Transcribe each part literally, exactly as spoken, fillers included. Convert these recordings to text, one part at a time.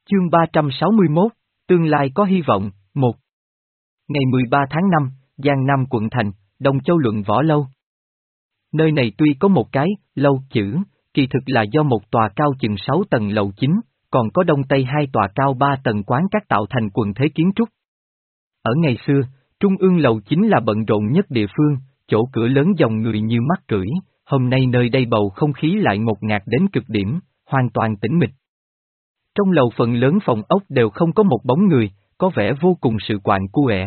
Chương ba trăm sáu mươi mốt, tương lai có hy vọng, một. Ngày mười ba tháng năm, Giang Nam quận thành, Đông Châu luận võ lâu. Nơi này tuy có một cái, lâu chữ, kỳ thực là do một tòa cao chừng sáu tầng lầu chính, còn có đông tây hai tòa cao ba tầng quán các tạo thành quần thế kiến trúc. Ở ngày xưa, trung ương lầu chính là bận rộn nhất địa phương, chỗ cửa lớn dòng người như mắt cưỡi, hôm nay nơi đây bầu không khí lại ngột ngạt đến cực điểm, hoàn toàn tĩnh mịch. Trong lầu phần lớn phòng ốc đều không có một bóng người, có vẻ vô cùng sự quạnh quẽ.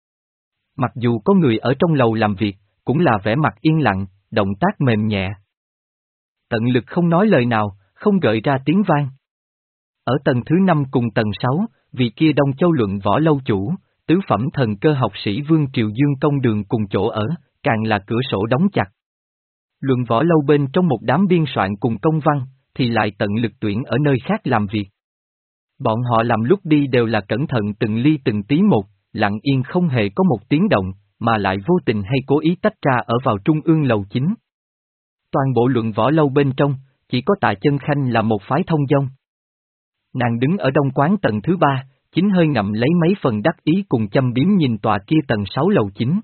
Mặc dù có người ở trong lầu làm việc, cũng là vẻ mặt yên lặng, động tác mềm nhẹ. Tận lực không nói lời nào, không gợi ra tiếng vang. Ở tầng thứ năm cùng tầng sáu, vị kia Đông Châu luận võ lâu chủ, tứ phẩm thần cơ học sĩ Vương Triều Dương công đường cùng chỗ ở, càng là cửa sổ đóng chặt. Luận võ lâu bên trong một đám biên soạn cùng công văn, thì lại tận lực tuyển ở nơi khác làm việc. Bọn họ làm lúc đi đều là cẩn thận từng ly từng tí một, lặng yên không hề có một tiếng động, mà lại vô tình hay cố ý tách ra ở vào trung ương lầu chính. Toàn bộ luận võ lâu bên trong, chỉ có Tạ Chân Khanh là một phái thông dong. Nàng đứng ở đông quán tầng thứ ba, chính hơi ngậm lấy mấy phần đắc ý cùng châm biếm nhìn tòa kia tầng sáu lầu chính.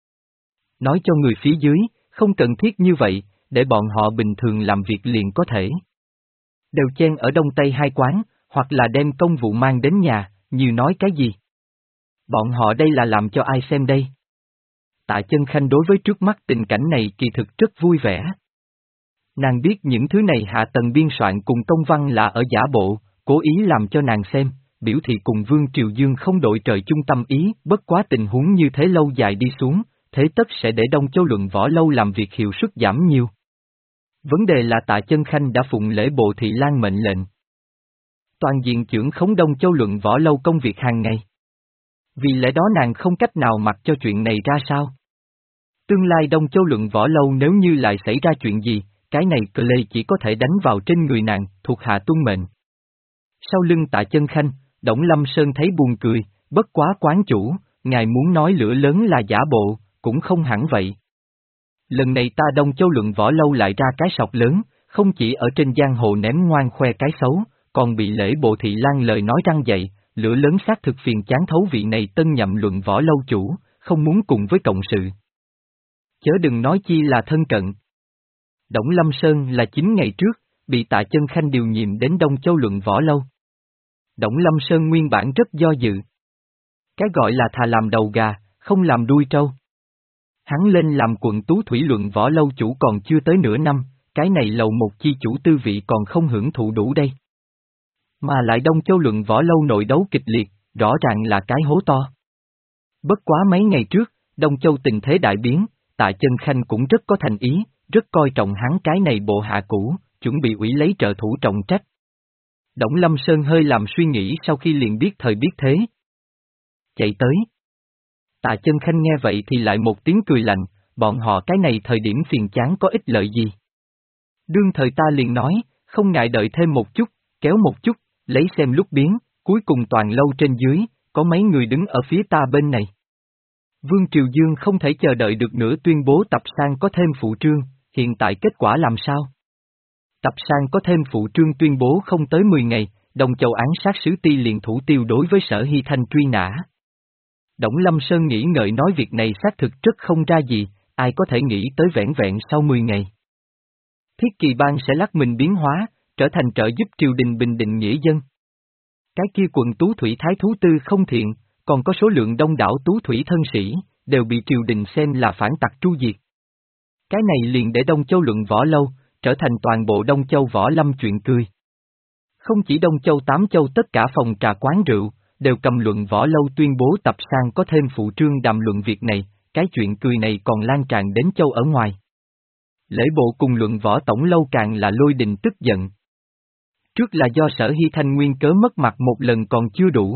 Nói cho người phía dưới, không cần thiết như vậy, để bọn họ bình thường làm việc liền có thể. Đều chen ở đông tây hai quán, hoặc là đem công vụ mang đến nhà, như nói cái gì. Bọn họ đây là làm cho ai xem đây? Tạ Chân Khanh đối với trước mắt tình cảnh này kỳ thực rất vui vẻ. Nàng biết những thứ này hạ tầng biên soạn cùng công văn là ở giả bộ, cố ý làm cho nàng xem, biểu thị cùng Vương Triều Dương không đội trời chung tâm ý, bất quá tình huống như thế lâu dài đi xuống, thế tất sẽ để Đông Châu luận võ lâu làm việc hiệu suất giảm nhiều. Vấn đề là Tạ Chân Khanh đã phụng lễ bộ thị lang mệnh lệnh. Toàn diện trưởng khống Đông Châu luận võ lâu công việc hàng ngày. Vì lẽ đó nàng không cách nào mặc cho chuyện này ra sao. Tương lai Đông Châu luận võ lâu nếu như lại xảy ra chuyện gì, cái này cờ lê chỉ có thể đánh vào trên người nàng, thuộc hạ tuân mệnh. Sau lưng Tạ Chân Khanh, Đổng Lâm Sơn thấy buồn cười, bất quá quán chủ, ngài muốn nói lửa lớn là giả bộ, cũng không hẳn vậy. Lần này ta Đông Châu luận võ lâu lại ra cái sọc lớn, không chỉ ở trên giang hồ ném ngoan khoe cái xấu, còn bị lễ bộ thị lang lời nói răng dậy, lửa lớn xác thực phiền chán thấu vị này tân nhậm luận võ lâu chủ, không muốn cùng với cộng sự. Chớ đừng nói chi là thân cận. Đổng Lâm Sơn là chín ngày trước, bị Tạ Chân Khanh điều nhiệm đến Đông Châu luận võ lâu. Đổng Lâm Sơn nguyên bản rất do dự. Cái gọi là thà làm đầu gà, không làm đuôi trâu. Hắn lên làm quận Tú Thủy luận võ lâu chủ còn chưa tới nửa năm, cái này lầu một chi chủ tư vị còn không hưởng thụ đủ đây. Mà lại Đông Châu luận võ lâu nội đấu kịch liệt, rõ ràng là cái hố to. Bất quá mấy ngày trước, Đông Châu tình thế đại biến, Tạ Chân Khanh cũng rất có thành ý, rất coi trọng hắn cái này bộ hạ cũ, chuẩn bị ủy lấy trợ thủ trọng trách. Đổng Lâm Sơn hơi làm suy nghĩ sau khi liền biết thời biết thế. Chạy tới. Tạ Chân Khanh nghe vậy thì lại một tiếng cười lạnh, bọn họ cái này thời điểm phiền chán có ích lợi gì. Đương thời ta liền nói, không ngại đợi thêm một chút, kéo một chút, lấy xem lúc biến, cuối cùng toàn lâu trên dưới, có mấy người đứng ở phía ta bên này. Vương Triều Dương không thể chờ đợi được nữa tuyên bố tập sang có thêm phụ trương, hiện tại kết quả làm sao? Tập sang có thêm phụ trương tuyên bố không tới mười ngày, Đông Châu án sát sứ ti liền thủ tiêu đối với Sở Hy Thanh truy nã. Đổng Lâm Sơn nghĩ ngợi nói việc này xác thực rất không ra gì, ai có thể nghĩ tới vẻn vẹn sau mười ngày. Thiết Kỳ Bang sẽ lắc mình biến hóa, trở thành trợ giúp triều đình bình định nghĩa dân. Cái kia quận Tú Thủy Thái Thú Tư không thiện, còn có số lượng đông đảo Tú Thủy thân sĩ, đều bị triều đình xem là phản tặc tru diệt. Cái này liền để Đông Châu luận võ lâu, trở thành toàn bộ Đông Châu võ lâm chuyện cười. Không chỉ Đông Châu tám châu tất cả phòng trà quán rượu, đều cầm luận võ lâu tuyên bố tập sang có thêm phụ trương đàm luận việc này, cái chuyện cười này còn lan tràn đến châu ở ngoài. Lễ bộ cùng luận võ tổng lâu càng là lôi đình tức giận. Trước là do Sở Hy Thanh nguyên cớ mất mặt một lần còn chưa đủ.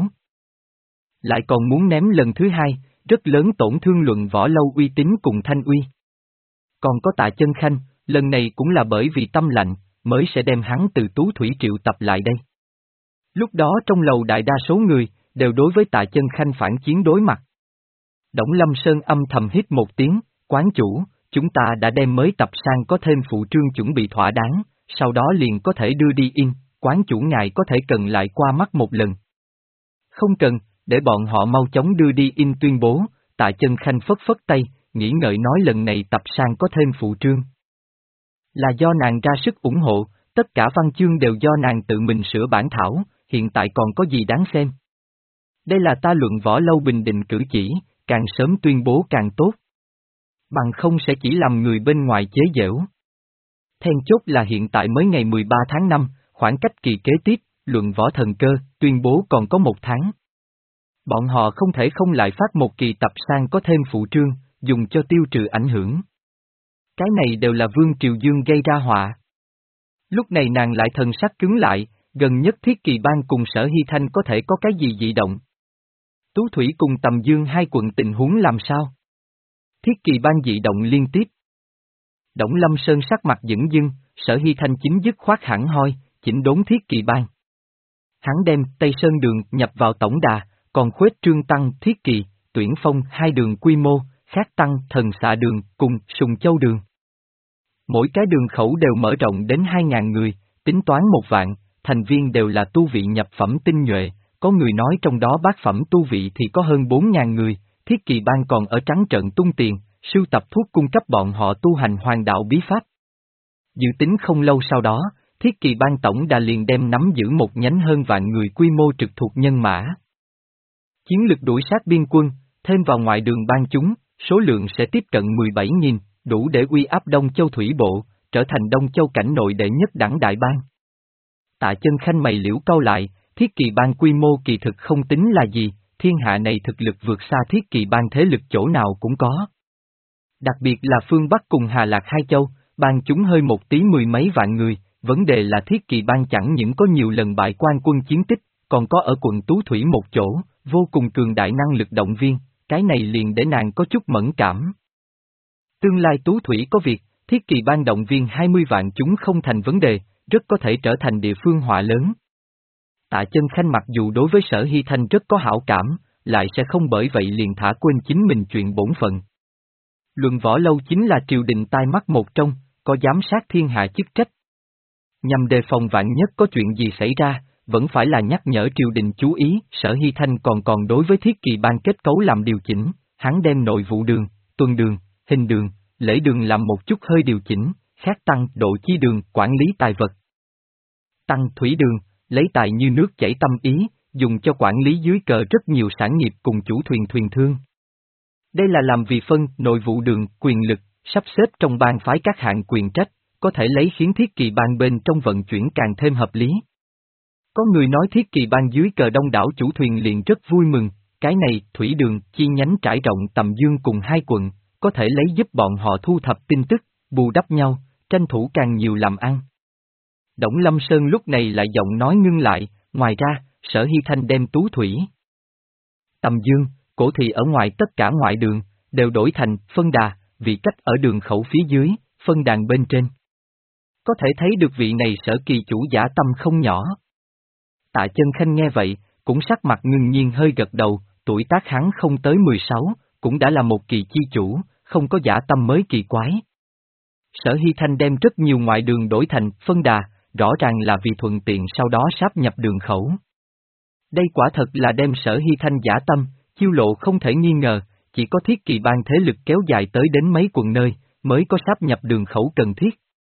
Lại còn muốn ném lần thứ hai, rất lớn tổn thương luận võ lâu uy tín cùng thanh uy. Còn có Tạ Chân Khanh, lần này cũng là bởi vì tâm lạnh, mới sẽ đem hắn từ Tú Thủy triệu tập lại đây. Lúc đó trong lầu đại đa số người, đều đối với Tạ Chân Khanh phản chiến đối mặt. Đổng Lâm Sơn âm thầm hít một tiếng, quán chủ, chúng ta đã đem mới tập sang có thêm phụ trương chuẩn bị thỏa đáng, sau đó liền có thể đưa đi yên, quán chủ ngài có thể cần lại qua mắt một lần. Không cần, để bọn họ mau chóng đưa đi in tuyên bố, Tạ Chân Khanh phất phất tay, nghĩ ngợi nói lần này tập san có thêm phụ trương. Là do nàng ra sức ủng hộ, tất cả văn chương đều do nàng tự mình sửa bản thảo, hiện tại còn có gì đáng xem. Đây là ta luận võ lâu bình định cử chỉ, càng sớm tuyên bố càng tốt. Bằng không sẽ chỉ làm người bên ngoài chế giễu. Then chốt là hiện tại mới ngày mười ba tháng năm, khoảng cách kỳ kế tiếp, luận võ thần cơ, tuyên bố còn có một tháng. Bọn họ không thể không lại phát một kỳ tập san có thêm phụ trương, dùng cho tiêu trừ ảnh hưởng. Cái này đều là Vương Triều Dương gây ra họa. Lúc này nàng lại thần sắc cứng lại, gần nhất Thiết Kỳ Bang cùng Sở Hy Thanh có thể có cái gì dị động. Tú Thủy cùng Tầm Dương hai quận tình huống làm sao? Thiết Kỳ Bang dị động liên tiếp. Đổng Lâm Sơn sắc mặt dửng dưng, Sở Hy Thanh chính dứt khoát hẳn hoi, chỉnh đốn Thiết Kỳ Bang. Hắn đem Tây Sơn Đường nhập vào tổng đà, còn khuếch trương tăng Thiết Kỳ, Tuyển Phong hai đường quy mô, khác tăng Thần Xạ Đường cùng Sùng Châu Đường. Mỗi cái đường khẩu đều mở rộng đến hai ngàn người, tính toán một vạn, thành viên đều là tu vị nhập phẩm tinh nhuệ, có người nói trong đó bát phẩm tu vị thì có hơn bốn ngàn người, Thiết Kỳ Bang còn ở trắng trận tung tiền, sưu tập thuốc cung cấp bọn họ tu hành hoàng đạo bí pháp. Dự tính không lâu sau đó, Thiết Kỳ Bang tổng đà liền đem nắm giữ một nhánh hơn vạn người quy mô trực thuộc nhân mã. Chiến lực đuổi sát biên quân, thêm vào ngoại đường bang chúng, số lượng sẽ tiếp cận mười bảy nghìn, đủ để uy áp Đông Châu Thủy Bộ, trở thành Đông Châu cảnh nội đệ nhất đẳng đại bang. Tạ Chân Khanh mày liễu cau lại, Thiết Kỳ Bang quy mô kỳ thực không tính là gì, thiên hạ này thực lực vượt xa Thiết Kỳ Bang thế lực chỗ nào cũng có. Đặc biệt là phương Bắc cùng Hà Lạc hai châu, bang chúng hơi một tí mười mấy vạn người, vấn đề là Thiết Kỳ Bang chẳng những có nhiều lần bại quan quân chiến tích, còn có ở quận Tú Thủy một chỗ, vô cùng cường đại năng lực động viên, cái này liền để nàng có chút mẫn cảm. Tương lai Tú Thủy có việc, Thiết Kỳ Bang động viên hai mươi vạn chúng không thành vấn đề, rất có thể trở thành địa phương họa lớn. Tạ Chân Khanh mặc dù đối với Sở Hy Thanh rất có hảo cảm, lại sẽ không bởi vậy liền thả quên chính mình chuyện bổn phận. Luận võ lâu chính là triều đình tai mắt một trong, có giám sát thiên hạ chức trách. Nhằm đề phòng vạn nhất có chuyện gì xảy ra, vẫn phải là nhắc nhở triều đình chú ý, Sở Hy Thanh còn còn đối với Thiết Kỳ Bang kết cấu làm điều chỉnh, hắn đem nội vụ đường, tuần đường, hình đường, lễ đường làm một chút hơi điều chỉnh, khác tăng độ chi đường, quản lý tài vật. Tăng thủy đường, lấy tài như nước chảy tâm ý, dùng cho quản lý dưới cờ rất nhiều sản nghiệp cùng chủ thuyền thuyền thương. Đây là làm vì phân nội vụ đường, quyền lực, sắp xếp trong bang phái các hạng quyền trách, có thể lấy khiến Thiết Kỳ Bang bên trong vận chuyển càng thêm hợp lý. Có người nói Thiết Kỳ Bang dưới cờ đông đảo chủ thuyền liền rất vui mừng, cái này thủy đường chi nhánh trải rộng Tầm Dương cùng hai quận, có thể lấy giúp bọn họ thu thập tin tức, bù đắp nhau, tranh thủ càng nhiều làm ăn. Đổng Lâm Sơn lúc này lại giọng nói ngưng lại, ngoài ra, Sở Hy Thanh đem Tú Thủy, Tầm Dương, Cổ Thị ở ngoài tất cả ngoại đường, đều đổi thành phân đà, vị cách ở đường khẩu phía dưới, phân đàn bên trên. Có thể thấy được vị này Sở kỳ chủ giả tâm không nhỏ. Tạ Chân Khanh nghe vậy, cũng sắc mặt ngưng nhiên hơi gật đầu, tuổi tác hắn không tới mười sáu, cũng đã là một kỳ chi chủ, không có giả tâm mới kỳ quái. Sở Hy Thanh đem rất nhiều ngoại đường đổi thành phân đà, rõ ràng là vì thuận tiện sau đó sáp nhập đường khẩu. Đây quả thật là đem Sở Hy Thanh giả tâm, chiêu lộ không thể nghi ngờ, chỉ có Thiết Kỳ Bang thế lực kéo dài tới đến mấy quận nơi, mới có sáp nhập đường khẩu cần thiết.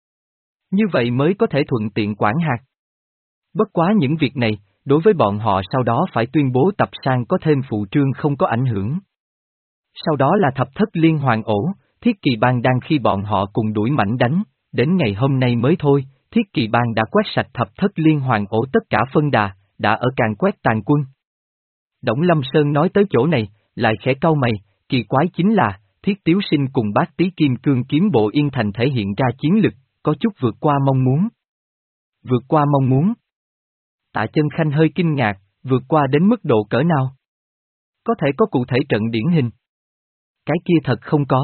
Như vậy mới có thể thuận tiện quản hạt. Bất quá những việc này, đối với bọn họ sau đó phải tuyên bố tập san có thêm phụ trương không có ảnh hưởng. Sau đó là thập thất liên hoàn ổ, Thiết Kỳ Bang đang khi bọn họ cùng đuổi mảnh đánh, đến ngày hôm nay mới thôi, Thiết Kỳ Bang đã quét sạch thập thất liên hoàn ổ tất cả phân đà, đã ở càng quét tàn quân. Đổng Lâm Sơn nói tới chỗ này, lại khẽ cau mày, kỳ quái chính là, Thiết Tiếu Sinh cùng Bác Tý Kim Cương kiếm bộ Yên Thành thể hiện ra chiến lực, có chút vượt qua mong muốn. Vượt qua mong muốn. Tạ Chân Khanh hơi kinh ngạc, vượt qua đến mức độ cỡ nào? Có thể có cụ thể trận điển hình. Cái kia thật không có.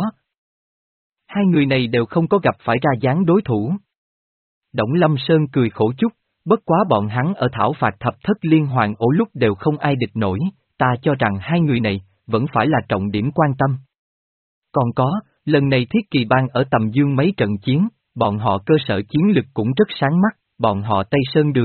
Hai người này đều không có gặp phải ra dáng đối thủ. Đổng Lâm Sơn cười khổ chút, bất quá bọn hắn ở thảo phạt thập thất liên hoàn ổ lúc đều không ai địch nổi, ta cho rằng hai người này, vẫn phải là trọng điểm quan tâm. Còn có, lần này Thiết Kỳ Bang ở Tầm Dương mấy trận chiến, bọn họ cơ sở chiến lực cũng rất sáng mắt, bọn họ Tây Sơn Đường,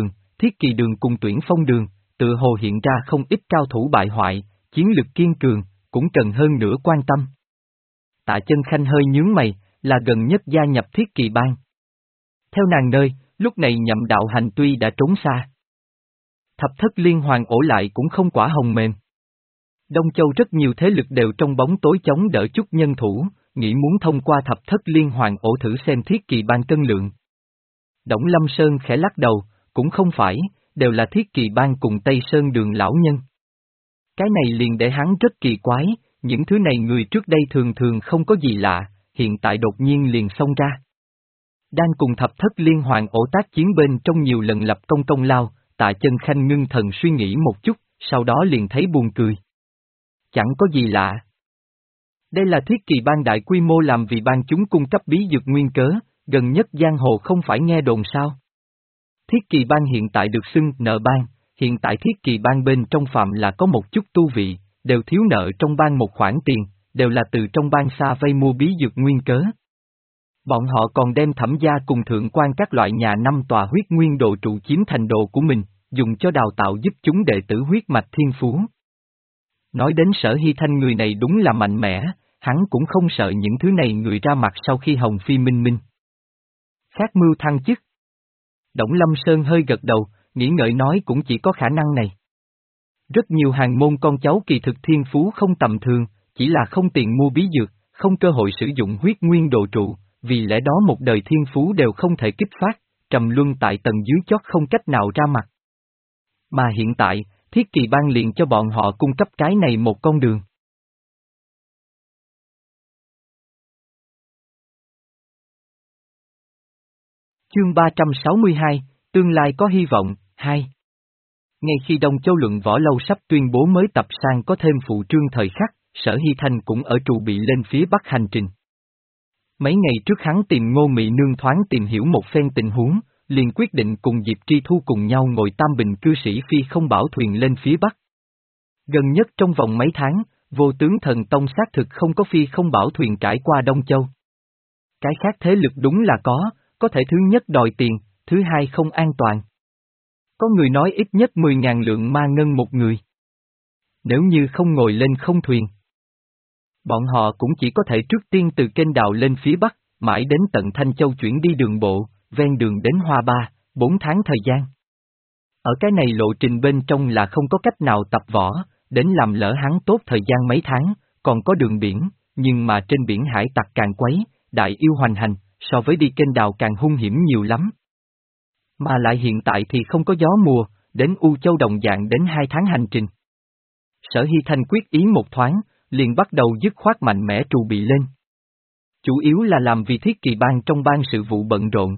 Thiết Kỳ Đường cùng Tuyển Phong Đường, tự hồ hiện ra không ít cao thủ bại hoại, chiến lực kiên cường, cũng cần hơn nữa quan tâm. Tạ Chân Khanh hơi nhướng mày, là gần nhất gia nhập Thiết Kỳ Bang. Theo nàng nơi, lúc này Nhậm Đạo Hành tuy đã trốn xa. Thập thất liên hoàng ổ lại cũng không quả hồng mềm. Đông Châu rất nhiều thế lực đều trong bóng tối chống đỡ chút nhân thủ, nghĩ muốn thông qua thập thất liên hoàng ổ thử xem Thiết Kỳ Bang cân lượng. Đổng Lâm Sơn khẽ lắc đầu, cũng không phải, đều là Thiết Kỳ Bang cùng Tây Sơn Đường lão nhân. Cái này liền để hắn rất kỳ quái, những thứ này người trước đây thường thường không có gì lạ, hiện tại đột nhiên liền xông ra. Đang cùng thập thất liên hoàng ổ tác chiến bên trong nhiều lần lập công công lao, Tạ Chân Khanh ngưng thần suy nghĩ một chút, sau đó liền thấy buồn cười. Chẳng có gì lạ. Đây là Thiết Kỳ Bang đại quy mô làm vì bang chúng cung cấp bí dược nguyên cớ, gần nhất giang hồ không phải nghe đồn sao. Thiết Kỳ Bang hiện tại được xưng nợ bang, hiện tại Thiết Kỳ Bang bên trong phạm là có một chút tu vị, đều thiếu nợ trong bang một khoản tiền, đều là từ trong bang xa vay mua bí dược nguyên cớ. Bọn họ còn đem Thẩm gia cùng thượng quan các loại nhà năm tòa huyết nguyên đồ trụ chiếm thành đồ của mình, dùng cho đào tạo giúp chúng đệ tử huyết mạch thiên phú. Nói đến Sở Hy Thanh người này đúng là mạnh mẽ, hắn cũng không sợ những thứ này người ra mặt sau khi Hồng Phi minh minh. Khác mưu thăng chức. Đổng Lâm Sơn hơi gật đầu, nghĩ ngợi nói cũng chỉ có khả năng này. Rất nhiều hàng môn con cháu kỳ thực thiên phú không tầm thường, chỉ là không tiền mua bí dược, không cơ hội sử dụng huyết nguyên đồ trụ, vì lẽ đó một đời thiên phú đều không thể kích phát, trầm luân tại tầng dưới chót không cách nào ra mặt. Mà hiện tại, Thiết Kỳ Bang liền cho bọn họ cung cấp cái này một con đường. Chương ba trăm sáu mươi hai, tương lai có hy vọng, hai. Ngay khi Đông Châu Luận Võ Lâu sắp tuyên bố mới tập sang có thêm phụ trương thời khắc, Sở Hy Thanh cũng ở trù bị lên phía Bắc hành trình. Mấy ngày trước hắn tìm Ngô Mị Nương thoáng tìm hiểu một phen tình huống, liền quyết định cùng Diệp Tri Thu cùng nhau ngồi tam bình cư sĩ phi không bảo thuyền lên phía Bắc. Gần nhất trong vòng mấy tháng, Vô Tướng Thần Tông xác thực không có phi không bảo thuyền trải qua Đông Châu. Cái khác thế lực đúng là có, có thể thứ nhất đòi tiền, thứ hai không an toàn. Có người nói ít nhất mười ngàn lượng ma ngân một người. Nếu như không ngồi lên không thuyền, bọn họ cũng chỉ có thể trước tiên từ kênh đào lên phía Bắc, mãi đến tận Thanh Châu chuyển đi đường bộ, ven đường đến Hoa Ba, bốn tháng thời gian. Ở cái này lộ trình bên trong là không có cách nào tập võ, đến làm lỡ hắn tốt thời gian mấy tháng, còn có đường biển, nhưng mà trên biển hải tặc càng quấy, đại yêu hoành hành, so với đi kênh đào càng hung hiểm nhiều lắm. Mà lại hiện tại thì không có gió mùa, đến U Châu đồng dạng đến hai tháng hành trình. Sở Hy Thanh quyết ý một thoáng, liền bắt đầu dứt khoát mạnh mẽ trù bị lên. Chủ yếu là làm vì Thiết Kỳ Bang trong ban sự vụ bận rộn.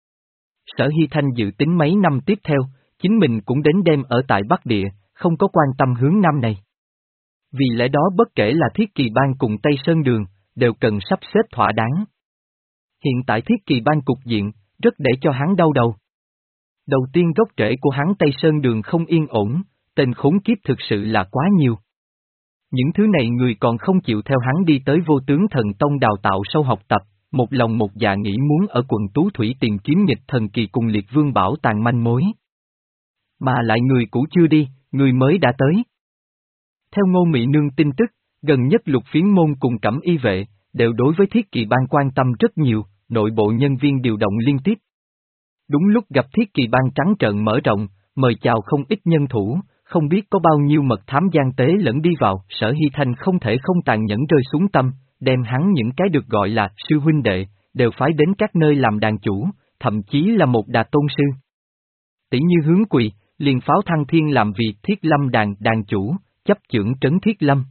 Sở Hy Thanh dự tính mấy năm tiếp theo, chính mình cũng đến đêm ở tại Bắc Địa, không có quan tâm hướng Nam này. Vì lẽ đó bất kể là Thiết Kỳ Bang cùng Tây Sơn Đường, đều cần sắp xếp thỏa đáng. Hiện tại Thiết Kỳ Bang cục diện, rất để cho hắn đau đầu. Đầu tiên gốc rễ của hắn Tây Sơn Đường không yên ổn, tên khốn kiếp thực sự là quá nhiều. Những thứ này người còn không chịu theo hắn đi tới Vô Tướng Thần Tông đào tạo sâu học tập, một lòng một dạ nghĩ muốn ở quận Tú Thủy tìm kiếm nghịch thần kỳ cùng Liệt Vương bảo tàng manh mối. Mà lại người cũ chưa đi, người mới đã tới. Theo Ngô Mị Nương tin tức, gần nhất Lục Phiến Môn cùng Cẩm Y Vệ, đều đối với Thiết Kỳ Bang quan tâm rất nhiều, nội bộ nhân viên điều động liên tiếp. Đúng lúc gặp Thiết Kỳ Bang trắng trợn mở rộng, mời chào không ít nhân thủ, không biết có bao nhiêu mật thám gian tế lẫn đi vào, Sở Hy Thanh không thể không tàn nhẫn rơi xuống tâm, đem hắn những cái được gọi là sư huynh đệ, đều phái đến các nơi làm đàn chủ, thậm chí là một đà tôn sư. Tỷ như Hướng Quỳ, liền pháo Thăng Thiên làm việc Thiết Lâm đàn đàn chủ, chấp chưởng trấn Thiết Lâm.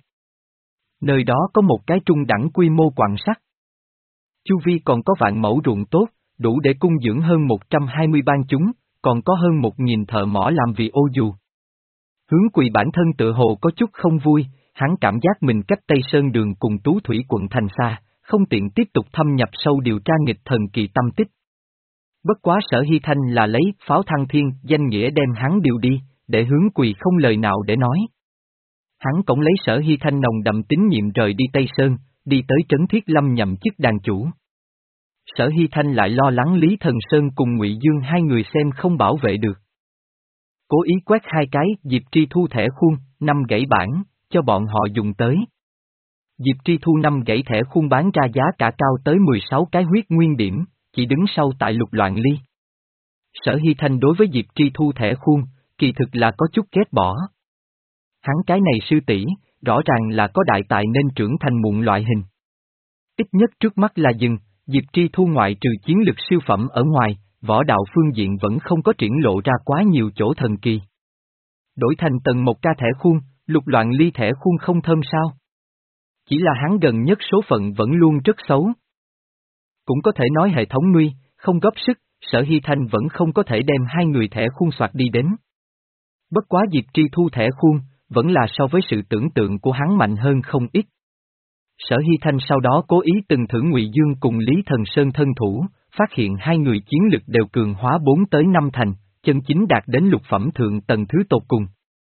Nơi đó có một cái trung đẳng quy mô quặng sắt. Chu vi còn có vạn mẫu ruộng tốt, đủ để cung dưỡng hơn một trăm hai mươi ban chúng, còn có hơn một nghìn thợ mỏ làm vì ô dù. Hướng Quỳ bản thân tự hồ có chút không vui, hắn cảm giác mình cách Tây Sơn Đường cùng Tú Thủy quận thành xa, không tiện tiếp tục thâm nhập sâu điều tra nghịch thần kỳ tâm tích. Bất quá Sở Hy Thanh là lấy pháo Thăng Thiên danh nghĩa đem hắn điều đi, để Hướng Quỳ không lời nào để nói. Hắn cũng lấy Sở Hy Thanh nồng đậm tín nhiệm rời đi Tây Sơn, đi tới Trấn Thiết Lâm nhậm chức đàn chủ. Sở Hy Thanh lại lo lắng Lý Thần Sơn cùng Ngụy Dương hai người xem không bảo vệ được. Cố ý quét hai cái Diệp Tri Thu thẻ khuôn, năm gãy bản, cho bọn họ dùng tới. Diệp Tri Thu năm gãy thẻ khuôn bán ra giá cả cao tới mười sáu cái huyết nguyên điểm, chỉ đứng sau tại Lục Loạn Ly. Sở Hy Thanh đối với Diệp Tri Thu thẻ khuôn, kỳ thực là có chút ghét bỏ. Hắn cái này sư tỷ, rõ ràng là có đại tài nên trưởng thành muộn loại hình. Ít nhất trước mắt là dừng, Diệp Tri Thu ngoại trừ chiến lực siêu phẩm ở ngoài, võ đạo phương diện vẫn không có triển lộ ra quá nhiều chỗ thần kỳ. Đổi thành tầng một ca thẻ khuôn, Lục Loạn Ly thẻ khuôn không thơm sao? Chỉ là hắn gần nhất số phận vẫn luôn rất xấu. Cũng có thể nói hệ thống nguy, không góp sức, Sở Hy Thanh vẫn không có thể đem hai người thẻ khuôn soạt đi đến. Bất quá Diệp Tri Thu thẻ khuôn, vẫn là so với sự tưởng tượng của hắn mạnh hơn không ít. Sở Hy Thanh sau đó cố ý từng thử Ngụy Dương cùng Lý Thần Sơn thân thủ, phát hiện hai người chiến lực đều cường hóa bốn tới năm thành, chân chính đạt đến lục phẩm thượng tầng thứ tột cùng.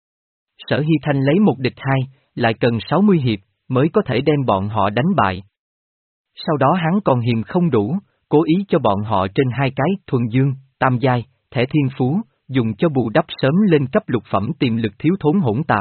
Sở Hy Thanh lấy một địch hai, lại cần sáu mươi hiệp, mới có thể đem bọn họ đánh bại. Sau đó hắn còn hiềm không đủ, cố ý cho bọn họ trên hai cái thuần dương, tam giai, thẻ thiên phú, dùng cho bù đắp sớm lên cấp lục phẩm tiềm lực thiếu thốn hỗn tạp.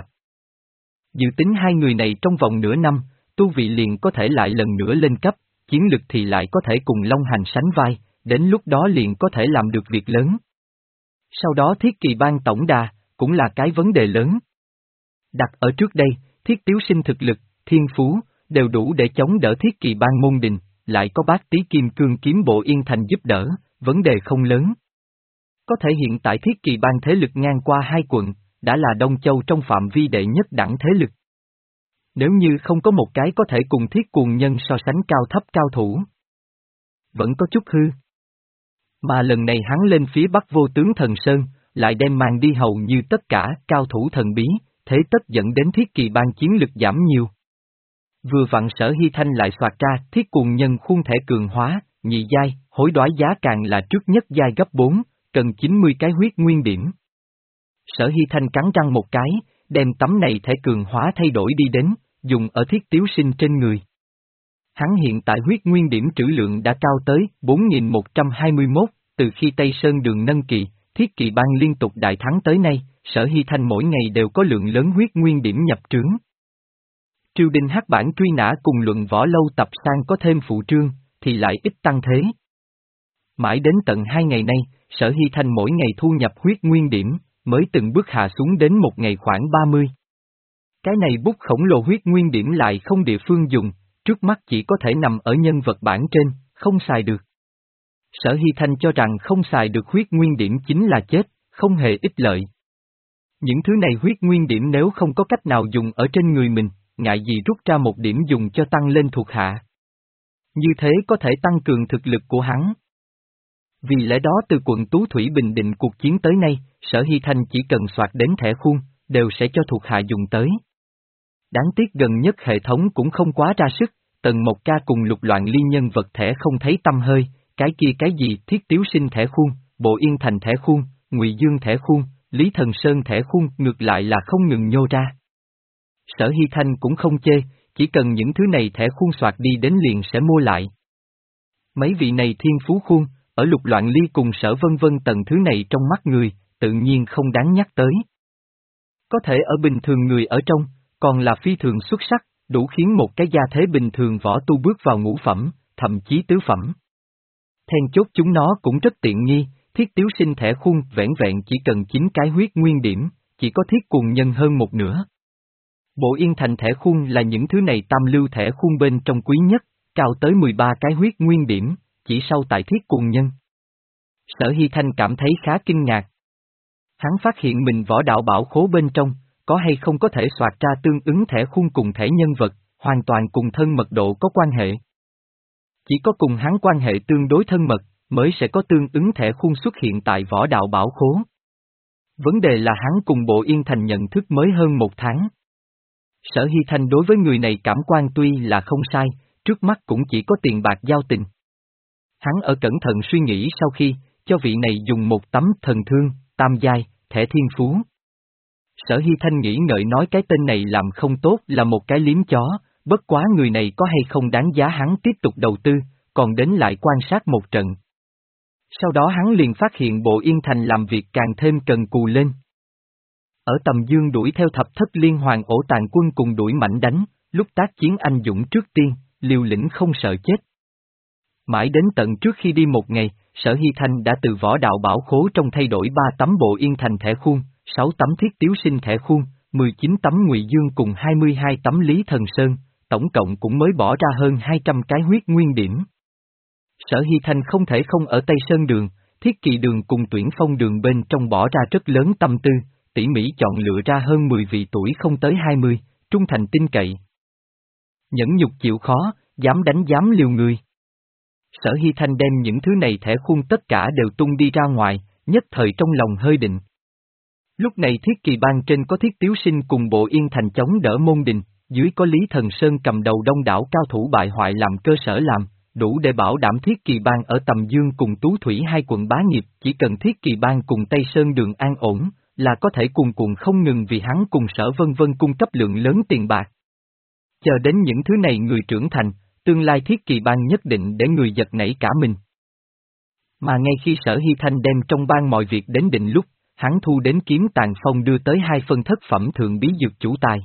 Dự tính hai người này trong vòng nửa năm, tu vị liền có thể lại lần nữa lên cấp, chiến lực thì lại có thể cùng Long Hành sánh vai, đến lúc đó liền có thể làm được việc lớn. Sau đó thiết kỳ ban tổng đà, cũng là cái vấn đề lớn. Đặt ở trước đây, thiết tiếu sinh thực lực, thiên phú, đều đủ để chống đỡ thiết kỳ ban môn đình, lại có bác tí kim cương kiếm bộ yên thành giúp đỡ, vấn đề không lớn. Có thể hiện tại thiết kỳ ban thế lực ngang qua hai quận, đã là Đông Châu trong phạm vi đệ nhất đẳng thế lực. Nếu như không có một cái có thể cùng thiết cuồng nhân so sánh cao thấp cao thủ, vẫn có chút hư. Mà lần này hắn lên phía bắc vô tướng thần Sơn, lại đem mang đi hầu như tất cả cao thủ thần bí, thế tất dẫn đến thiết kỳ ban chiến lực giảm nhiều. Vừa vặn Sở Hy Thanh lại soạt ra thiết cuồng nhân khuôn thể cường hóa, nhị giai, hối đoái giá càng là trước nhất giai gấp bốn, cần chín mươi cái huyết nguyên điểm. Sở Hy Thanh cắn răng một cái, đem tấm này thể cường hóa thay đổi đi đến, dùng ở thiết tiếu sinh trên người. Hắn hiện tại huyết nguyên điểm trữ lượng đã cao tới bốn nghìn một trăm hai mươi mốt, từ khi Tây Sơn đường nâng kỳ, thiết kỳ ban liên tục đại thắng tới nay, Sở Hy Thanh mỗi ngày đều có lượng lớn huyết nguyên điểm nhập trướng. Triều đình hắc bản truy nã cùng luận võ lâu tập sang có thêm phụ trương, thì lại ít tăng thế. Mãi đến tận hai ngày nay, Sở Hy Thanh mỗi ngày thu nhập huyết nguyên điểm, mới từng bước hạ xuống đến một ngày khoảng ba mươi. Cái này bút khổng lồ huyết nguyên điểm lại không địa phương dùng, trước mắt chỉ có thể nằm ở nhân vật bản trên, không xài được. Sở Hy Thanh cho rằng không xài được huyết nguyên điểm chính là chết, không hề ích lợi. Những thứ này huyết nguyên điểm nếu không có cách nào dùng ở trên người mình, ngại gì rút ra một điểm dùng cho tăng lên thuộc hạ. Như thế có thể tăng cường thực lực của hắn. Vì lẽ đó từ quận Tú Thủy bình định cuộc chiến tới nay, Sở Hy Thanh chỉ cần soạt đến thẻ khuôn, đều sẽ cho thuộc hạ dùng tới. Đáng tiếc gần nhất hệ thống cũng không quá ra sức, tầng một ca cùng Lục Loạn Ly nhân vật thẻ không thấy tâm hơi, cái kia cái gì thiết tiếu sinh thẻ khuôn, bộ yên thành thẻ khuôn, Ngụy Dương thẻ khuôn, Lý Thần Sơn thẻ khuôn ngược lại là không ngừng nhô ra. Sở Hy Thanh cũng không chê, chỉ cần những thứ này thẻ khuôn soạt đi đến liền sẽ mua lại. Mấy vị này thiên phú khuôn, ở Lục Loạn Ly cùng Sở Vân Vân tầng thứ này trong mắt người, tự nhiên không đáng nhắc tới. Có thể ở bình thường người ở trong, còn là phi thường xuất sắc, đủ khiến một cái gia thế bình thường võ tu bước vào ngũ phẩm, thậm chí tứ phẩm. Then chốt chúng nó cũng rất tiện nghi, thiết tiếu sinh thẻ khuôn vẻn vẹn chỉ cần chín cái huyết nguyên điểm, chỉ có thiết cuồng nhân hơn một nửa. Bộ yên thành thẻ khuôn là những thứ này tam lưu thẻ khuôn bên trong quý nhất, cao tới mười ba cái huyết nguyên điểm, chỉ sau tại thiết cuồng nhân. Sở Hy Thanh cảm thấy khá kinh ngạc. Hắn phát hiện mình võ đạo bảo khố bên trong, có hay không có thể soạt ra tương ứng thẻ khuôn cùng thẻ nhân vật, hoàn toàn cùng thân mật độ có quan hệ. Chỉ có cùng hắn quan hệ tương đối thân mật, mới sẽ có tương ứng thẻ khuôn xuất hiện tại võ đạo bảo khố. Vấn đề là hắn cùng bộ yên thành nhận thức mới hơn một tháng. Sở Hy Thanh đối với người này cảm quan tuy là không sai, trước mắt cũng chỉ có tiền bạc giao tình. Hắn ở cẩn thận suy nghĩ sau khi, cho vị này dùng một tấm thần thương, tam giai, thẻ thiên phú. Sở Hy Thanh nghĩ ngợi nói cái tên này làm không tốt là một cái liếm chó, bất quá người này có hay không đáng giá hắn tiếp tục đầu tư, còn đến lại quan sát một trận. Sau đó hắn liền phát hiện bộ yên thành làm việc càng thêm cần cù lên. Ở tầm dương đuổi theo thập thất liên hoàng ổ tàn quân cùng đuổi mạnh đánh, lúc tác chiến anh dũng trước tiên, liều lĩnh không sợ chết. Mãi đến tận trước khi đi một ngày, Sở Hy Thanh đã từ võ đạo bảo khố trong thay đổi ba tấm bộ yên thành thẻ khuôn, sáu tấm thiết tiếu sinh thẻ khuôn, mười chín tấm ngụy dương cùng hai mươi hai tấm lý thần sơn, tổng cộng cũng mới bỏ ra hơn hai trăm cái huyết nguyên điểm. Sở Hy Thanh không thể không ở Tây Sơn Đường, Thiết Kỵ Đường cùng Tuyển Phong Đường bên trong bỏ ra rất lớn tâm tư, tỉ mỉ chọn lựa ra hơn mười vị tuổi không tới hai mươi, trung thành tin cậy. Nhẫn nhục chịu khó, dám đánh dám liều người. Sở Hy Thanh đem những thứ này thẻ khuôn tất cả đều tung đi ra ngoài, nhất thời trong lòng hơi định. Lúc này Thiết Kỳ Bang trên có Thiết Tiếu Sinh cùng Bộ Yên Thành chống đỡ môn đình, dưới có Lý Thần Sơn cầm đầu đông đảo cao thủ bại hoại làm cơ sở làm, đủ để bảo đảm Thiết Kỳ Bang ở Tầm Dương cùng Tú Thủy hai quận bá nghiệp, chỉ cần Thiết Kỳ Bang cùng Tây Sơn Đường an ổn, là có thể cuồn cuộn không ngừng vì hắn cùng Sở Vân Vân cung cấp lượng lớn tiền bạc. Chờ đến những thứ này người trưởng thành, tương lai Thiết Kỳ Bang nhất định để người giật nảy cả mình. Mà ngay khi Sở Hy Thanh đem trong bang mọi việc đến định lúc, hắn thu đến Kiếm Tàn Phong đưa tới hai phân thất phẩm thượng bí dược chủ tài.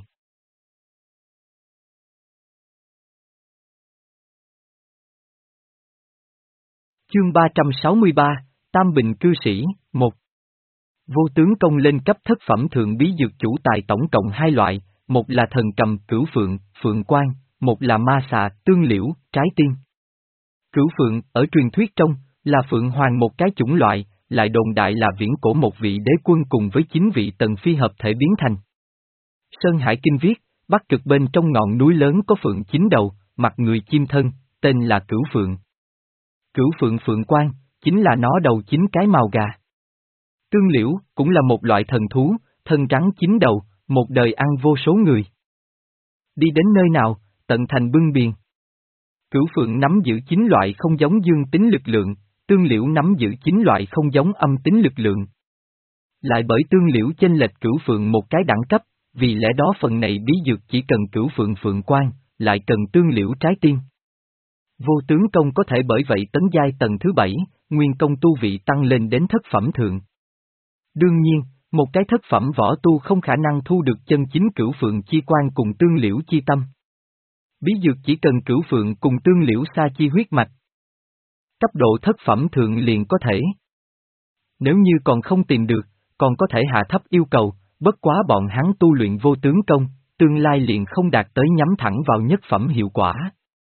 Chương ba trăm sáu mươi ba, Tam Bình Cư Sĩ, một. Vô tướng công lên cấp thất phẩm thượng bí dược chủ tài tổng cộng hai loại, một là thần cầm, cửu phượng, phượng quan, một là ma xà, tương liễu, trái tiên. Cửu phượng, ở truyền thuyết trong, là phượng hoàng một cái chủng loại, lại đồn đại là viễn cổ một vị đế quân cùng với chín vị tần phi hợp thể biến thành. Sơn Hải Kinh viết, Bắc Cực bên trong ngọn núi lớn có phượng chín đầu, mặt người chim thân, tên là cửu phượng. Cửu phượng phượng quan, chính là nó đầu chín cái màu gà. Tương liễu, cũng là một loại thần thú, thân trắng chín đầu, một đời ăn vô số người. Đi đến nơi nào, tận thành bưng biền. Cửu phượng nắm giữ chín loại không giống dương tính lực lượng, tương liễu nắm giữ chín loại không giống âm tính lực lượng. Lại bởi tương liễu chênh lệch cửu phượng một cái đẳng cấp, vì lẽ đó phần này bí dược chỉ cần cửu phượng phượng quan, lại cần tương liễu trái tiên. Vô tướng công có thể bởi vậy tấn giai tầng thứ bảy, nguyên công tu vị tăng lên đến thất phẩm thượng. Đương nhiên, một cái thất phẩm võ tu không khả năng thu được chân chính cửu phượng chi quan cùng tương liễu chi tâm. Bí dược chỉ cần cửu phượng cùng tương liễu sa chi huyết mạch. Cấp độ thất phẩm thượng liền có thể. Nếu như còn không tìm được, còn có thể hạ thấp yêu cầu, bất quá bọn hắn tu luyện vô tướng công, tương lai liền không đạt tới nhắm thẳng vào nhất phẩm hiệu quả.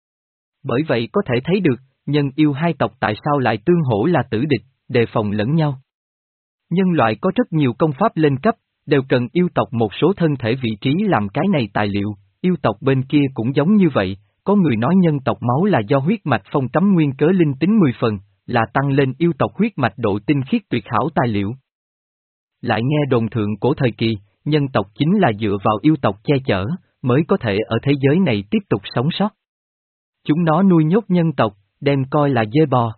Bởi vậy có thể thấy được, nhân yêu hai tộc tại sao lại tương hỗ là tử địch, đề phòng lẫn nhau. Nhân loại có rất nhiều công pháp lên cấp, đều cần yêu tộc một số thân thể vị trí làm cái này tài liệu, yêu tộc bên kia cũng giống như vậy, có người nói nhân tộc máu là do huyết mạch phong cấm nguyên cớ linh tính mười phần, là tăng lên yêu tộc huyết mạch độ tinh khiết tuyệt hảo tài liệu. Lại nghe đồn thượng cổ thời kỳ, nhân tộc chính là dựa vào yêu tộc che chở, mới có thể ở thế giới này tiếp tục sống sót. Chúng nó nuôi nhốt nhân tộc, đem coi là dê bò.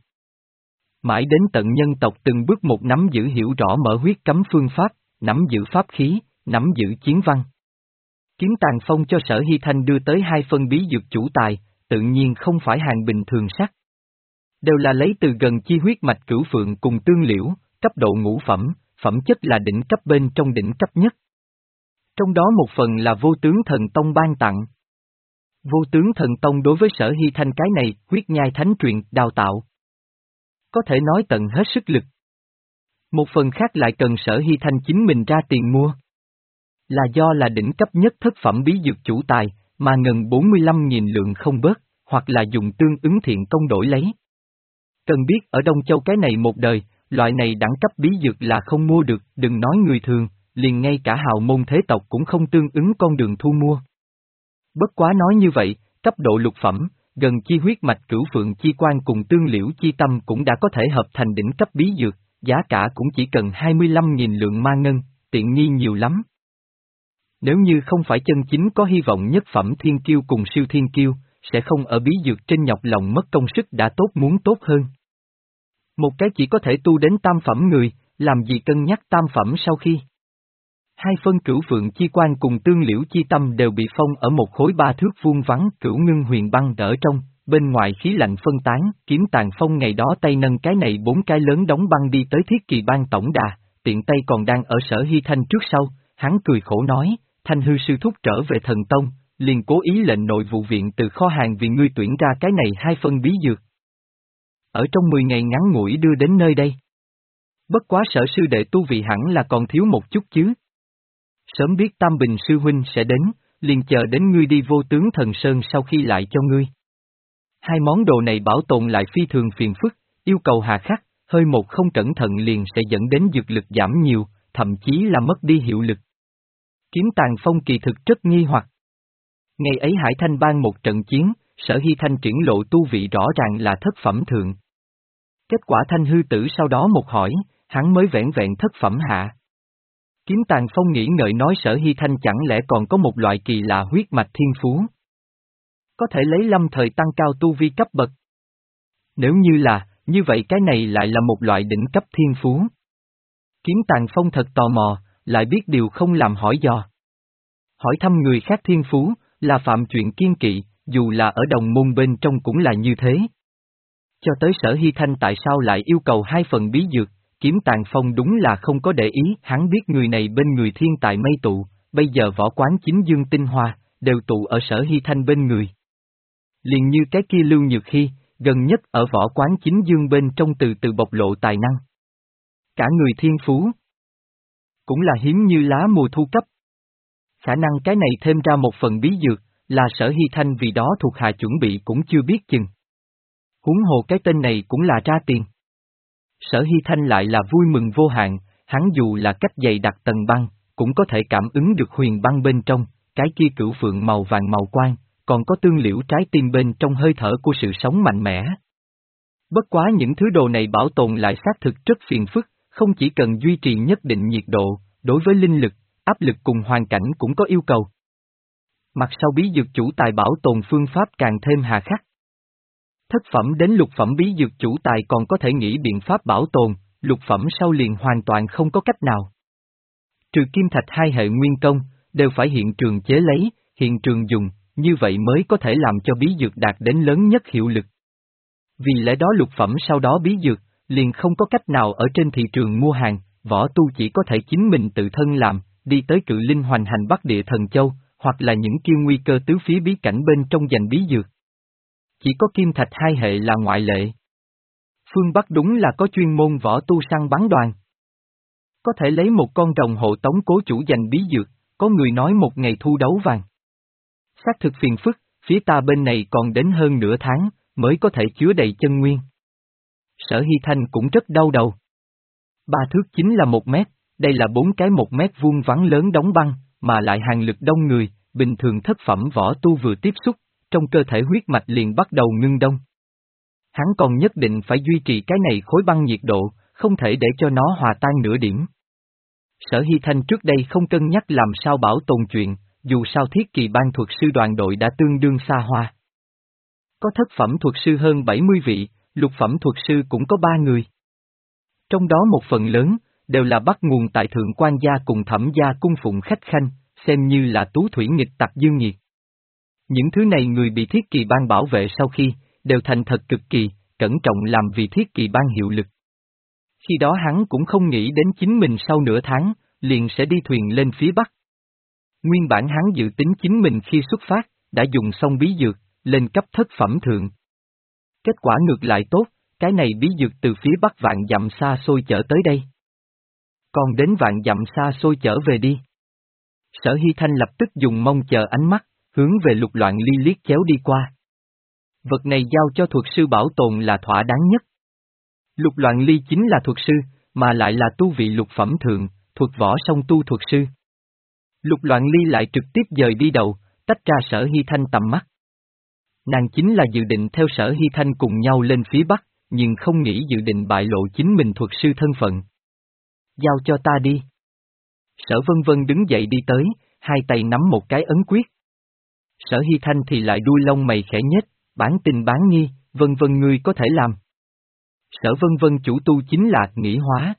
Mãi đến tận nhân tộc từng bước một nắm giữ hiểu rõ mở huyết cấm phương pháp, nắm giữ pháp khí, nắm giữ chiến văn. Kiếm Tàn Phong cho Sở Hy Thanh đưa tới hai phân bí dược chủ tài, tự nhiên không phải hàng bình thường sắc. Đều là lấy từ gần chi huyết mạch cửu phượng cùng tương liễu, cấp độ ngũ phẩm, phẩm chất là đỉnh cấp bên trong đỉnh cấp nhất. Trong đó một phần là vô tướng thần tông ban tặng. Vô tướng thần tông đối với Sở Hy Thanh cái này, huyết nhai thánh truyền, đào tạo. Có thể nói tận hết sức lực. Một phần khác lại cần Sở Hy Thanh chính mình ra tiền mua. Là do là đỉnh cấp nhất thất phẩm bí dược chủ tài, mà ngần bốn mươi lăm nghìn lượng không bớt, hoặc là dùng tương ứng thiện công đổi lấy. Cần biết ở Đông Châu cái này một đời, loại này đẳng cấp bí dược là không mua được, đừng nói người thường, liền ngay cả hào môn thế tộc cũng không tương ứng con đường thu mua. Bất quá nói như vậy, cấp độ lục phẩm, gần chi huyết mạch cửu phượng chi quan cùng tương liễu chi tâm cũng đã có thể hợp thành đỉnh cấp bí dược, giá cả cũng chỉ cần hai mươi lăm nghìn lượng ma ngân, tiện nghi nhiều lắm. Nếu như không phải chân chính có hy vọng nhất phẩm thiên kiêu cùng siêu thiên kiêu, sẽ không ở bí dược trên nhọc lòng mất công sức đã tốt muốn tốt hơn. Một cái chỉ có thể tu đến tam phẩm người, làm gì cân nhắc tam phẩm sau khi. Hai phân cửu phượng chi quan cùng tương liễu chi tâm đều bị phong ở một khối ba thước vuông vắng cửu ngưng huyền băng ở trong, bên ngoài khí lạnh phân tán, Kiếm Tàn Phong ngày đó tay nâng cái này bốn cái lớn đóng băng đi tới Thiết Kỳ Bang tổng đà, tiện tay còn đang ở Sở Hy Thanh trước sau, Hắn cười khổ nói, Thanh hư sư thúc trở về thần tông, liền cố ý lệnh nội vụ viện từ kho hàng vì ngươi tuyển ra cái này hai phân bí dược. Ở trong mười ngày ngắn ngủi đưa đến nơi đây. Bất quá sở sư đệ tu vị hẳn là còn thiếu một chút chứ. Sớm biết Tam Bình sư huynh sẽ đến, liền chờ đến ngươi đi Vô Tướng Thần Sơn sau khi lại cho ngươi. Hai món đồ này bảo tồn lại phi thường phiền phức, yêu cầu hà khắc, hơi một không cẩn thận liền sẽ dẫn đến dược lực giảm nhiều, thậm chí là mất đi hiệu lực. Kiếm Tàn Phong kỳ thực rất nghi hoặc. Ngày ấy Hải Thanh ban một trận chiến, Sở Hy Thanh triển lộ tu vị rõ ràng là thất phẩm thượng. Kết quả Thanh hư tử sau đó một hỏi, hắn mới vẻn vẹn thất phẩm hạ. Kiếm Tàn Phong nghĩ ngợi nói Sở Hy Thanh chẳng lẽ còn có một loại kỳ lạ huyết mạch thiên phú. Có thể lấy lâm thời tăng cao tu vi cấp bậc. Nếu như là, như vậy cái này lại là một loại đỉnh cấp thiên phú. Kiếm Tàn Phong thật tò mò, lại biết điều không làm hỏi dò. Hỏi thăm người khác thiên phú, là phạm chuyện kiêng kỵ, dù là ở đồng môn bên trong cũng là như thế. Cho tới Sở Hy Thanh tại sao lại yêu cầu hai phần bí dược, Kiếm Tàn Phong đúng là không có để ý, hắn biết người này bên người thiên tài mây tụ, bây giờ võ quán chính dương tinh hoa, đều tụ ở Sở Hy Thanh bên người. Liền như cái kia Lưu Nhược Hy, gần nhất ở võ quán chính dương bên trong từ từ bộc lộ tài năng. Cả người thiên phú, cũng là hiếm như lá mùa thu cấp. Khả năng cái này thêm ra một phần bí dược, là Sở Hy Thanh vì đó thuộc hạ chuẩn bị cũng chưa biết chừng. Huống hồ cái tên này cũng là ra tiền. Sở Hy Thanh lại là vui mừng vô hạn, hắn dù là cách dày đặt tầng băng, cũng có thể cảm ứng được huyền băng bên trong, cái kia cửu phượng màu vàng màu quang, còn có tương liễu trái tim bên trong hơi thở của sự sống mạnh mẽ. Bất quá những thứ đồ này bảo tồn lại xác thực rất phiền phức, không chỉ cần duy trì nhất định nhiệt độ, đối với linh lực, áp lực cùng hoàn cảnh cũng có yêu cầu. Mặt sau bí dược chủ tài bảo tồn phương pháp càng thêm hà khắc. Thất phẩm đến lục phẩm bí dược chủ tài còn có thể nghĩ biện pháp bảo tồn, lục phẩm sau liền hoàn toàn không có cách nào. Trừ kim thạch hai hệ nguyên công, đều phải hiện trường chế lấy, hiện trường dùng, như vậy mới có thể làm cho bí dược đạt đến lớn nhất hiệu lực. Vì lẽ đó lục phẩm sau đó bí dược, liền không có cách nào ở trên thị trường mua hàng, võ tu chỉ có thể chính mình tự thân làm, đi tới cự linh hoành hành Bắc Địa Thần Châu, hoặc là những kiêu nguy cơ tứ phía bí cảnh bên trong giành bí dược. Chỉ có kim thạch hai hệ là ngoại lệ. Phương Bắc đúng là có chuyên môn võ tu săn bắn đoàn. Có thể lấy một con rồng hộ tống cố chủ giành bí dược, có người nói một ngày thu đấu vàng. Xác thực phiền phức, phía ta bên này còn đến hơn nửa tháng, mới có thể chứa đầy chân nguyên. Sở Hy Thanh cũng rất đau đầu. Ba thước chính là một mét, đây là bốn cái một mét vuông vắn lớn đóng băng, mà lại hàng lực đông người, bình thường thất phẩm võ tu vừa tiếp xúc, trong cơ thể huyết mạch liền bắt đầu ngưng đông. Hắn còn nhất định phải duy trì cái này khối băng nhiệt độ, không thể để cho nó hòa tan nửa điểm. Sở Hy Thanh trước đây không cân nhắc làm sao bảo tồn chuyện, dù sao thiết kỳ ban thuật sư đoàn đội đã tương đương xa hoa. Có thất phẩm thuật sư hơn bảy mươi vị, lục phẩm thuật sư cũng có ba người. Trong đó một phần lớn, đều là bắt nguồn tại thượng quan gia cùng thẩm gia cung phụng khách khanh, xem như là tú thủy nghịch tặc dương nhiệt. Những thứ này người bị thiết kỳ ban bảo vệ sau khi, đều thành thật cực kỳ, cẩn trọng làm vì thiết kỳ ban hiệu lực. Khi đó hắn cũng không nghĩ đến chính mình sau nửa tháng, liền sẽ đi thuyền lên phía Bắc. Nguyên bản hắn dự tính chính mình khi xuất phát, đã dùng xong bí dược, lên cấp thất phẩm thượng. Kết quả ngược lại tốt, cái này bí dược từ phía Bắc vạn dặm xa xôi chở tới đây. Còn đến vạn dặm xa xôi trở về đi. Sở Hy Thanh lập tức dùng mong chờ ánh mắt, hướng về Lục Loạn Ly liếc chéo đi qua. Vật này giao cho thuật sư bảo tồn là thỏa đáng nhất. Lục Loạn Ly chính là thuật sư, mà lại là tu vị lục phẩm thượng, thuật võ song tu thuật sư. Lục Loạn Ly lại trực tiếp dời đi đầu, tách ra Sở Hy Thanh tầm mắt. Nàng chính là dự định theo Sở Hy Thanh cùng nhau lên phía Bắc, nhưng không nghĩ dự định bại lộ chính mình thuật sư thân phận. Giao cho ta đi. Sở Vân Vân đứng dậy đi tới, hai tay nắm một cái ấn quyết. Sở Hy Thanh thì lại đuôi lông mày khẽ nhếch, bán tình bán nghi, Vân Vân ngươi có thể làm. Sở Vân Vân chủ tu chính là nghĩ hóa,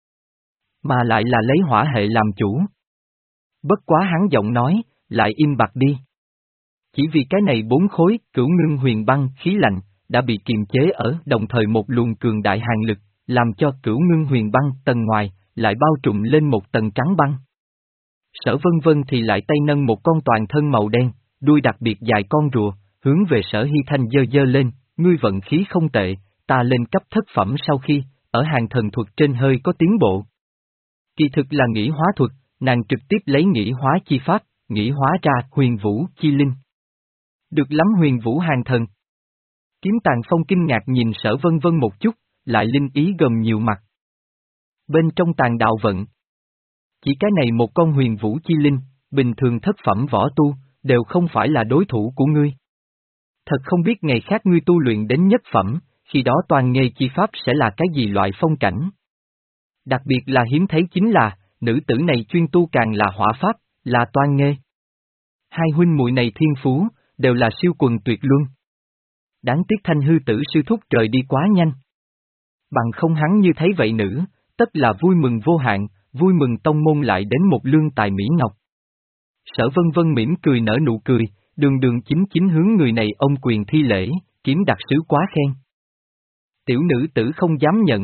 mà lại là lấy hỏa hệ làm chủ. Bất quá hắn giọng nói, lại im bặt đi. Chỉ vì cái này bốn khối cửu ngưng huyền băng khí lạnh, đã bị kiềm chế ở đồng thời một luồng cường đại hàn lực, làm cho cửu ngưng huyền băng tầng ngoài, lại bao trùm lên một tầng trắng băng. Sở Vân Vân thì lại tay nâng một con toàn thân màu đen, đuôi đặc biệt dài con rùa, hướng về Sở Hy Thanh giơ giơ lên, ngươi vận khí không tệ, ta lên cấp thất phẩm sau khi, ở hàng thần thuật trên hơi có tiến bộ. Kỳ thực là nghĩ hóa thuật, nàng trực tiếp lấy nghĩ hóa chi pháp, nghĩ hóa ra huyền vũ chi linh. Được lắm huyền vũ hàng thần. Kiếm Tàn Phong kinh ngạc nhìn Sở Vân Vân một chút, lại linh ý gồm nhiều mặt. Bên trong tàn đạo vận, chỉ cái này một con huyền vũ chi linh, bình thường thất phẩm võ tu, đều không phải là đối thủ của ngươi. Thật không biết ngày khác ngươi tu luyện đến nhất phẩm, khi đó toàn nghề chi pháp sẽ là cái gì loại phong cảnh. Đặc biệt là hiếm thấy chính là, nữ tử này chuyên tu càng là hỏa pháp, là toan nghê. Hai huynh muội này thiên phú, đều là siêu quần tuyệt luân. Đáng tiếc Thanh hư tử sư thúc rời đi quá nhanh. Bằng không hắn như thấy vậy nữ, tất là vui mừng vô hạn, vui mừng tông môn lại đến một lương tài mỹ ngọc. Sở Vân Vân mỉm cười nở nụ cười, đường đường chính chính hướng người này ông quyền thi lễ, kiếm đặc sứ quá khen. Tiểu nữ tử không dám nhận.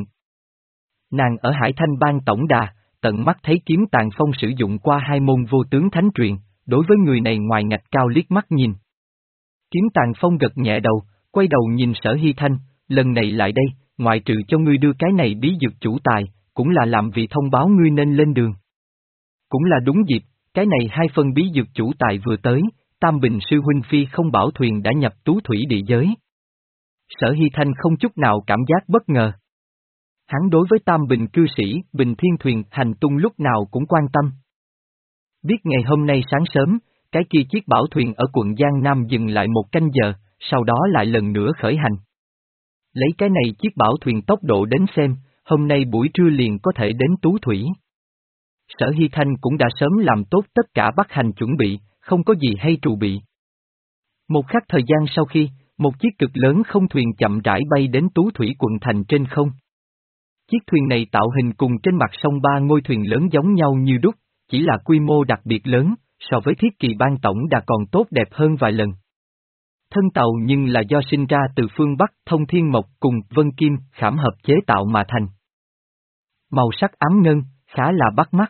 Nàng ở Hải Thanh Bang tổng đà, tận mắt thấy Kiếm Tàn Phong sử dụng qua hai môn vô tướng thánh truyền, đối với người này ngoài ngạch cao liếc mắt nhìn. Kiếm Tàn Phong gật nhẹ đầu, quay đầu nhìn Sở Hy Thanh, lần này lại đây, ngoại trừ cho ngươi đưa cái này bí dược chủ tài, cũng là làm vì thông báo ngươi nên lên đường. Cũng là đúng dịp, cái này hai phần bí dược chủ tài vừa tới, Tam Bình sư huynh phi không bảo thuyền đã nhập tú thủy địa giới. Sở Hy Thanh không chút nào cảm giác bất ngờ. Hắn đối với Tam Bình cư sĩ, Bình Thiên Thuyền hành tung lúc nào cũng quan tâm. Biết ngày hôm nay sáng sớm, cái kia chiếc bảo thuyền ở quận Giang Nam dừng lại một canh giờ, sau đó lại lần nữa khởi hành. Lấy cái này chiếc bảo thuyền tốc độ đến xem, hôm nay buổi trưa liền có thể đến Tú Thủy. Sở Hy Thanh cũng đã sớm làm tốt tất cả bắt hành chuẩn bị, không có gì hay trù bị. Một khắc thời gian sau khi, một chiếc cực lớn không thuyền chậm rãi bay đến Tú Thủy quận thành trên không. Chiếc thuyền này tạo hình cùng trên mặt sông ba ngôi thuyền lớn giống nhau như đúc, chỉ là quy mô đặc biệt lớn, so với thiết kỳ ban tổng đã còn tốt đẹp hơn vài lần. Thân tàu nhưng là do sinh ra từ phương Bắc Thông Thiên Mộc cùng Vân Kim khảm hợp chế tạo mà thành. Màu sắc ám ngân, khá là bắt mắt.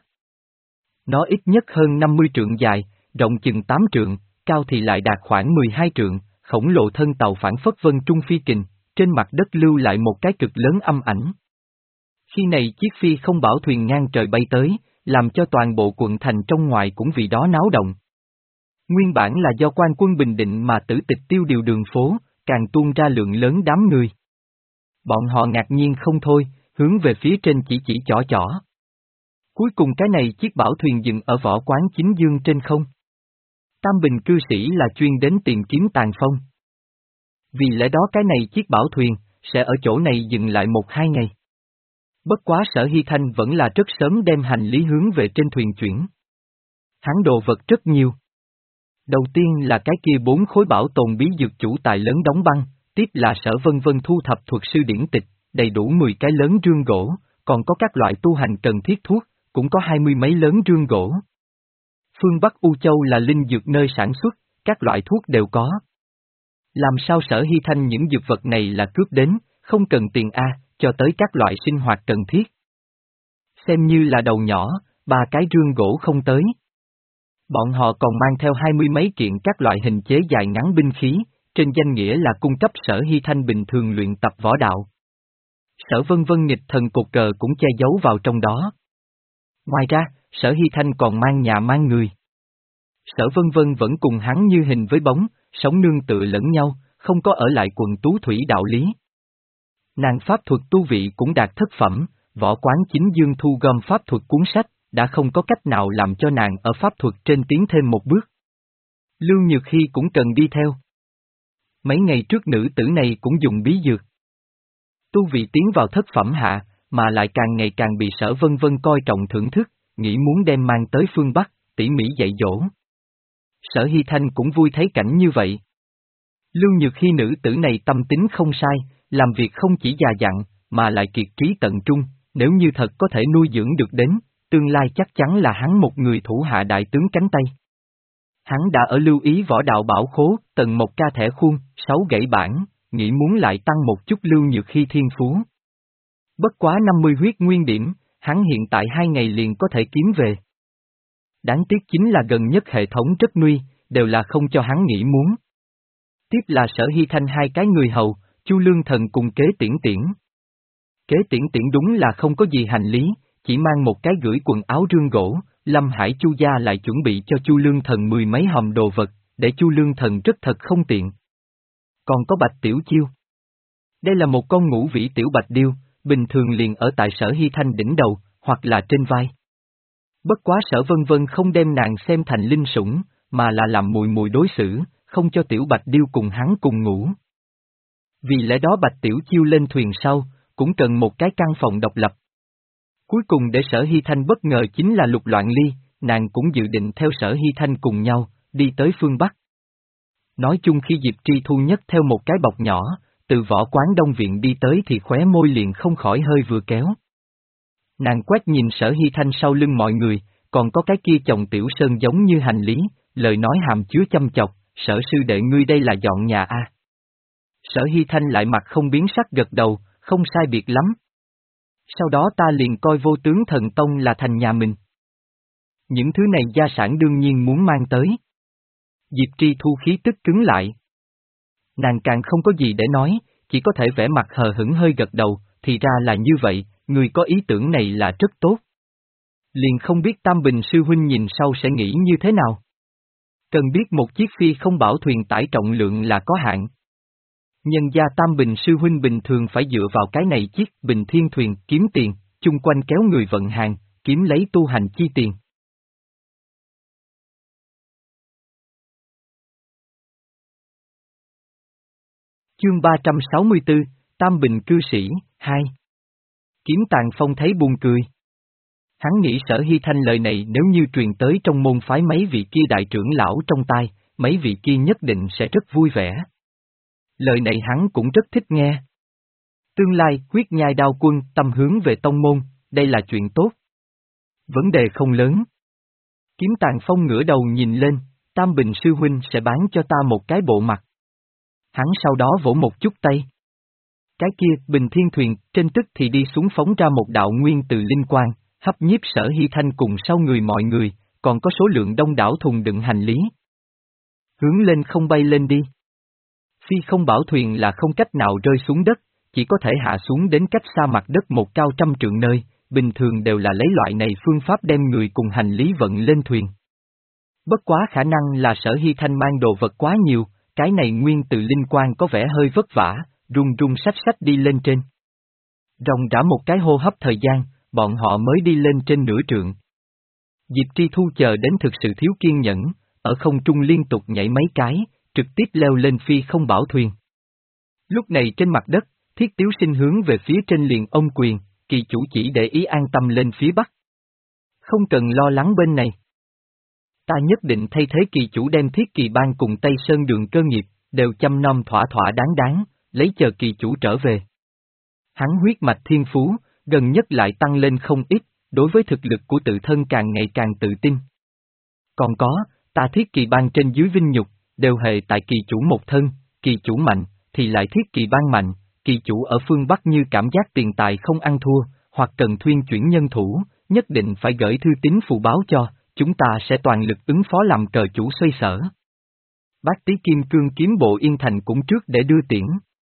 Nó ít nhất hơn năm mươi trượng dài, rộng chừng tám trượng, cao thì lại đạt khoảng mười hai trượng, khổng lồ thân tàu phản phất vân trung phi kình, trên mặt đất lưu lại một cái cực lớn âm ảnh. Khi này chiếc phi không bảo thuyền ngang trời bay tới, làm cho toàn bộ quận thành trong ngoài cũng vì đó náo động. Nguyên bản là do quan quân bình định mà tử tịch tiêu điều đường phố, càng tuôn ra lượng lớn đám người. Bọn họ ngạc nhiên không thôi, hướng về phía trên chỉ chỉ chỏ chỏ. Cuối cùng cái này chiếc bảo thuyền dừng ở võ quán chính dương trên không. Tam Bình cư sĩ là chuyên đến tìm kiếm Tàn Phong. Vì lẽ đó cái này chiếc bảo thuyền, sẽ ở chỗ này dừng lại một hai ngày. Bất quá Sở Hy Thanh vẫn là rất sớm đem hành lý hướng về trên thuyền chuyển. Hắn đồ vật rất nhiều. Đầu tiên là cái kia bốn khối bảo tồn bí dược chủ tài lớn đóng băng, tiếp là Sở Vân Vân thu thập thuật sư điển tịch, đầy đủ mười cái lớn rương gỗ, còn có các loại tu hành cần thiết thuốc, cũng có hai mươi mấy lớn rương gỗ. Phương Bắc U Châu là linh dược nơi sản xuất, các loại thuốc đều có. Làm sao Sở Hy Thanh những dược vật này là cướp đến, không cần tiền A, cho tới các loại sinh hoạt cần thiết. Xem như là đầu nhỏ, ba cái rương gỗ không tới. Bọn họ còn mang theo hai mươi mấy kiện các loại hình chế dài ngắn binh khí, trên danh nghĩa là cung cấp Sở Hy Thanh bình thường luyện tập võ đạo. Sở Vân Vân nghịch thần cột cờ cũng che giấu vào trong đó. Ngoài ra, Sở Hy Thanh còn mang nhà mang người. Sở Vân Vân vẫn cùng hắn như hình với bóng, sống nương tựa lẫn nhau, không có ở lại quần Tú Thủy đạo lý. Nàng pháp thuật tu vị cũng đạt thất phẩm, võ quán chính dương thu gom pháp thuật cuốn sách, đã không có cách nào làm cho nàng ở pháp thuật trên tiến thêm một bước. Lưu Nhược Hy cũng cần đi theo. Mấy ngày trước nữ tử này cũng dùng bí dược. Tu vị tiến vào thất phẩm hạ, mà lại càng ngày càng bị Sở Vân Vân coi trọng thưởng thức, nghĩ muốn đem mang tới phương Bắc, tỉ mỉ dạy dỗ. Sở Hy Thanh cũng vui thấy cảnh như vậy. Lưu Nhược Hy nữ tử này tâm tính không sai, làm việc không chỉ già dặn, mà lại kiệt trí tận trung, nếu như thật có thể nuôi dưỡng được đến, tương lai chắc chắn là hắn một người thủ hạ đại tướng cánh tay. Hắn đã ở lưu ý võ đạo bảo khố, tầng một ca thẻ khuôn, sáu gãy bản, nghĩ muốn lại tăng một chút Lưu Nhược Hy thiên phú. Bất quá năm mươi huyết nguyên điểm, hắn hiện tại hai ngày liền có thể kiếm về. đáng tiếc chính là gần nhất hệ thống rất nguy, đều là không cho hắn nghĩ muốn. Tiếp là Sở Hy Thanh hai cái người hầu, Chu Lương Thần cùng Kế Tiễn Tiễn. Kế Tiễn Tiễn đúng là không có gì hành lý, chỉ mang một cái gửi quần áo rương gỗ, Lâm Hải Chu gia lại chuẩn bị cho Chu Lương Thần mười mấy hòm đồ vật, để Chu Lương Thần rất thật không tiện. Còn có Bạch Tiểu Chiêu. Đây là một con ngũ vĩ tiểu bạch điêu, bình thường liền ở tại Sở Hy Thanh đỉnh đầu, hoặc là trên vai. Bất quá Sở Vân Vân không đem nàng xem thành linh sủng, mà là làm mùi mùi đối xử, không cho tiểu bạch điêu cùng hắn cùng ngủ. Vì lẽ đó Bạch Tiểu Chiêu lên thuyền sau, cũng cần một cái căn phòng độc lập. Cuối cùng để Sở Hy Thanh bất ngờ chính là Lục Loạn Ly, nàng cũng dự định theo Sở Hy Thanh cùng nhau, đi tới phương Bắc. Nói chung khi Diệp Tri Thu nhất theo một cái bọc nhỏ, từ võ quán Đông Viện đi tới thì khóe môi liền không khỏi hơi vừa kéo. Nàng quét nhìn Sở Hy Thanh sau lưng mọi người, còn có cái kia chồng Tiểu Sơn giống như hành lý, lời nói hàm chứa chăm chọc, Sở sư đệ ngươi đây là dọn nhà a? À? Sở Hy Thanh lại mặt không biến sắc gật đầu, không sai biệt lắm. Sau đó ta liền coi Vô Tướng Thần Tông là thành nhà mình. Những thứ này gia sản đương nhiên muốn mang tới. Diệp Tri Thu khí tức cứng lại. Nàng càng không có gì để nói, chỉ có thể vẽ mặt hờ hững hơi gật đầu, thì ra là như vậy, người có ý tưởng này là rất tốt. Liền không biết Tam Bình sư huynh nhìn sau sẽ nghĩ như thế nào. Cần biết một chiếc phi không bảo thuyền tải trọng lượng là có hạn. Nhân gia Tam Bình sư huynh bình thường phải dựa vào cái này chiếc bình thiên thuyền kiếm tiền, chung quanh kéo người vận hàng, kiếm lấy tu hành chi tiền. Chương ba trăm sáu mươi tư, Tam Bình cư sĩ, hai. Kiếm Tàn Phong thấy buồn cười. Hắn nghĩ Sở Hy Thanh lời này nếu như truyền tới trong môn phái mấy vị kia đại trưởng lão trong tai, mấy vị kia nhất định sẽ rất vui vẻ. Lời này hắn cũng rất thích nghe. Tương lai, huyết nhai đao quân, tâm hướng về tông môn, đây là chuyện tốt. Vấn đề không lớn. Kiếm Tàn Phong ngửa đầu nhìn lên, Tam Bình sư huynh sẽ bán cho ta một cái bộ mặt. Hắn sau đó vỗ một chút tay. Cái kia, Bình Thiên Thuyền, trên tức thì đi xuống phóng ra một đạo nguyên từ linh quang, hấp nhiếp Sở Hy Thanh cùng sau người mọi người, còn có số lượng đông đảo thùng đựng hành lý. Hướng lên không bay lên đi. Phi không bảo thuyền là không cách nào rơi xuống đất, chỉ có thể hạ xuống đến cách xa mặt đất một cao trăm trượng nơi, bình thường đều là lấy loại này phương pháp đem người cùng hành lý vận lên thuyền. Bất quá khả năng là Sở Hy Thanh mang đồ vật quá nhiều, cái này nguyên từ linh quang có vẻ hơi vất vả, run run sách sách đi lên trên. Ròng rã một cái hô hấp thời gian, bọn họ mới đi lên trên nửa trượng. Diệp Tri Thu chờ đến thực sự thiếu kiên nhẫn, ở không trung liên tục nhảy mấy cái, trực tiếp leo lên phi không bảo thuyền. Lúc này trên mặt đất, Thiết Tiếu Sinh hướng về phía trên liền ông quyền, kỳ chủ chỉ để ý an tâm lên phía bắc. Không cần lo lắng bên này. Ta nhất định thay thế kỳ chủ đem Thiết Kỳ Bang cùng Tây Sơn Đường Cơ Nghiệp, đều chăm nom thỏa thỏa đáng đáng, lấy chờ kỳ chủ trở về. Hắn huyết mạch thiên phú, gần nhất lại tăng lên không ít, đối với thực lực của tự thân càng ngày càng tự tin. Còn có, ta Thiết Kỳ Bang trên dưới vinh nhục, đều hệ tại kỳ chủ một thân, kỳ chủ mạnh, thì lại Thiết Kỳ Bang mạnh, kỳ chủ ở phương Bắc như cảm giác tiền tài không ăn thua, hoặc cần thuyên chuyển nhân thủ, nhất định phải gửi thư tín phù báo cho, chúng ta sẽ toàn lực ứng phó làm cờ chủ xoay sở. Bác Tý Kim Cương kiếm bộ Yên Thành cũng trước để đưa tiễn.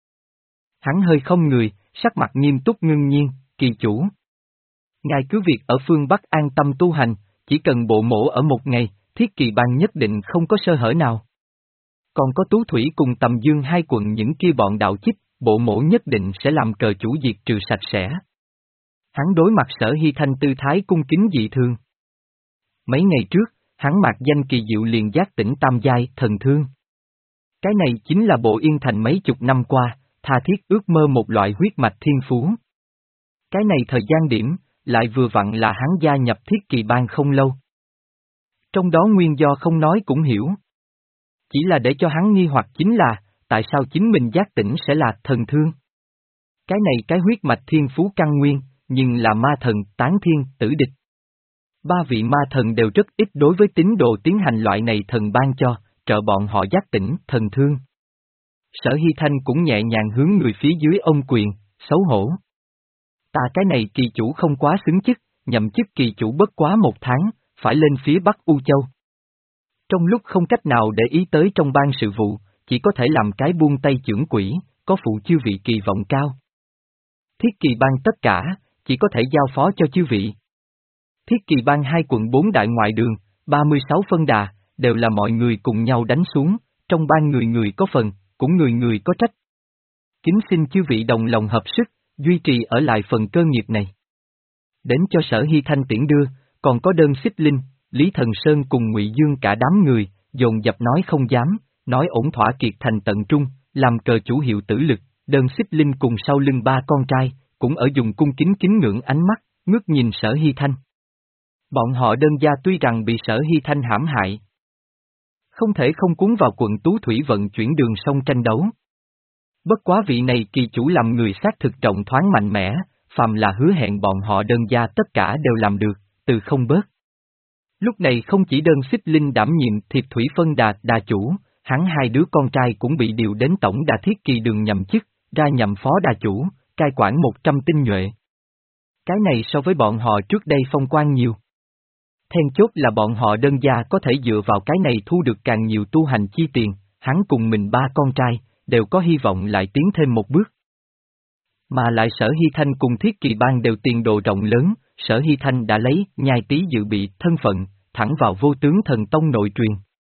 Hắn hơi không người, sắc mặt nghiêm túc ngưng nhiên, kỳ chủ. Ngài cứ việc ở phương Bắc an tâm tu hành, chỉ cần bộ mổ ở một ngày, Thiết Kỳ Bang nhất định không có sơ hở nào. Còn có Tú Thủy cùng Tầm Dương hai quận những kia bọn đạo chích, bộ mổ nhất định sẽ làm cờ chủ diệt trừ sạch sẽ. Hắn đối mặt Sở Hy Thanh tư thái cung kính dị thường. Mấy ngày trước, hắn mạc danh kỳ diệu liền giác tỉnh tam giai thần thương. Cái này chính là bộ Yên Thành mấy chục năm qua, tha thiết ước mơ một loại huyết mạch thiên phú. Cái này thời gian điểm, lại vừa vặn là hắn gia nhập Thiết Kỳ Bang không lâu. Trong đó nguyên do không nói cũng hiểu. Chỉ là để cho hắn nghi hoặc chính là, tại sao chính mình giác tỉnh sẽ là thần thương? Cái này cái huyết mạch thiên phú căn nguyên, nhưng là ma thần, tán thiên, tử địch. Ba vị ma thần đều rất ít đối với tín đồ tiến hành loại này thần ban cho, trợ bọn họ giác tỉnh, thần thương. Sở Hy Thanh cũng nhẹ nhàng hướng người phía dưới ông quyền, xấu hổ. Ta cái này kỳ chủ không quá xứng chức, nhậm chức kỳ chủ bất quá một tháng, phải lên phía Bắc U Châu. Trong lúc không cách nào để ý tới trong ban sự vụ, chỉ có thể làm cái buông tay chưởng quỷ, có phụ chư vị kỳ vọng cao. Thiết kỳ ban tất cả, chỉ có thể giao phó cho chư vị. Thiết kỳ ban hai quận bốn đại ngoại đường, ba mươi sáu phân đà, đều là mọi người cùng nhau đánh xuống, trong ban người người có phần, cũng người người có trách. Kính xin chư vị đồng lòng hợp sức, duy trì ở lại phần cơ nghiệp này. Đến cho Sở Hy Thanh tiễn đưa, còn có đơn Xích Linh, Lý Thần Sơn cùng Ngụy Dương cả đám người, dồn dập nói không dám, nói ổn thỏa kiệt thành tận trung, làm cờ chủ hiệu tử lực, đơn Xích Linh cùng sau lưng ba con trai, cũng ở dùng cung kính kính ngưỡng ánh mắt, ngước nhìn Sở Hy Thanh. Bọn họ đơn gia tuy rằng bị Sở Hy Thanh hãm hại, không thể không cuốn vào quận Tú Thủy vận chuyển đường sông tranh đấu. Bất quá vị này kỳ chủ làm người xác thực trọng thoáng mạnh mẽ, phàm là hứa hẹn bọn họ đơn gia tất cả đều làm được, từ không bớt. Lúc này không chỉ đơn Xích Linh đảm nhiệm Thiệp Thủy Phân Đà đà chủ, hắn hai đứa con trai cũng bị điều đến tổng đà thiết kỳ đường nhậm chức, ra nhậm phó đà chủ, cai quản một trăm tinh nhuệ. Cái này so với bọn họ trước đây phong quan nhiều. Then chốt là bọn họ đơn gia có thể dựa vào cái này thu được càng nhiều tu hành chi tiền, hắn cùng mình ba con trai, đều có hy vọng lại tiến thêm một bước. Mà lại Sở Hy Thanh cùng Thiết Kỳ Bang đều tiền đồ rộng lớn, Sở Hy Thanh đã lấy nhai tý dự bị thân phận, thẳng vào vô tướng thần tông nội truyền.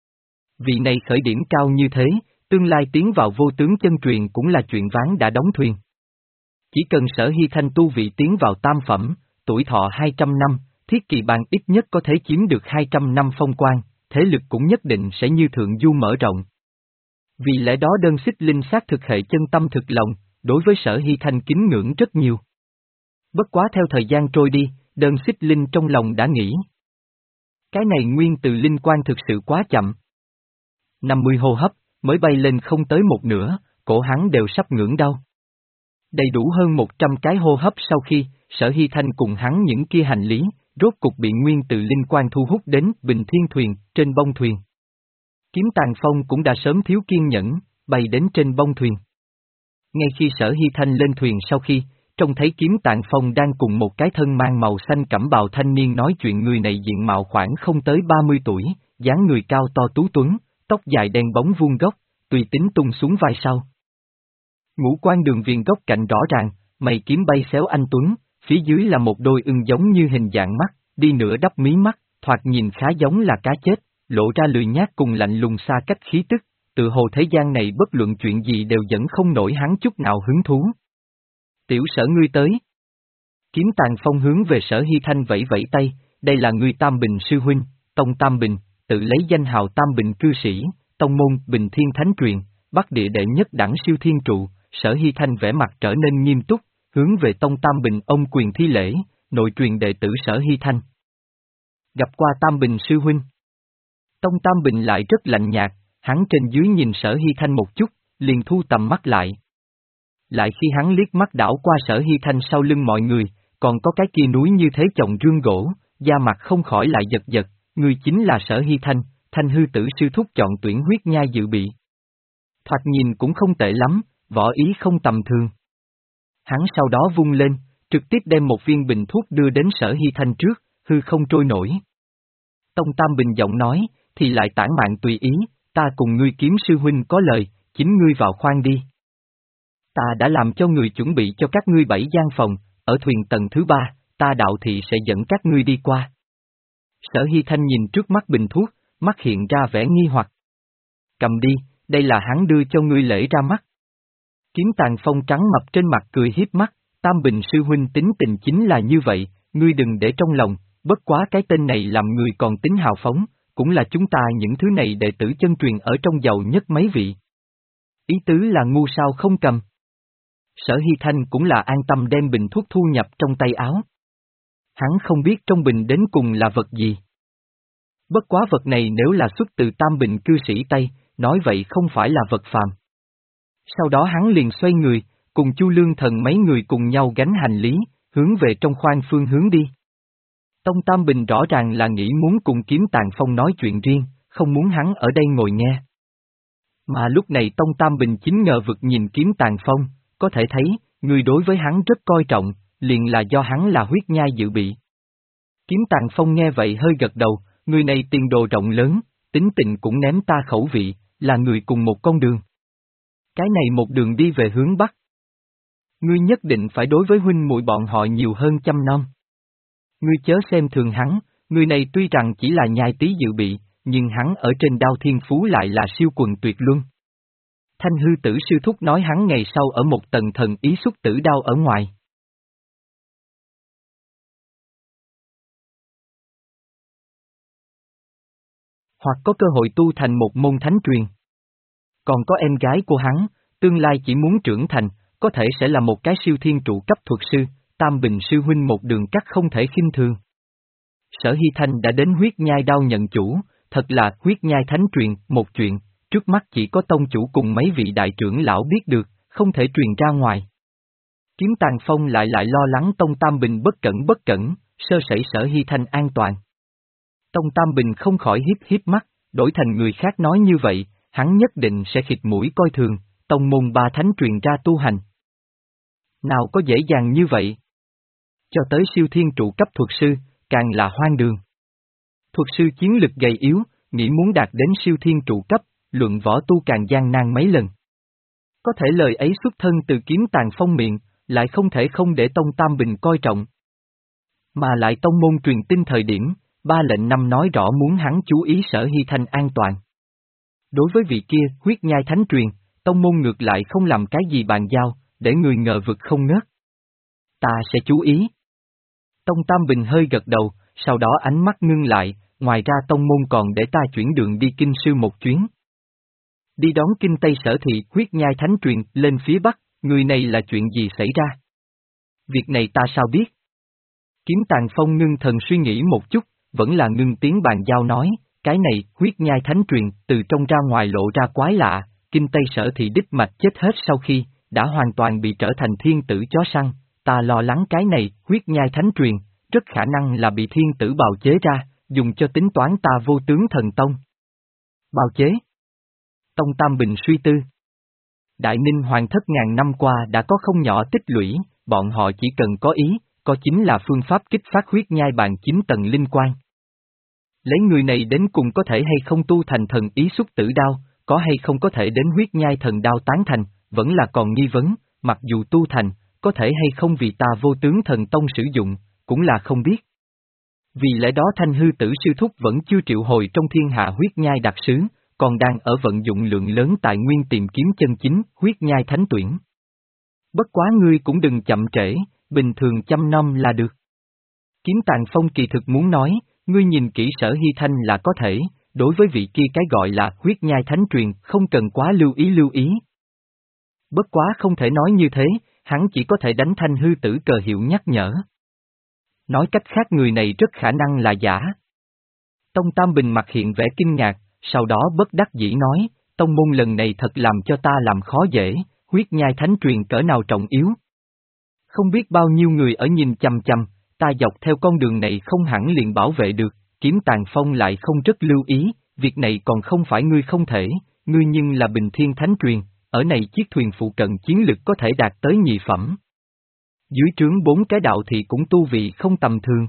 Vị này khởi điểm cao như thế, tương lai tiến vào vô tướng chân truyền cũng là chuyện ván đã đóng thuyền. Chỉ cần Sở Hy Thanh tu vị tiến vào tam phẩm, tuổi thọ hai trăm năm, Thiết Kỳ Bang ít nhất có thể chiếm được hai trăm năm phong quan, thế lực cũng nhất định sẽ như thượng du mở rộng. Vì lẽ đó đơn Xích Linh xác thực hệ chân tâm thực lòng, đối với Sở Hy Thanh kính ngưỡng rất nhiều. Bất quá theo thời gian trôi đi, đơn Xích Linh trong lòng đã nghĩ. Cái này nguyên từ linh quan thực sự quá chậm. năm mươi hô hấp, mới bay lên không tới một nửa, cổ hắn đều sắp ngưỡng đau. Đầy đủ hơn một trăm cái hô hấp sau khi, Sở Hy Thanh cùng hắn những kia hành lý, rốt cục bị nguyên từ linh quan thu hút đến Bình Thiên Thuyền, trên bông thuyền. Kiếm Tàn Phong cũng đã sớm thiếu kiên nhẫn, bay đến trên bông thuyền. Ngay khi Sở Hy Thanh lên thuyền sau khi, trông thấy Kiếm Tàn Phong đang cùng một cái thân mang màu xanh cẩm bào thanh niên nói chuyện, người này diện mạo khoảng không tới ba mươi tuổi, dáng người cao to tú tuấn, tóc dài đen bóng vuông góc, tùy tính tung xuống vai sau. Ngũ quan đường viền góc cạnh rõ ràng, mày kiếm bay xéo anh tuấn, phía dưới là một đôi ưng giống như hình dạng mắt, đi nửa đắp mí mắt, thoạt nhìn khá giống là cá chết, lộ ra lười nhác cùng lạnh lùng xa cách khí tức, tự hồ thế gian này bất luận chuyện gì đều dẫn không nổi hắn chút nào hứng thú. Tiểu Sở ngươi tới. Kiếm Tàn Phong hướng về Sở Hy Thanh vẫy vẫy tay, đây là ngươi Tam Bình sư huynh, Tông Tam Bình, tự lấy danh hào Tam Bình cư sĩ, tông môn Bình Thiên Thánh truyền, Bắc địa đệ nhất đẳng siêu thiên trụ. Sở Hy Thanh vẻ mặt trở nên nghiêm túc, hướng về Tông Tam Bình ông quyền thi lễ, nội truyền đệ tử Sở Hy Thanh. Gặp qua Tam Bình sư huynh. Tông Tam Bình lại rất lạnh nhạt, hắn trên dưới nhìn Sở Hy Thanh một chút, liền thu tầm mắt lại. Lại khi hắn liếc mắt đảo qua Sở Hy Thanh sau lưng mọi người, còn có cái kia núi như thế chồng rương gỗ, da mặt không khỏi lại giật giật, người chính là Sở Hy Thanh, Thanh hư tử sư thúc chọn tuyển huyết nhai dự bị. Thoạt nhìn cũng không tệ lắm, võ ý không tầm thường. Hắn sau đó vung lên, trực tiếp đem một viên bình thuốc đưa đến Sở Hy Thanh trước, hư không trôi nổi. Tông Tam Bình giọng nói, thì lại tản mạn tùy ý, ta cùng ngươi Kiếm sư huynh có lời, chính ngươi vào khoang đi. Ta đã làm cho người chuẩn bị cho các ngươi bảy gian phòng, ở thuyền tầng thứ ba, ta đạo thị sẽ dẫn các ngươi đi qua. Sở Hy Thanh nhìn trước mắt bình thuốc, mắt hiện ra vẻ nghi hoặc. Cầm đi, đây là hắn đưa cho ngươi lễ ra mắt. Kiếm Tàn Phong trắng mập trên mặt cười hiếp mắt, Tam Bình sư huynh tính tình chính là như vậy, ngươi đừng để trong lòng, bất quá cái tên này làm người còn tính hào phóng, cũng là chúng ta những thứ này đệ tử chân truyền ở trong giàu nhất mấy vị. Ý tứ là ngu sao không cầm. Sở Hy Thanh cũng là an tâm đem bình thuốc thu nhập trong tay áo. Hắn không biết trong bình đến cùng là vật gì. Bất quá vật này nếu là xuất từ Tam Bình cư sĩ Tây, nói vậy không phải là vật phàm. Sau đó hắn liền xoay người, cùng Chu Lương Thần mấy người cùng nhau gánh hành lý, hướng về trong khoang phương hướng đi. Tông Tam Bình rõ ràng là nghĩ muốn cùng Kiếm Tàn Phong nói chuyện riêng, không muốn hắn ở đây ngồi nghe. Mà lúc này Tông Tam Bình chính ngờ vực nhìn Kiếm Tàn Phong, có thể thấy, người đối với hắn rất coi trọng, liền là do hắn là huyết nhai dự bị. Kiếm Tàng Phong nghe vậy hơi gật đầu, người này tiền đồ rộng lớn, tính tình cũng ném ta khẩu vị, là người cùng một con đường. Cái này một đường đi về hướng Bắc. Ngươi nhất định phải đối với huynh muội bọn họ nhiều hơn chăm nom. Ngươi chớ xem thường hắn, người này tuy rằng chỉ là nhai tí dự bị, nhưng hắn ở trên đao thiên phú lại là siêu quần tuyệt luân. Thanh hư tử sư thúc nói hắn ngày sau ở một tầng thần ý xuất tử đao ở ngoài. Hoặc có cơ hội tu thành một môn thánh truyền. Còn có em gái của hắn, tương lai chỉ muốn trưởng thành, có thể sẽ là một cái siêu thiên trụ cấp thuật sư, Tam Bình sư huynh một đường cắt không thể khinh thường. Sở Hy Thanh đã đến huyết nhai đao nhận chủ, thật là huyết nhai thánh truyền, một chuyện, trước mắt chỉ có tông chủ cùng mấy vị đại trưởng lão biết được, không thể truyền ra ngoài. Kiếm Tàng Phong lại lại lo lắng Tông Tam Bình bất cẩn bất cẩn, sơ sẩy Sở Hy Thanh an toàn. Tông Tam Bình không khỏi hiếp hiếp mắt, đổi thành người khác nói như vậy, hắn nhất định sẽ khịt mũi coi thường, tông môn ba thánh truyền ra tu hành. Nào có dễ dàng như vậy? Cho tới siêu thiên trụ cấp thuật sư, càng là hoang đường. Thuật sư chiến lực gầy yếu, nghĩ muốn đạt đến siêu thiên trụ cấp, luận võ tu càng gian nan mấy lần. Có thể lời ấy xuất thân từ Kiếm Tàng Phong miệng, lại không thể không để Tông Tam Bình coi trọng. Mà lại tông môn truyền tin thời điểm, ba lệnh năm nói rõ muốn hắn chú ý Sở Hy Thanh an toàn. Đối với vị kia, huyết nhai thánh truyền, tông môn ngược lại không làm cái gì bàn giao, để người ngờ vực không ngớt. Ta sẽ chú ý. Tông Tam Bình hơi gật đầu, sau đó ánh mắt ngưng lại, ngoài ra tông môn còn để ta chuyển đường đi kinh sư một chuyến. Đi đón kinh Tây Sở Thị, huyết nhai thánh truyền, lên phía Bắc, người này là chuyện gì xảy ra? Việc này ta sao biết? Kiếm Tàng Phong ngưng thần suy nghĩ một chút, vẫn là ngưng tiếng bàn giao nói, cái này, huyết nhai thánh truyền, từ trong ra ngoài lộ ra quái lạ, kinh Tây Sở Thị đích mạch chết hết sau khi, đã hoàn toàn bị trở thành thiên tử chó săn, ta lo lắng cái này, huyết nhai thánh truyền, rất khả năng là bị thiên tử bào chế ra, dùng cho tính toán ta vô tướng thần tông. Bào chế? Tông Tam Bình suy tư. Đại Ninh Hoàng thất ngàn năm qua đã có không nhỏ tích lũy, bọn họ chỉ cần có ý, có chính là phương pháp kích phát huyết nhai bàn chín tầng linh quan. Lấy người này đến cùng có thể hay không tu thành thần ý xuất tử đao, có hay không có thể đến huyết nhai thần đao tán thành, vẫn là còn nghi vấn, mặc dù tu thành, có thể hay không vì ta vô tướng thần tông sử dụng, cũng là không biết. Vì lẽ đó Thanh hư tử sư thúc vẫn chưa triệu hồi trong thiên hạ huyết nhai đặc sứ, còn đang ở vận dụng lượng lớn tài nguyên tìm kiếm chân chính, huyết nhai thánh tuyển. Bất quá ngươi cũng đừng chậm trễ, bình thường chăm nom là được. Kiếm Tàng Phong kỳ thực muốn nói, ngươi nhìn kỹ Sở Hy Thanh là có thể, đối với vị kia cái gọi là huyết nhai thánh truyền không cần quá lưu ý lưu ý. Bất quá không thể nói như thế, hắn chỉ có thể đánh Thanh hư tử cờ hiệu nhắc nhở. Nói cách khác người này rất khả năng là giả. Tông Tam Bình mặt hiện vẻ kinh ngạc, sau đó bất đắc dĩ nói, tông môn lần này thật làm cho ta làm khó dễ, huyết nhai thánh truyền cỡ nào trọng yếu. Không biết bao nhiêu người ở nhìn chằm chằm, ta dọc theo con đường này không hẳn liền bảo vệ được, Kiếm Tàng Phong lại không rất lưu ý, việc này còn không phải ngươi không thể, ngươi nhưng là bình thiên thánh truyền, ở này chiếc thuyền phụ cận chiến lực có thể đạt tới nhị phẩm. Dưới trướng bốn cái đạo thì cũng tu vị không tầm thường.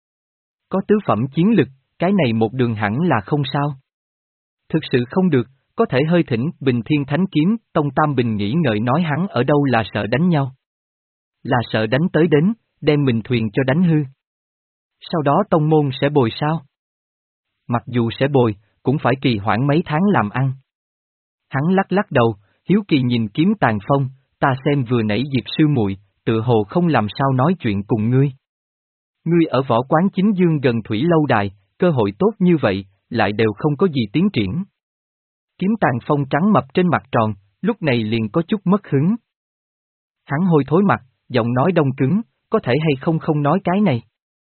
Có tứ phẩm chiến lực, cái này một đường hẳn là không sao. Thực sự không được, có thể hơi thỉnh bình thiên thánh kiếm, Tông Tam Bình nghĩ ngợi nói hắn ở đâu là sợ đánh nhau. Là sợ đánh tới đến, đem mình thuyền cho đánh hư. Sau đó tông môn sẽ bồi sao? Mặc dù sẽ bồi, cũng phải kỳ hoãn mấy tháng làm ăn. Hắn lắc lắc đầu, hiếu kỳ nhìn Kiếm Tàng Phong, ta xem vừa nãy Diệp sư muội, tự hồ không làm sao nói chuyện cùng ngươi. Ngươi ở võ quán chính dương gần thủy lâu đài, cơ hội tốt như vậy, lại đều không có gì tiến triển. Kiếm Tàng Phong trắng mập trên mặt tròn, lúc này liền có chút mất hứng. Hắn hôi thối mặt, giọng nói đông cứng, có thể hay không không nói cái này.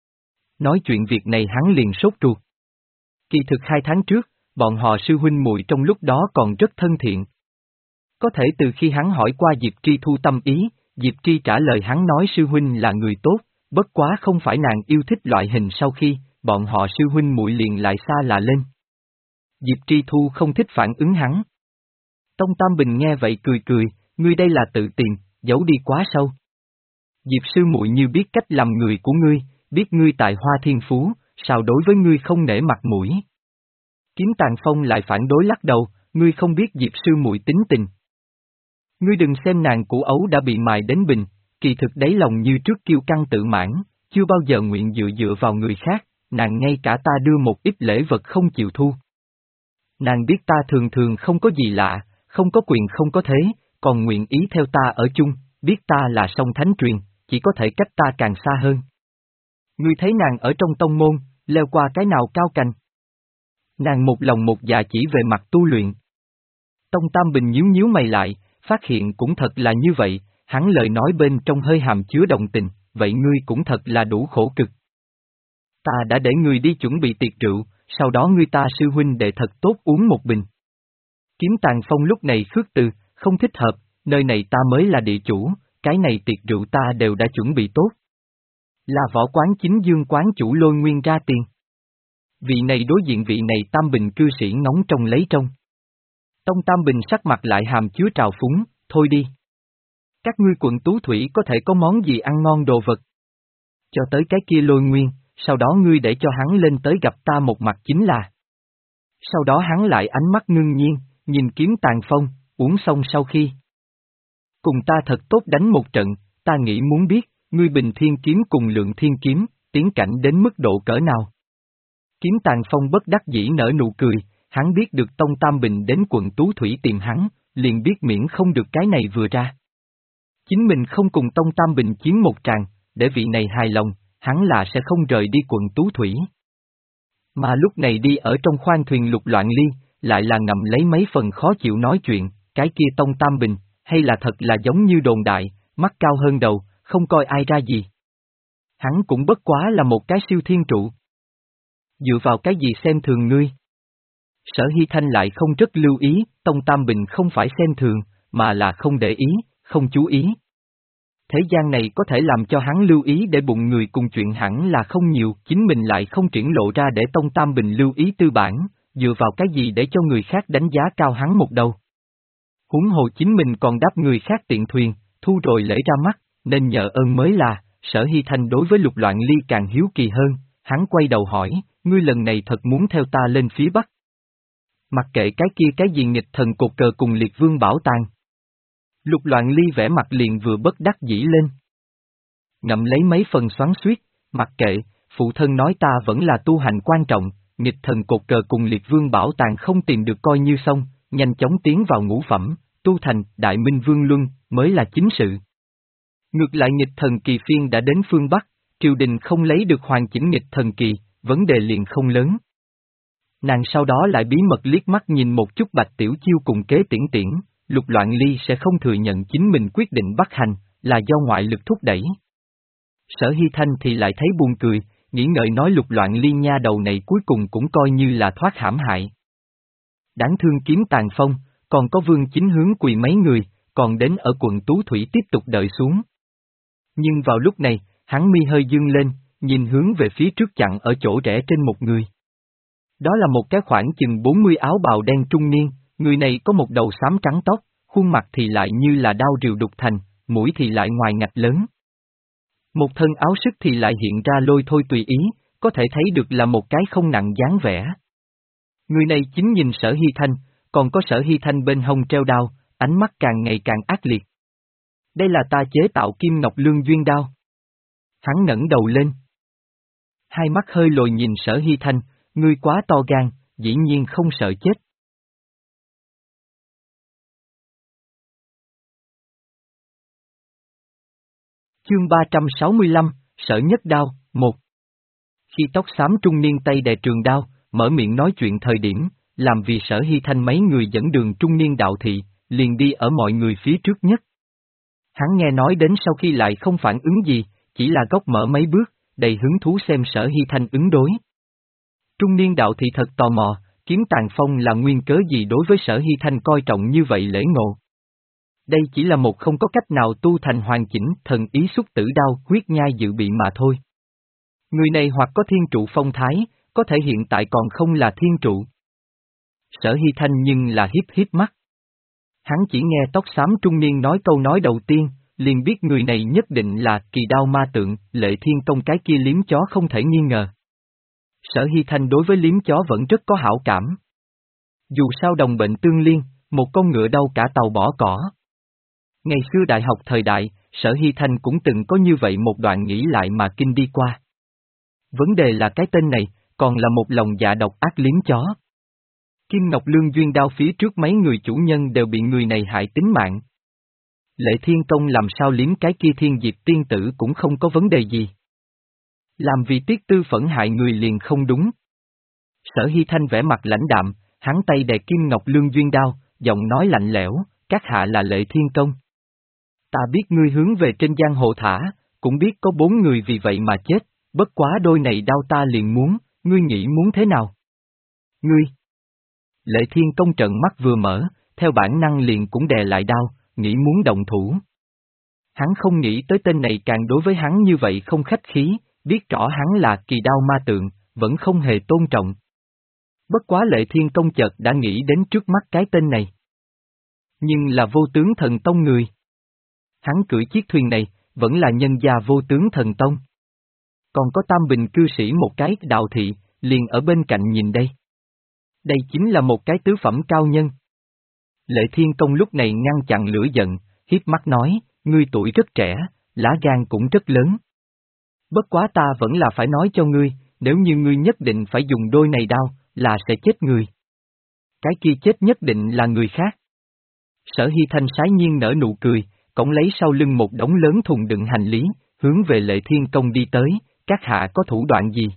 Nói chuyện việc này hắn liền sốt ruột. Kỳ thực hai tháng trước, bọn họ sư huynh muội trong lúc đó còn rất thân thiện. Có thể từ khi hắn hỏi qua Diệp Tri thu tâm ý, Diệp Tri trả lời hắn nói sư huynh là người tốt, bất quá không phải nàng yêu thích loại hình sau khi, bọn họ sư huynh muội liền lại xa lạ lên. Diệp Tri thu không thích phản ứng hắn. Tông Tam Bình nghe vậy cười cười, ngươi đây là tự tiền, giấu đi quá sâu. Diệp sư muội như biết cách làm người của ngươi, biết ngươi tài hoa thiên phú, sao đối với ngươi không nể mặt mũi. Kiếm Tàn Phong lại phản đối lắc đầu, ngươi không biết Diệp sư muội tính tình. Ngươi đừng xem nàng củ ấu đã bị mài đến bình, kỳ thực đáy lòng như trước kiêu căng tự mãn, chưa bao giờ nguyện dựa dựa vào người khác, nàng ngay cả ta đưa một ít lễ vật không chịu thu. Nàng biết ta thường thường không có gì lạ, không có quyền không có thế, còn nguyện ý theo ta ở chung, biết ta là song thánh truyền, chỉ có thể cách ta càng xa hơn. Ngươi thấy nàng ở trong tông môn, leo qua cái nào cao cành. Nàng một lòng một dạ chỉ về mặt tu luyện. Tông Tam Bình nhíu nhíu mày lại, phát hiện cũng thật là như vậy, hắn lời nói bên trong hơi hàm chứa đồng tình, vậy ngươi cũng thật là đủ khổ cực. Ta đã để ngươi đi chuẩn bị tiệc rượu, sau đó ngươi ta sư huynh đệ thật tốt uống một bình. Kiếm Tàn Phong lúc này khước từ, không thích hợp, nơi này ta mới là địa chủ, cái này tiệc rượu ta đều đã chuẩn bị tốt. Là võ quán chính dương quán chủ Lôi Nguyên ra tiền. Vị này đối diện vị này Tam Bình cư sĩ ngóng trông lấy trông. Tông Tam Bình sắc mặt lại hàm chứa trào phúng, thôi đi. Các ngươi quận Tú Thủy có thể có món gì ăn ngon đồ vật. Cho tới cái kia Lôi Nguyên, sau đó ngươi để cho hắn lên tới gặp ta một mặt chính là. Sau đó hắn lại ánh mắt ngưng nhiên, nhìn Kiếm Tàn Phong, uống xong sau khi. Cùng ta thật tốt đánh một trận, ta nghĩ muốn biết, ngươi Bình Thiên Kiếm cùng Lượng Thiên Kiếm, tiến cảnh đến mức độ cỡ nào. Kiếm Tàn Phong bất đắc dĩ nở nụ cười, hắn biết được Tông Tam Bình đến quận Tú Thủy tìm hắn, liền biết miễn không được cái này vừa ra. Chính mình không cùng Tông Tam Bình chiến một tràng, để vị này hài lòng, hắn là sẽ không rời đi quận Tú Thủy. Mà lúc này đi ở trong khoang thuyền Lục Loạn Ly, lại là ngậm lấy mấy phần khó chịu nói chuyện, cái kia Tông Tam Bình, hay là thật là giống như đồn đại, mắt cao hơn đầu, không coi ai ra gì. Hắn cũng bất quá là một cái siêu thiên trụ. Dựa vào cái gì xem thường ngươi? Sở Hy Thanh lại không rất lưu ý, Tông Tam Bình không phải xem thường, mà là không để ý, không chú ý. Thế gian này có thể làm cho hắn lưu ý để bụng người cùng chuyện hẳn là không nhiều, chính mình lại không triển lộ ra để Tông Tam Bình lưu ý tư bản, dựa vào cái gì để cho người khác đánh giá cao hắn một đầu. Huống hồ chính mình còn đáp người khác tiện thuyền, thu rồi lễ ra mắt, nên nhờ ơn mới là. Sở Hy Thanh đối với Lục Loạn Ly càng hiếu kỳ hơn, hắn quay đầu hỏi, ngươi lần này thật muốn theo ta lên phía Bắc. Mặc kệ cái kia cái gì nghịch thần cột cờ cùng liệt vương bảo tàng. Lục Loạn Ly vẽ mặt liền vừa bất đắc dĩ lên. Ngậm lấy mấy phần xoắn xuýt, mặc kệ, phụ thân nói ta vẫn là tu hành quan trọng, nghịch thần cột cờ cùng liệt vương bảo tàng không tìm được coi như xong, nhanh chóng tiến vào ngũ phẩm, tu thành, đại minh vương luân, mới là chính sự. Ngược lại nghịch thần kỳ phiên đã đến phương Bắc, triều đình không lấy được hoàn chỉnh nghịch thần kỳ, vấn đề liền không lớn. Nàng sau đó lại bí mật liếc mắt nhìn một chút Bạch Tiểu Chiêu cùng Kế Tiễn Tiễn, Lục Loạn Ly sẽ không thừa nhận chính mình quyết định bắt hành, là do ngoại lực thúc đẩy. Sở Hy Thanh thì lại thấy buồn cười, nghĩ ngợi nói Lục Loạn Ly nha đầu này cuối cùng cũng coi như là thoát hãm hại. Đáng thương Kiếm Tàn Phong, còn có Vương Chính Hướng quỳ mấy người, còn đến ở quận Tú Thủy tiếp tục đợi xuống. Nhưng vào lúc này, hắn mi hơi dương lên, nhìn hướng về phía trước chặn ở chỗ rẽ trên một người. Đó là một cái khoảng chừng bốn mươi áo bào đen trung niên, người này có một đầu xám trắng tóc, khuôn mặt thì lại như là đao rìu đục thành, mũi thì lại ngoài ngạch lớn. Một thân áo sức thì lại hiện ra lôi thôi tùy ý, có thể thấy được là một cái không nặng dáng vẻ. Người này chính nhìn Sở Hy Thanh, còn có Sở Hy Thanh bên hông treo đao, ánh mắt càng ngày càng ác liệt. Đây là ta chế tạo Kim Ngọc Lương Duyên đao. Hắn ngẩng đầu lên. Hai mắt hơi lồi nhìn Sở Hy Thanh, ngươi quá to gan, dĩ nhiên không sợ chết. Chương ba trăm sáu mươi lăm, Sở Nhất Đao, một. Khi tóc xám trung niên tay đè trường đao, mở miệng nói chuyện thời điểm, làm vì Sở Hy Thanh mấy người dẫn đường trung niên đạo thị, liền đi ở mọi người phía trước nhất. Hắn nghe nói đến sau khi lại không phản ứng gì, chỉ là góc mở mấy bước, đầy hứng thú xem Sở Hy Thanh ứng đối. Trung niên đạo thị thật tò mò, Kiếm Tàn Phong là nguyên cớ gì đối với Sở Hy Thanh coi trọng như vậy lễ ngộ. Đây chỉ là một không có cách nào tu thành hoàn chỉnh thần ý xuất tử đao huyết nhai dự bị mà thôi. Người này hoặc có thiên trụ phong thái, có thể hiện tại còn không là thiên trụ. Sở Hy Thanh nhưng là hiếp hiếp mắt. Hắn chỉ nghe tóc xám trung niên nói câu nói đầu tiên, liền biết người này nhất định là Kỳ Đao Ma Tượng, Lệ Thiên Tông cái kia liếm chó không thể nghi ngờ. Sở Hy Thanh đối với liếm chó vẫn rất có hảo cảm. Dù sao đồng bệnh tương liên, một con ngựa đau cả tàu bỏ cỏ. Ngày xưa đại học thời đại, Sở Hy Thanh cũng từng có như vậy một đoạn nghĩ lại mà kinh đi qua. Vấn đề là cái tên này, còn là một lòng dạ độc ác liếm chó. Kim Ngọc Lương Duyên đao phía trước mấy người chủ nhân đều bị người này hại tính mạng. Lệ Thiên Tông làm sao liếm cái kia Thiên Diệp tiên tử cũng không có vấn đề gì. Làm vì tiết tư phẫn hại người liền không đúng. Sở Hy Thanh vẻ mặt lãnh đạm, hắn tay đè Kim Ngọc Lương Duyên đao, giọng nói lạnh lẽo, các hạ là Lệ Thiên Tông. Ta biết ngươi hướng về trên giang hồ thả, cũng biết có bốn người vì vậy mà chết, bất quá đôi này đao ta liền muốn, ngươi nghĩ muốn thế nào? Ngươi! Lệ Thiên Tông trợn mắt vừa mở, theo bản năng liền cũng đè lại đao, nghĩ muốn động thủ. Hắn không nghĩ tới tên này càng đối với hắn như vậy không khách khí, biết rõ hắn là Kỳ Đao Ma Tượng, vẫn không hề tôn trọng. Bất quá Lệ Thiên Tông chợt đã nghĩ đến trước mắt cái tên này. Nhưng là Vô Tướng Thần Tông người. Hắn cưỡi chiếc thuyền này, vẫn là nhân gia Vô Tướng Thần Tông. Còn có Tam Bình cư sĩ một cái đạo thị, liền ở bên cạnh nhìn đây. Đây chính là một cái tứ phẩm cao nhân. Lệ Thiên Tông lúc này ngăn chặn lửa giận, hiếp mắt nói, ngươi tuổi rất trẻ, lá gan cũng rất lớn. Bất quá ta vẫn là phải nói cho ngươi, nếu như ngươi nhất định phải dùng đôi này đao, là sẽ chết người. Cái kia chết nhất định là người khác. Sở Hy Thanh sái nhiên nở nụ cười, cõng lấy sau lưng một đống lớn thùng đựng hành lý, hướng về Lệ Thiên Tông đi tới, các hạ có thủ đoạn gì?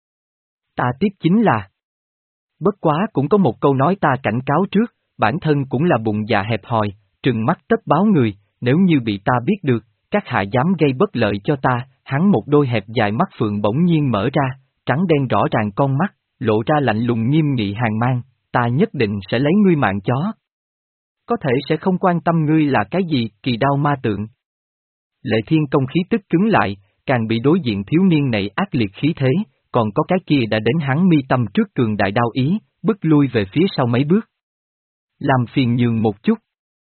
Ta tiếp chính là. Bất quá cũng có một câu nói ta cảnh cáo trước, bản thân cũng là bụng dạ hẹp hòi, trừng mắt tất báo người, nếu như bị ta biết được, các hạ dám gây bất lợi cho ta, hắn một đôi hẹp dài mắt phượng bỗng nhiên mở ra, trắng đen rõ ràng con mắt, lộ ra lạnh lùng nghiêm nghị hàng mang, ta nhất định sẽ lấy ngươi mạng chó. Có thể sẽ không quan tâm ngươi là cái gì, Kỳ Đao Ma Tượng. Lệ Thiên Công khí tức cứng lại, càng bị đối diện thiếu niên này ác liệt khí thế, còn có cái kia đã đến hắn mi tâm trước cường đại đao ý, bức lui về phía sau mấy bước. Làm phiền nhường một chút.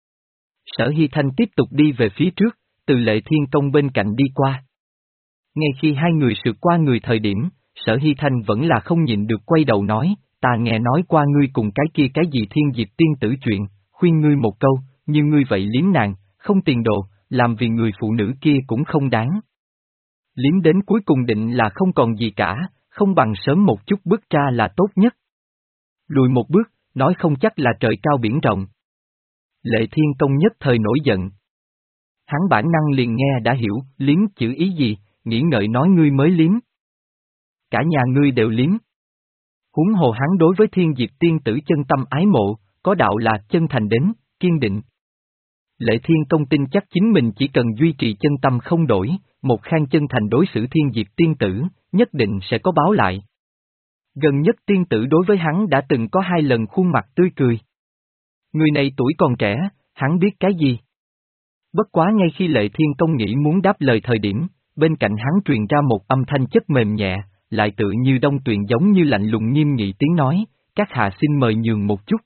Sở Hy Thanh tiếp tục đi về phía trước, từ Lệ Thiên Công bên cạnh đi qua. Ngay khi hai người sượt qua người thời điểm, Sở Hy Thanh vẫn là không nhịn được quay đầu nói, ta nghe nói qua ngươi cùng cái kia cái gì Thiên Diệp tiên tử chuyện, khuyên ngươi một câu, như ngươi vậy liếm nàng, không tiền đồ, làm vì người phụ nữ kia cũng không đáng. Liếm đến cuối cùng định là không còn gì cả, không bằng sớm một chút bước ra là tốt nhất. Lùi một bước, nói không chắc là trời cao biển rộng. Lệ Thiên Tông nhất thời nổi giận. Hắn bản năng liền nghe đã hiểu, liếm chữ ý gì, nghĩ ngợi nói ngươi mới liếm. Cả nhà ngươi đều liếm. Huống hồ hắn đối với Thiên Diệp tiên tử chân tâm ái mộ, có đạo là chân thành đến, kiên định. Lệ Thiên Tông tin chắc chính mình chỉ cần duy trì chân tâm không đổi, một khang chân thành đối xử Thiên Diệp tiên tử, nhất định sẽ có báo lại. Gần nhất tiên tử đối với hắn đã từng có hai lần khuôn mặt tươi cười. Người này tuổi còn trẻ, hắn biết cái gì? Bất quá ngay khi Lệ Thiên Tông nghĩ muốn đáp lời thời điểm, bên cạnh hắn truyền ra một âm thanh chất mềm nhẹ, lại tự như đông tuyền giống như lạnh lùng nghiêm nghị tiếng nói, các hạ xin mời nhường một chút.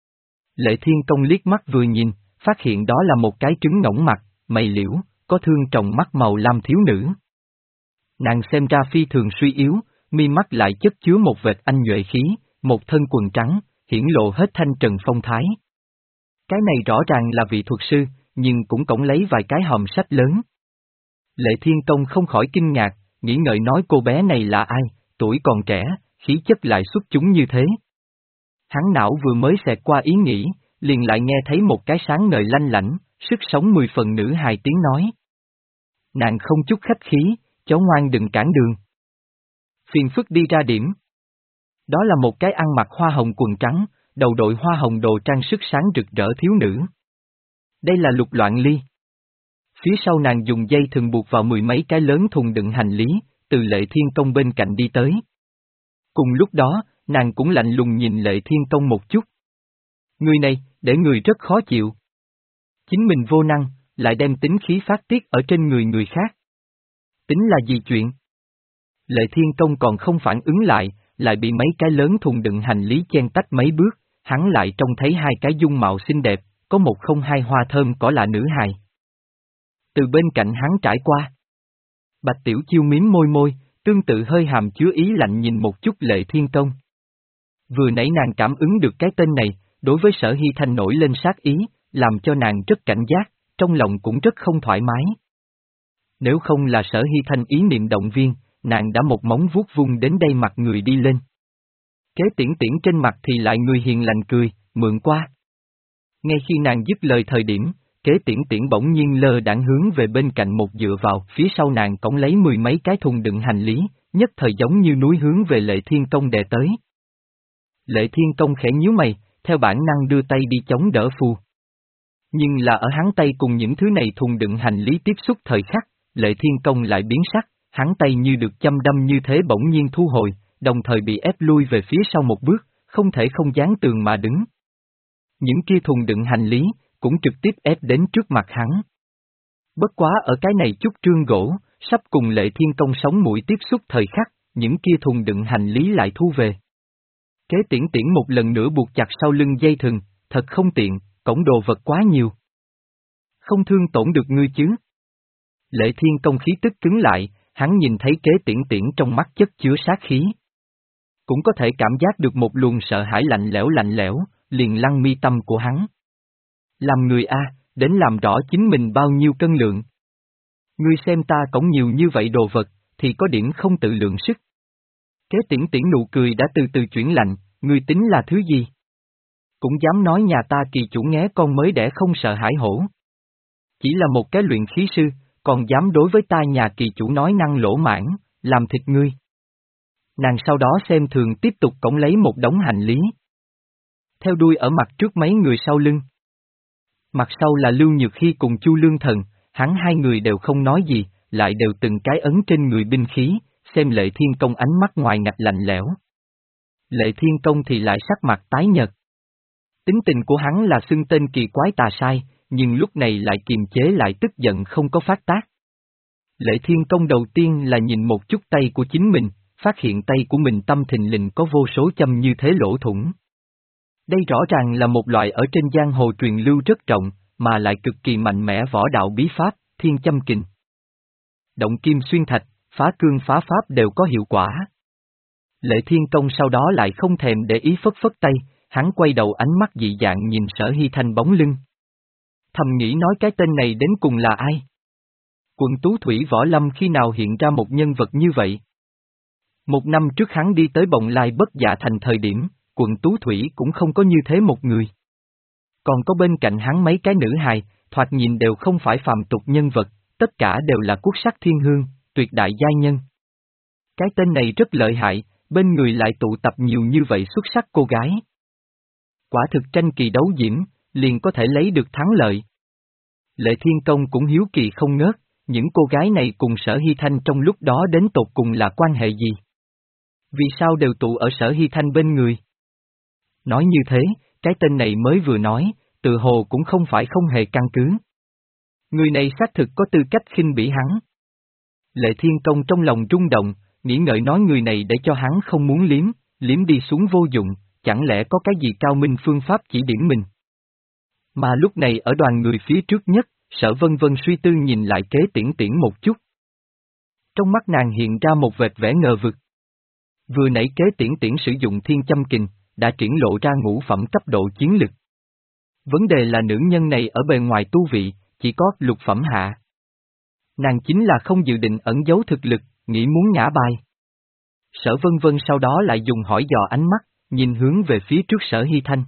Lệ Thiên Tông liếc mắt vừa nhìn, phát hiện đó là một cái trứng ngỗng mặt, mày liễu, có thương tròng mắt màu lam thiếu nữ. Nàng xem ra phi thường suy yếu, mi mắt lại chất chứa một vệt anh nhuệ khí, một thân quần trắng, hiển lộ hết thanh trần phong thái. Cái này rõ ràng là vị thuật sư, nhưng cũng cõng lấy vài cái hòm sách lớn. Lệ Thiên Tông không khỏi kinh ngạc, nghĩ ngợi nói cô bé này là ai, tuổi còn trẻ, khí chất lại xuất chúng như thế. Hắn não vừa mới xẹt qua ý nghĩ, liền lại nghe thấy một cái sáng ngời lanh lảnh, sức sống mười phần nữ hài tiếng nói. Nàng không chút khách khí, cháu ngoan đừng cản đường. Phiền phức đi ra điểm. Đó là một cái ăn mặc hoa hồng quần trắng, đầu đội hoa hồng đồ trang sức sáng rực rỡ thiếu nữ. Đây là Lục Loạn Ly. Phía sau nàng dùng dây thường buộc vào mười mấy cái lớn thùng đựng hành lý, từ Lệ Thiên Tông bên cạnh đi tới. Cùng lúc đó, nàng cũng lạnh lùng nhìn Lệ Thiên Tông một chút. Người này, để người rất khó chịu. Chính mình vô năng, lại đem tính khí phát tiết ở trên người người khác. Tính là gì chuyện? Lệ Thiên Tông còn không phản ứng lại, lại bị mấy cái lớn thùng đựng hành lý chen tách mấy bước, hắn lại trông thấy hai cái dung mạo xinh đẹp, có một không hai hoa thơm cỏ lạ nữ hài. từ bên cạnh hắn trải qua. Bạch Tiểu Chiêu mím môi môi, tương tự hơi hàm chứa ý lạnh nhìn một chút Lệ Thiên Công. Vừa nãy nàng cảm ứng được cái tên này, đối với Sở Hy Thanh nổi lên sát ý, làm cho nàng rất cảnh giác, trong lòng cũng rất không thoải mái. Nếu không là Sở Hy Thanh ý niệm động viên, nàng đã một móng vuốt vung đến đây mặt người đi lên. Kế Tiễn Tiễn trên mặt thì lại người hiền lành cười, mượn qua. Ngay khi nàng dứt lời thời điểm, Kế Tiễn Tiễn bỗng nhiên lơ đãng hướng về bên cạnh một dựa vào, phía sau nàng cõng lấy mười mấy cái thùng đựng hành lý, nhất thời giống như núi hướng về Lệ Thiên Công đè tới. Lệ Thiên Công khẽ nhíu mày, theo bản năng đưa tay đi chống đỡ phù. Nhưng là ở hắn tay cùng những thứ này thùng đựng hành lý tiếp xúc thời khắc, Lệ Thiên Công lại biến sắc, hắn tay như được châm đâm như thế bỗng nhiên thu hồi, đồng thời bị ép lui về phía sau một bước, không thể không dán tường mà đứng. Những kia thùng đựng hành lý, cũng trực tiếp ép đến trước mặt hắn. Bất quá ở cái này chút trương gỗ, sắp cùng Lệ Thiên Công sống mũi tiếp xúc thời khắc, những kia thùng đựng hành lý lại thu về. Kế Tiễn Tiễn một lần nữa buộc chặt sau lưng dây thừng, thật không tiện, cổng đồ vật quá nhiều. Không thương tổn được ngươi chứ. Lệ Thiên Công khí tức cứng lại, hắn nhìn thấy Kế Tiễn Tiễn trong mắt chất chứa sát khí. Cũng có thể cảm giác được một luồng sợ hãi lạnh lẽo lạnh lẽo, liền lăng mi tâm của hắn. Làm người A, đến làm rõ chính mình bao nhiêu cân lượng. Ngươi xem ta cổng nhiều như vậy đồ vật, thì có điểm không tự lượng sức. Kế Tiễn Tiễn nụ cười đã từ từ chuyển lạnh, ngươi tính là thứ gì? Cũng dám nói nhà ta kỳ chủ nghé con mới đẻ không sợ hãi hổ. Chỉ là một cái luyện khí sư, còn dám đối với ta nhà kỳ chủ nói năng lỗ mãn, làm thịt ngươi. Nàng sau đó xem thường tiếp tục cõng lấy một đống hành lý. Theo đuôi ở mặt trước mấy người sau lưng. Mặt sau là Lưu Nhược Hy cùng Chu Lương Thần, hắn hai người đều không nói gì, lại đều từng cái ấn trên người binh khí, xem Lệ Thiên Công ánh mắt ngoài ngạch lạnh lẽo. Lệ Thiên Công thì lại sắc mặt tái nhợt. Tính tình của hắn là xưng tên kỳ quái tà sai, nhưng lúc này lại kiềm chế lại tức giận không có phát tác. Lệ Thiên Công đầu tiên là nhìn một chút tay của chính mình, phát hiện tay của mình tâm thình lình có vô số châm như thế lỗ thủng. Đây rõ ràng là một loại ở trên giang hồ truyền lưu rất rộng, mà lại cực kỳ mạnh mẽ võ đạo bí pháp, thiên châm kình. Động kim xuyên thạch, phá cương phá pháp đều có hiệu quả. Lệ Thiên Công sau đó lại không thèm để ý phất phất tay, hắn quay đầu ánh mắt dị dạng nhìn Sở Hy Thanh bóng lưng. Thầm nghĩ nói cái tên này đến cùng là ai? Quận Tú Thủy Võ Lâm khi nào hiện ra một nhân vật như vậy? Một năm trước hắn đi tới Bồng Lai Bất Dạ Thành thời điểm, quận Tú Thủy cũng không có như thế một người. Còn có bên cạnh hắn mấy cái nữ hài, thoạt nhìn đều không phải phàm tục nhân vật, tất cả đều là quốc sắc thiên hương, tuyệt đại giai nhân. Cái tên này rất lợi hại, bên người lại tụ tập nhiều như vậy xuất sắc cô gái. Quả thực tranh kỳ đấu diễm, liền có thể lấy được thắng lợi. Lệ Thiên Công cũng hiếu kỳ không ngớt, những cô gái này cùng Sở Hy Thanh trong lúc đó đến tột cùng là quan hệ gì? Vì sao đều tụ ở Sở Hy Thanh bên người? Nói như thế, cái tên này mới vừa nói, tự hồ cũng không phải không hề căn cứ. Người này xác thực có tư cách khinh bỉ hắn. Lệ Thiên Công trong lòng rung động, nghĩ ngợi nói người này để cho hắn không muốn liếm, liếm đi xuống vô dụng, chẳng lẽ có cái gì cao minh phương pháp chỉ điểm mình. Mà lúc này ở đoàn người phía trước nhất, Sở Vân Vân suy tư nhìn lại Kế Tiễn Tiễn một chút. Trong mắt nàng hiện ra một vệt vẻ ngờ vực. Vừa nãy Kế Tiễn Tiễn sử dụng thiên châm kình, đã triển lộ ra ngũ phẩm cấp độ chiến lực. Vấn đề là nữ nhân này ở bề ngoài tu vị, chỉ có lục phẩm hạ. Nàng chính là không dự định ẩn giấu thực lực, nghĩ muốn ngã bài. Sở Vân Vân sau đó lại dùng hỏi dò ánh mắt, nhìn hướng về phía trước Sở Hy Thanh.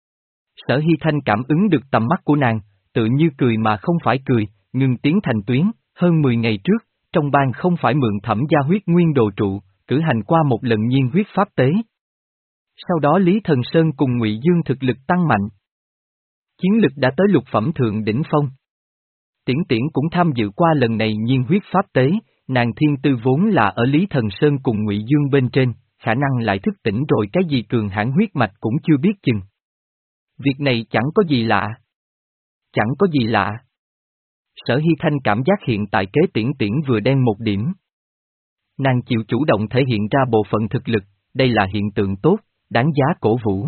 Sở Hy Thanh cảm ứng được tầm mắt của nàng, tự như cười mà không phải cười, ngừng tiếng thành tuyến, hơn mười ngày trước, trong bang không phải mượn Thẩm gia huyết nguyên đồ trụ, cử hành qua một lần nhiên huyết pháp tế. Sau đó Lý Thần Sơn cùng Ngụy Dương thực lực tăng mạnh. Chiến lực đã tới lục phẩm thượng đỉnh phong. Tiễn Tiễn cũng tham dự qua lần này nhiên huyết pháp tế, nàng thiên tư vốn là ở Lý Thần Sơn cùng Ngụy Dương bên trên, khả năng lại thức tỉnh rồi cái gì cường hãn huyết mạch cũng chưa biết chừng. Việc này chẳng có gì lạ. Chẳng có gì lạ. Sở Hy Thanh cảm giác hiện tại Kế Tiễn Tiễn vừa đen một điểm. Nàng chịu chủ động thể hiện ra bộ phận thực lực, đây là hiện tượng tốt, đáng giá cổ vũ.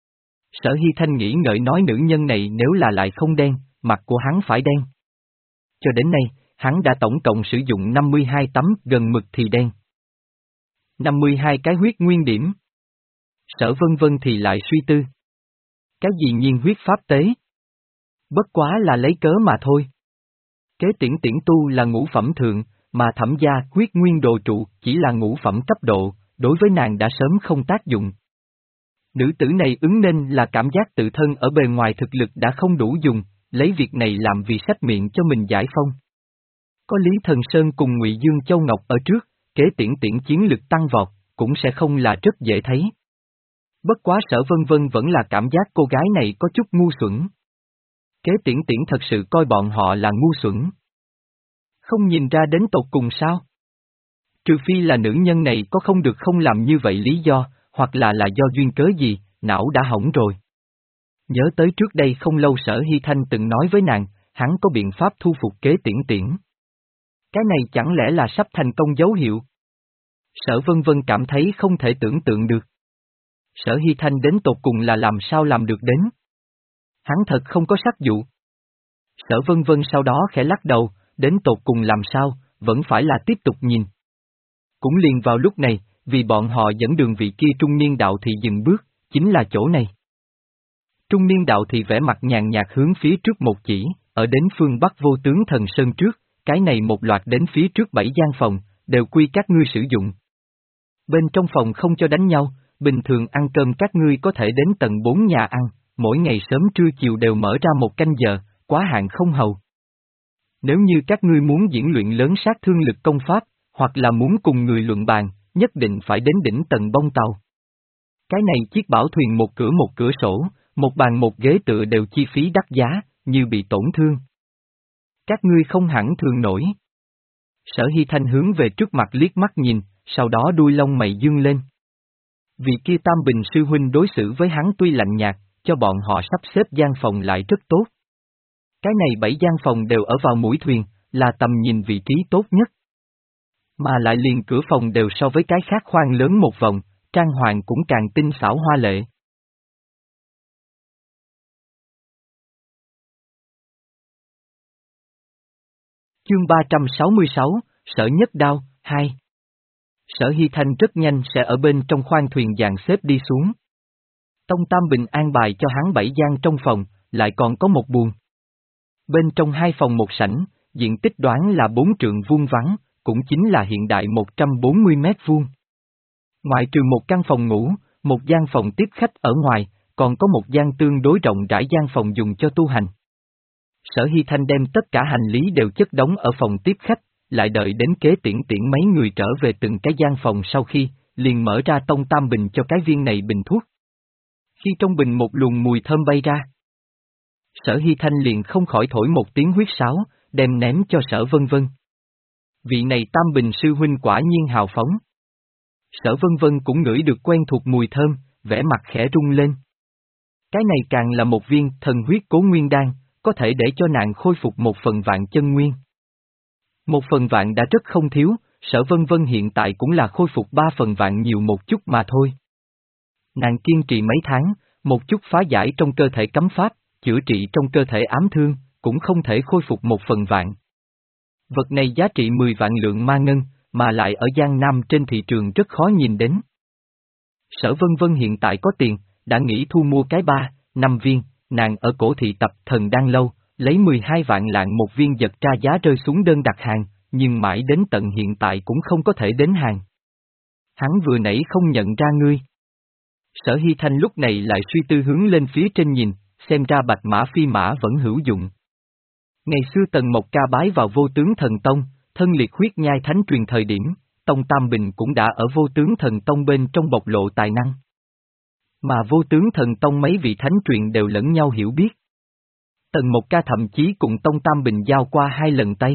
Sở Hy Thanh nghĩ ngợi nói nữ nhân này nếu là lại không đen, mặt của hắn phải đen. Cho đến nay, hắn đã tổng cộng sử dụng năm mươi hai tấm gần mực thì đen. năm mươi hai cái huyết nguyên điểm. Sở Vân Vân thì lại suy tư. Cái gì nhiên huyết pháp tế? Bất quá là lấy cớ mà thôi. Kế tiễn tiễn tu là ngũ phẩm thượng, mà thẩm gia huyết nguyên đồ trụ chỉ là ngũ phẩm cấp độ, đối với nàng đã sớm không tác dụng. Nữ tử này ứng nên là cảm giác tự thân ở bề ngoài thực lực đã không đủ dùng, lấy việc này làm vì sách miệng cho mình giải phong. Có Lý Thần Sơn cùng Ngụy Dương Châu Ngọc ở trước, kế tiễn tiễn chiến lực tăng vọt, cũng sẽ không là rất dễ thấy. Bất quá Sở Vân Vân vẫn là cảm giác cô gái này có chút ngu xuẩn. Kế tiễn tiễn thật sự coi bọn họ là ngu xuẩn. Không nhìn ra đến tột cùng sao? Trừ phi là nữ nhân này có không được không làm như vậy lý do, hoặc là là do duyên cớ gì, não đã hỏng rồi. Nhớ tới trước đây không lâu Sở Hy Thanh từng nói với nàng, hắn có biện pháp thu phục kế tiễn tiễn. Cái này chẳng lẽ là sắp thành công dấu hiệu? Sở Vân Vân cảm thấy không thể tưởng tượng được. Sở Hy Thanh đến tột cùng là làm sao làm được đến? Hắn thật không có sắc dụ. Sở Vân Vân sau đó khẽ lắc đầu, đến tột cùng làm sao, vẫn phải là tiếp tục nhìn. Cũng liền vào lúc này, vì bọn họ dẫn đường vị kia trung niên đạo thị dừng bước, chính là chỗ này. Trung niên đạo thị vẽ mặt nhàn nhạt hướng phía trước một chỉ, ở đến phương Bắc Vô Tướng Thần Sơn trước, cái này một loạt đến phía trước bảy gian phòng, đều quy các ngươi sử dụng. Bên trong phòng không cho đánh nhau, bình thường ăn cơm các ngươi có thể đến tầng bốn nhà ăn, mỗi ngày sớm trưa chiều đều mở ra một canh giờ, quá hạn không hầu. Nếu như các ngươi muốn diễn luyện lớn sát thương lực công pháp, hoặc là muốn cùng người luận bàn, nhất định phải đến đỉnh tầng bông tàu. Cái này chiếc bảo thuyền một cửa một cửa sổ, một bàn một ghế tựa đều chi phí đắt giá, như bị tổn thương. Các ngươi không hẳn thường nổi. Sở Hy Thanh hướng về trước mặt liếc mắt nhìn, sau đó đuôi lông mày dương lên. Vì kia Tam Bình sư huynh đối xử với hắn tuy lạnh nhạt, cho bọn họ sắp xếp gian phòng lại rất tốt. Cái này bảy gian phòng đều ở vào mũi thuyền, là tầm nhìn vị trí tốt nhất. Mà lại liền cửa phòng đều so với cái khác khoan lớn một vòng, trang hoàng cũng càng tinh xảo hoa lệ. Chương ba trăm sáu mươi sáu, Sở Nhất Đao, hai. Sở Hy Thanh rất nhanh sẽ ở bên trong khoang thuyền dàn xếp đi xuống. Tông Tam Bình an bài cho hắn bảy gian trong phòng, lại còn có một buồng. Bên trong hai phòng một sảnh, diện tích đoán là bốn trượng vuông vắng, cũng chính là hiện đại một trăm bốn mươi mét vuông. Ngoại trừ một căn phòng ngủ, một gian phòng tiếp khách ở ngoài, còn có một gian tương đối rộng rãi gian phòng dùng cho tu hành. Sở Hy Thanh đem tất cả hành lý đều chất đống ở phòng tiếp khách, lại đợi đến kế tiễn tiễn mấy người trở về từng cái gian phòng sau khi, liền mở ra Tông Tam Bình cho cái viên này bình thuốc. Khi trong bình một luồng mùi thơm bay ra, Sở Hy Thanh liền không khỏi thổi một tiếng huyết sáo, đem ném cho Sở Vân Vân. Vị này Tam Bình sư huynh quả nhiên hào phóng. Sở Vân Vân cũng ngửi được quen thuộc mùi thơm, vẻ mặt khẽ rung lên. Cái này càng là một viên thần huyết cố nguyên đan, có thể để cho nàng khôi phục một phần vạn chân nguyên. Một phần vạn đã rất không thiếu, Sở Vân Vân hiện tại cũng là khôi phục ba phần vạn nhiều một chút mà thôi. Nàng kiên trì mấy tháng, một chút phá giải trong cơ thể cấm pháp, chữa trị trong cơ thể ám thương, cũng không thể khôi phục một phần vạn. Vật này giá trị mười vạn lượng ma ngân, mà lại ở Giang Nam trên thị trường rất khó nhìn đến. Sở Vân Vân hiện tại có tiền, đã nghĩ thu mua cái ba, năm viên, nàng ở cổ thị tập thần đan lâu, lấy mười hai vạn lạng một viên giật ra giá rơi xuống đơn đặt hàng, nhưng mãi đến tận hiện tại cũng không có thể đến hàng. Hắn vừa nãy không nhận ra ngươi. Sở Hy Thanh lúc này lại suy tư hướng lên phía trên nhìn, xem ra bạch mã phi mã vẫn hữu dụng. Ngày xưa Tần Mộc Ca bái vào Vô Tướng Thần Tông, thân liệt huyết nhai thánh truyền thời điểm, Tông Tam Bình cũng đã ở Vô Tướng Thần Tông bên trong bộc lộ tài năng. Mà Vô Tướng Thần Tông mấy vị thánh truyền đều lẫn nhau hiểu biết. Tần Mộc Ca thậm chí cùng Tông Tam Bình giao qua hai lần tay.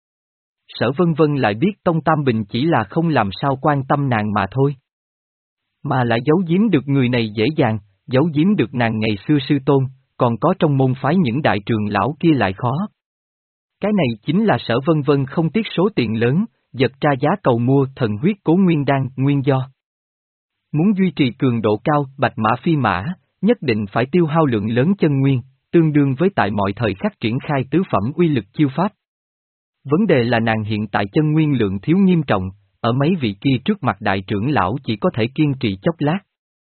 Sở Vân Vân lại biết Tông Tam Bình chỉ là không làm sao quan tâm nàng mà thôi. Mà lại giấu giếm được người này dễ dàng, giấu giếm được nàng ngày xưa sư tôn, còn có trong môn phái những đại trường lão kia lại khó. Cái này chính là Sở Vân Vân không tiếc số tiền lớn, giật ra giá cầu mua thần huyết cố nguyên đan nguyên do. Muốn duy trì cường độ cao bạch mã phi mã, nhất định phải tiêu hao lượng lớn chân nguyên, tương đương với tại mọi thời khắc triển khai tứ phẩm uy lực chiêu pháp. Vấn đề là nàng hiện tại chân nguyên lượng thiếu nghiêm trọng, ở mấy vị kia trước mặt đại trưởng lão chỉ có thể kiên trì chốc lát.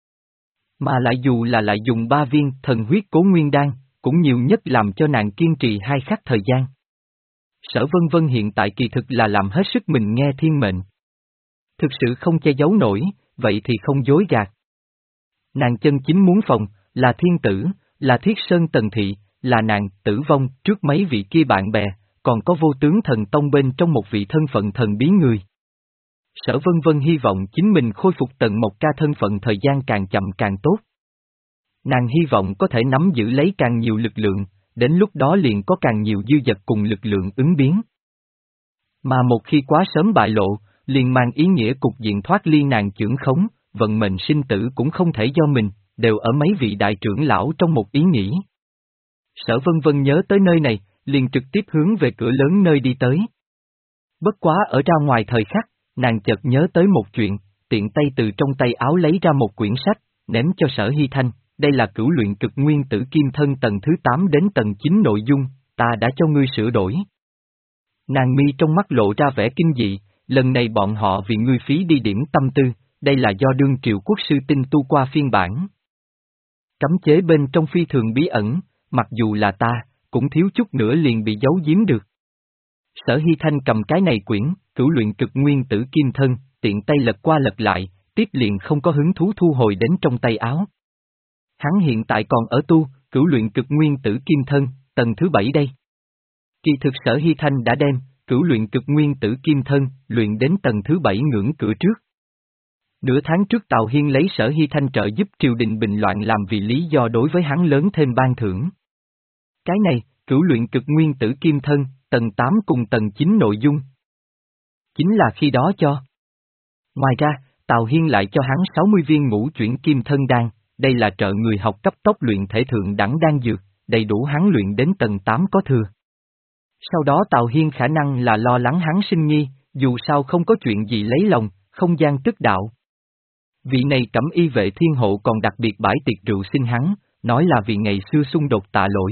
Mà lại dù là lại dùng ba viên thần huyết cố nguyên đan, cũng nhiều nhất làm cho nàng kiên trì hai khắc thời gian. Sở Vân Vân hiện tại kỳ thực là làm hết sức mình nghe thiên mệnh. Thực sự không che giấu nổi, vậy thì không dối gạt. Nàng chân chính muốn phòng, là thiên tử, là thiết sơn tần thị, là nàng tử vong trước mấy vị kia bạn bè, còn có vô tướng thần tông bên trong một vị thân phận thần bí người. Sở Vân Vân hy vọng chính mình khôi phục Tần Mộc Ca thân phận thời gian càng chậm càng tốt. Nàng hy vọng có thể nắm giữ lấy càng nhiều lực lượng, đến lúc đó liền có càng nhiều dư dật cùng lực lượng ứng biến. Mà một khi quá sớm bại lộ, liền mang ý nghĩa cục diện thoát ly nàng chưởng khống, vận mệnh sinh tử cũng không thể do mình, đều ở mấy vị đại trưởng lão trong một ý nghĩ. Sở Vân Vân nhớ tới nơi này, liền trực tiếp hướng về cửa lớn nơi đi tới. Bất quá ở ra ngoài thời khắc, nàng chợt nhớ tới một chuyện, tiện tay từ trong tay áo lấy ra một quyển sách, ném cho Sở Hy Thanh, đây là cửu luyện cực nguyên tử kim thân tầng thứ tám đến tầng chín nội dung, ta đã cho ngươi sửa đổi. Nàng mi trong mắt lộ ra vẻ kinh dị, lần này bọn họ vì ngươi phí đi điểm tâm tư, đây là do đương triệu quốc sư tinh tu qua phiên bản. Cấm chế bên trong phi thường bí ẩn, mặc dù là ta, cũng thiếu chút nữa liền bị giấu giếm được. Sở Hy Thanh cầm cái này quyển, cửu luyện cực nguyên tử kim thân, tiện tay lật qua lật lại, tiếp liền không có hứng thú thu hồi đến trong tay áo. Hắn hiện tại còn ở tu, cửu luyện cực nguyên tử kim thân, tầng thứ bảy đây. Kỳ thực Sở Hy Thanh đã đem, cửu luyện cực nguyên tử kim thân, luyện đến tầng thứ bảy ngưỡng cửa trước. Nửa tháng trước Tào Hiên lấy Sở Hy Thanh trợ giúp triều đình bình loạn làm vì lý do đối với hắn lớn thêm ban thưởng. Cái này, cửu luyện cực nguyên tử kim thân, tầng tám cùng tầng chín nội dung. Chính là khi đó cho. Ngoài ra, Tào Hiên lại cho hắn sáu mươi viên ngũ chuyển kim thân đan, đây là trợ người học cấp tốc luyện thể thượng đẳng đan dược, đầy đủ hắn luyện đến tầng tám có thừa. Sau đó Tào Hiên khả năng là lo lắng hắn sinh nghi, dù sao không có chuyện gì lấy lòng, không gian tức đạo. Vị này cẩm y vệ thiên hộ còn đặc biệt bãi tiệc rượu xin hắn, nói là vì ngày xưa xung đột tạ lỗi.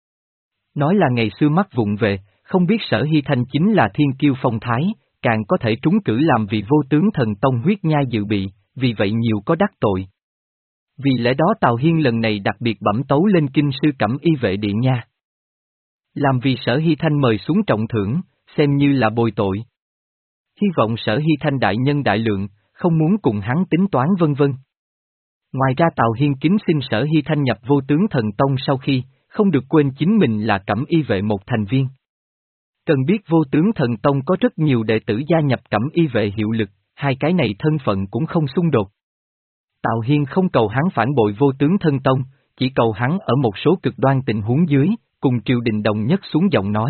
Nói là ngày xưa mắc vụng về, không biết Sở Hy Thanh chính là thiên kiêu phong thái, càng có thể trúng cử làm vị vô tướng thần tông huyết nhai dự bị, vì vậy nhiều có đắc tội. Vì lẽ đó Tào Hiên lần này đặc biệt bẩm tấu lên kinh sư cẩm y vệ điện nha. Làm vì Sở Hy Thanh mời xuống trọng thưởng, xem như là bồi tội. Hy vọng Sở Hy Thanh đại nhân đại lượng, không muốn cùng hắn tính toán vân vân. Ngoài ra Tào Hiên kính xin Sở Hy Thanh nhập vô tướng thần tông sau khi, không được quên chính mình là cẩm y vệ một thành viên. Cần biết vô tướng thần tông có rất nhiều đệ tử gia nhập cẩm y vệ hiệu lực, hai cái này thân phận cũng không xung đột. Tào Hiên không cầu hắn phản bội vô tướng thân tông, chỉ cầu hắn ở một số cực đoan tình huống dưới, cùng triều đình đồng nhất xuống giọng nói.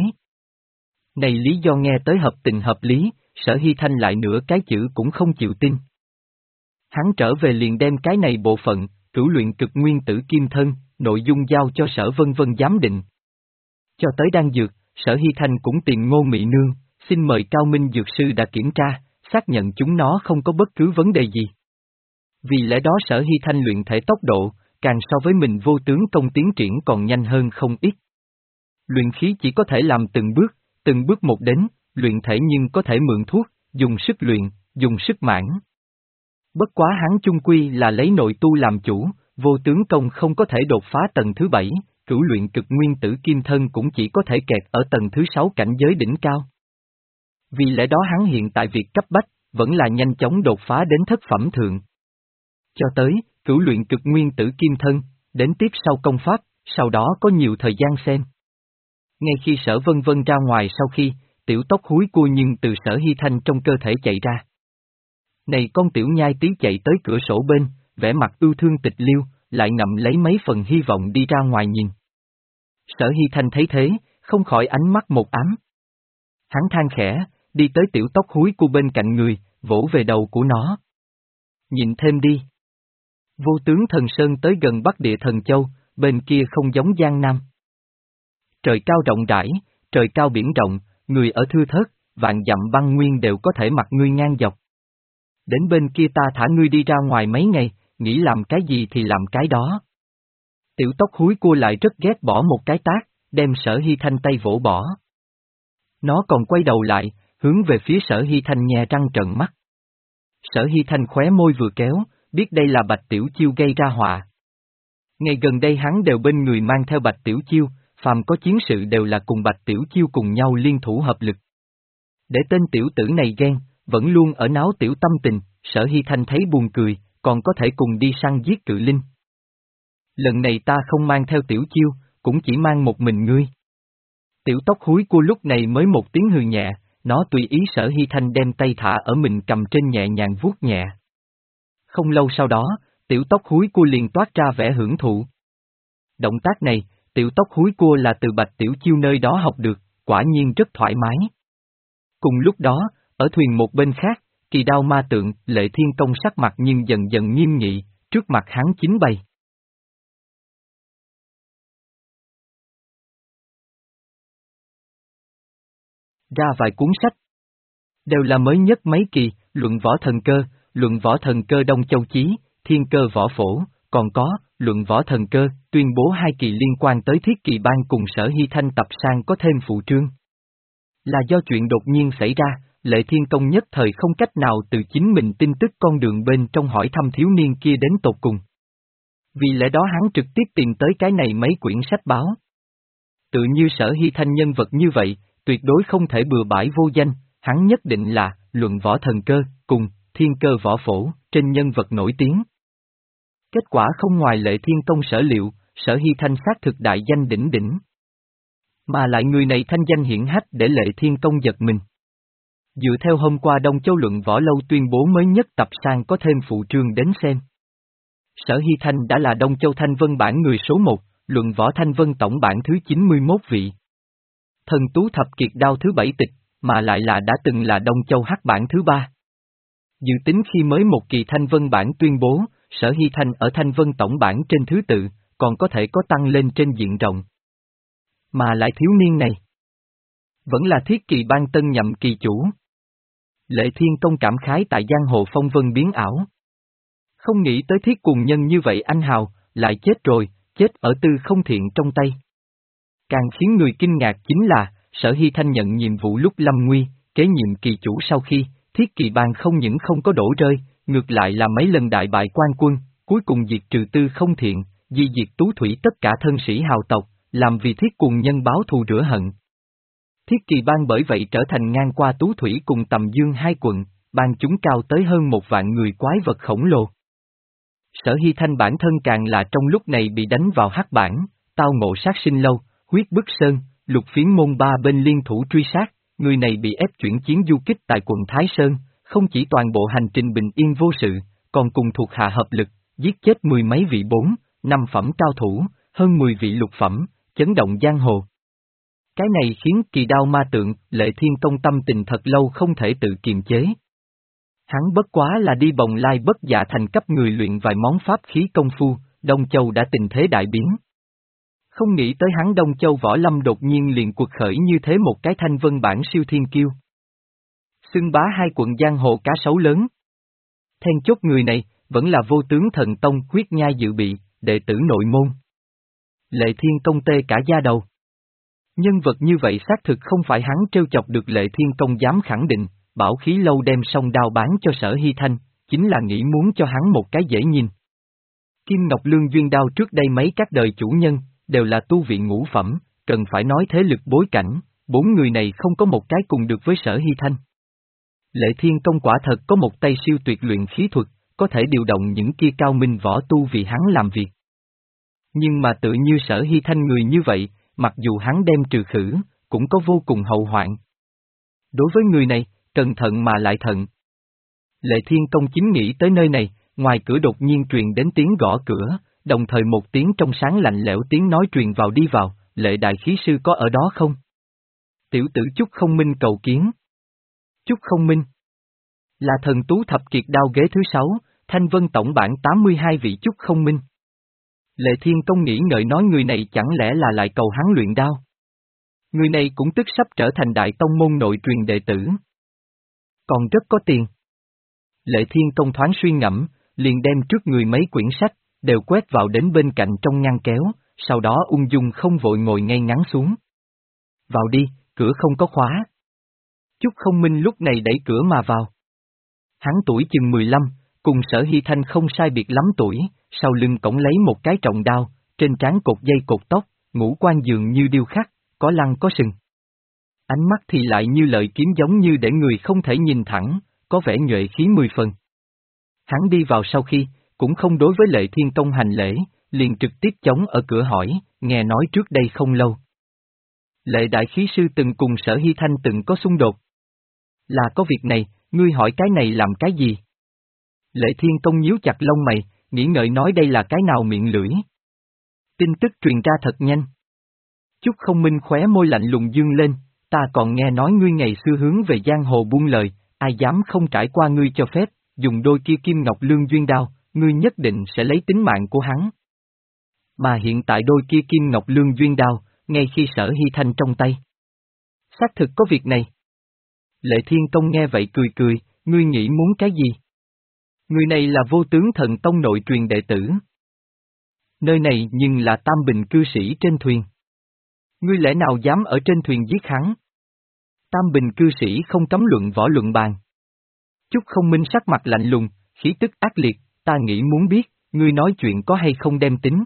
Này lý do nghe tới hợp tình hợp lý, Sở Hy Thanh lại nửa cái chữ cũng không chịu tin. Hắn trở về liền đem cái này bộ phận, cửu luyện cực nguyên tử kim thân, nội dung giao cho Sở Vân Vân giám định. Cho tới đan dược, Sở Hy Thanh cũng tìm Ngô Mị Nương, xin mời Cao Minh dược sư đã kiểm tra, xác nhận chúng nó không có bất cứ vấn đề gì. Vì lẽ đó Sở Hy Thanh luyện thể tốc độ, càng so với mình vô tướng công tiến triển còn nhanh hơn không ít. Luyện khí chỉ có thể làm từng bước, từng bước một đến, luyện thể nhưng có thể mượn thuốc, dùng sức luyện, dùng sức mãn. Bất quá hắn chung quy là lấy nội tu làm chủ, vô tướng công không có thể đột phá tầng thứ bảy, cửu luyện cực nguyên tử kim thân cũng chỉ có thể kẹt ở tầng thứ sáu cảnh giới đỉnh cao. Vì lẽ đó hắn hiện tại việc cấp bách, vẫn là nhanh chóng đột phá đến thất phẩm thượng. Cho tới, cửu luyện cực nguyên tử kim thân, đến tiếp sau công pháp, sau đó có nhiều thời gian xem. Ngay khi Sở Vân Vân ra ngoài sau khi, tiểu tóc húi cua nhưng từ Sở Hy Thanh trong cơ thể chạy ra. Này con tiểu nhai tí chạy tới cửa sổ bên, vẻ mặt ưu thương tịch liêu, lại ngậm lấy mấy phần hy vọng đi ra ngoài nhìn. Sở Hy Thanh thấy thế, không khỏi ánh mắt một ám. Hắn than khẽ, đi tới tiểu tóc húi cua bên cạnh người, vỗ về đầu của nó. Nhìn thêm đi. Vô tướng thần sơn tới gần Bắc Địa Thần Châu, bên kia không giống Giang Nam. Trời cao rộng rãi, trời cao biển rộng, người ở thưa thớt, vạn dặm băng nguyên đều có thể mặc ngươi ngang dọc. Đến bên kia ta thả ngươi đi ra ngoài mấy ngày, nghĩ làm cái gì thì làm cái đó. Tiểu tóc húi cua lại rất ghét bỏ một cái tát, đem Sở Hy Thanh tay vỗ bỏ. Nó còn quay đầu lại, hướng về phía Sở Hy Thanh nhe răng trợn mắt. Sở Hy Thanh khóe môi vừa kéo, biết đây là Bạch Tiểu Chiêu gây ra họa. Ngày gần đây hắn đều bên người mang theo Bạch Tiểu Chiêu, phàm có chiến sự đều là cùng Bạch Tiểu Chiêu cùng nhau liên thủ hợp lực. Để tên tiểu tử này ghen, vẫn luôn ở náo tiểu tâm tình, Sở Hy Thanh thấy buồn cười, còn có thể cùng đi săn giết cự linh. Lần này ta không mang theo Tiểu Chiêu, cũng chỉ mang một mình ngươi. Tiểu tóc húi cua lúc này mới một tiếng hừ nhẹ, nó tùy ý Sở Hy Thanh đem tay thả ở mình cầm trên nhẹ nhàng vuốt nhẹ. Không lâu sau đó, tiểu tóc húi cua liền toát ra vẻ hưởng thụ. Động tác này, tiểu tóc húi cua là từ Bạch Tiểu Chiêu nơi đó học được, quả nhiên rất thoải mái. Cùng lúc đó, ở thuyền một bên khác, kỳ đao ma tượng, Lệ Thiên Công sắc mặt nhưng dần dần nghiêm nghị, trước mặt hắn chính bày. Ra vài cuốn sách. Đều là mới nhất mấy kỳ, luận võ thần cơ, luận võ thần cơ Đông Châu Chí, thiên cơ võ phổ, còn có, luận võ thần cơ, tuyên bố hai kỳ liên quan tới thiết kỳ ban cùng Sở Hy Thanh tập sang có thêm phụ trương. Là do chuyện đột nhiên xảy ra, Lệ Thiên Công nhất thời không cách nào từ chính mình tin tức con đường bên trong hỏi thăm thiếu niên kia đến tột cùng. Vì lẽ đó hắn trực tiếp tìm tới cái này mấy quyển sách báo. Tự như Sở Hy Thanh nhân vật như vậy, tuyệt đối không thể bừa bãi vô danh, hắn nhất định là, luận võ thần cơ, cùng, thiên cơ võ phổ, trên nhân vật nổi tiếng. Kết quả không ngoài Lệ Thiên Công sở liệu, Sở Hy Thanh xác thực đại danh đỉnh đỉnh. Mà lại người này thanh danh hiển hách để Lệ Thiên Công giật mình. Dựa theo hôm qua Đông Châu luận võ lâu tuyên bố mới nhất tập sang có thêm phụ trương đến xem. Sở Hy Thanh đã là Đông Châu Thanh Vân bản người số một, luận võ Thanh Vân tổng bản thứ chín mươi mốt vị. Thần tú thập kiệt đao thứ bảy tịch, mà lại là đã từng là Đông Châu hắc bản thứ ba. Dự tính khi mới một kỳ Thanh Vân bản tuyên bố, Sở Hy Thanh ở Thanh Vân tổng bản trên thứ tự, còn có thể có tăng lên trên diện rộng. Mà lại thiếu niên này, vẫn là thiết kỳ ban tân nhậm kỳ chủ. Lệ Thiên Công cảm khái tại giang hồ phong vân biến ảo. Không nghĩ tới thiết cùng nhân như vậy anh hào, lại chết rồi, chết ở tư không thiện trong tay. Càng khiến người kinh ngạc chính là, Sở Hy Thanh nhận nhiệm vụ lúc lâm nguy, kế nhiệm kỳ chủ sau khi, thiết kỳ ban không những không có đổ rơi, ngược lại là mấy lần đại bại quan quân, cuối cùng diệt trừ tư không thiện, di diệt tú thủy tất cả thân sĩ hào tộc, làm vì thiết cùng nhân báo thù rửa hận. Thiết kỳ ban bởi vậy trở thành ngang qua tú thủy cùng tầm dương hai quận, ban chúng cao tới hơn một vạn người quái vật khổng lồ. Sở Hy Thanh bản thân càng là trong lúc này bị đánh vào hắc bản, tao ngộ sát sinh lâu, huyết bức sơn, lục phiến môn ba bên liên thủ truy sát, người này bị ép chuyển chiến du kích tại quận Thái Sơn, không chỉ toàn bộ hành trình bình yên vô sự, còn cùng thuộc hạ hợp lực, giết chết mười mấy vị bốn, năm phẩm cao thủ, hơn mười vị lục phẩm, chấn động giang hồ. Cái này khiến kỳ đao ma tượng, Lệ Thiên Công tâm tình thật lâu không thể tự kiềm chế. Hắn bất quá là đi bồng lai bất dạ thành cấp người luyện vài món pháp khí công phu, Đông Châu đã tình thế đại biến. Không nghĩ tới hắn Đông Châu võ lâm đột nhiên liền cuộc khởi như thế một cái Thanh Vân bản siêu thiên kiêu. Xưng bá hai quận giang hồ cá sấu lớn. Then chốt người này, vẫn là vô tướng thần tông huyết nhai dự bị, đệ tử nội môn. Lệ Thiên Công tê cả da đầu. Nhân vật như vậy xác thực không phải hắn trêu chọc được Lệ Thiên Công dám khẳng định, bảo khí lâu đem song đao bán cho Sở Hy Thanh, chính là nghĩ muốn cho hắn một cái dễ nhìn. Kim Ngọc Lương Duyên đao trước đây mấy các đời chủ nhân, đều là tu vị ngũ phẩm, cần phải nói thế lực bối cảnh, bốn người này không có một cái cùng được với Sở Hy Thanh. Lệ Thiên Công quả thật có một tay siêu tuyệt luyện khí thuật, có thể điều động những kia cao minh võ tu vì hắn làm việc. Nhưng mà tự như Sở Hy Thanh người như vậy, mặc dù hắn đem trừ khử, cũng có vô cùng hậu hoạn. Đối với người này, cẩn thận mà lại thận. Lệ Thiên Công chính nghĩ tới nơi này, ngoài cửa đột nhiên truyền đến tiếng gõ cửa, đồng thời một tiếng trong sáng lạnh lẽo tiếng nói truyền vào đi vào, Lệ đại khí sư có ở đó không? Tiểu tử Chúc Không Minh cầu kiến. Chúc Không Minh là thần tú thập kiệt đao ghế thứ sáu, Thanh Vân tổng bản tám mươi hai vị Chúc Không Minh. Lệ Thiên Công nghĩ ngợi nói người này chẳng lẽ là lại cầu hắn luyện đao. Người này cũng tức sắp trở thành đại tông môn nội truyền đệ tử. Còn rất có tiền. Lệ Thiên Công thoáng suy ngẫm, liền đem trước người mấy quyển sách, đều quét vào đến bên cạnh trong ngăn kéo, sau đó ung dung không vội ngồi ngay ngắn xuống. Vào đi, cửa không có khóa. Chúc Không Minh lúc này đẩy cửa mà vào. Hắn tuổi chừng mười lăm, cùng Sở Hy Thanh không sai biệt lắm tuổi, sau lưng cổng lấy một cái trọng đao, trên trán cột dây cột tóc, ngũ quan dường như điêu khắc, có lăng có sừng. Ánh mắt thì lại như lợi kiếm giống như để người không thể nhìn thẳng, có vẻ nhuệ khí mười phần. Hắn đi vào sau khi, cũng không đối với Lệ Thiên Tông hành lễ, liền trực tiếp chống ở cửa hỏi, nghe nói trước đây không lâu. Lệ Đại Khí Sư từng cùng Sở Hy Thanh từng có xung đột. Là có việc này, ngươi hỏi cái này làm cái gì? Lệ Thiên Tông nhíu chặt lông mày, nghĩ ngợi nói đây là cái nào miệng lưỡi. Tin tức truyền ra thật nhanh. Chúc Không Minh khóe môi lạnh lùng dương lên, ta còn nghe nói ngươi ngày xưa hướng về giang hồ buông lời, ai dám không trải qua ngươi cho phép, dùng đôi kia kim ngọc lương duyên đao, ngươi nhất định sẽ lấy tính mạng của hắn. Mà hiện tại đôi kia kim ngọc lương duyên đao, ngay khi Sở Hy Thanh trong tay. Xác thực có việc này. Lệ Thiên Tông nghe vậy cười cười, ngươi nghĩ muốn cái gì? Người này là Vô Tướng Thần Tông nội truyền đệ tử. Nơi này nhưng là Tam Bình cư sĩ trên thuyền. Ngươi lẽ nào dám ở trên thuyền giết hắn? Tam Bình cư sĩ không cấm luận võ luận bàn. Chúc Không Minh sắc mặt lạnh lùng, khí tức ác liệt, ta nghĩ muốn biết, ngươi nói chuyện có hay không đem tính.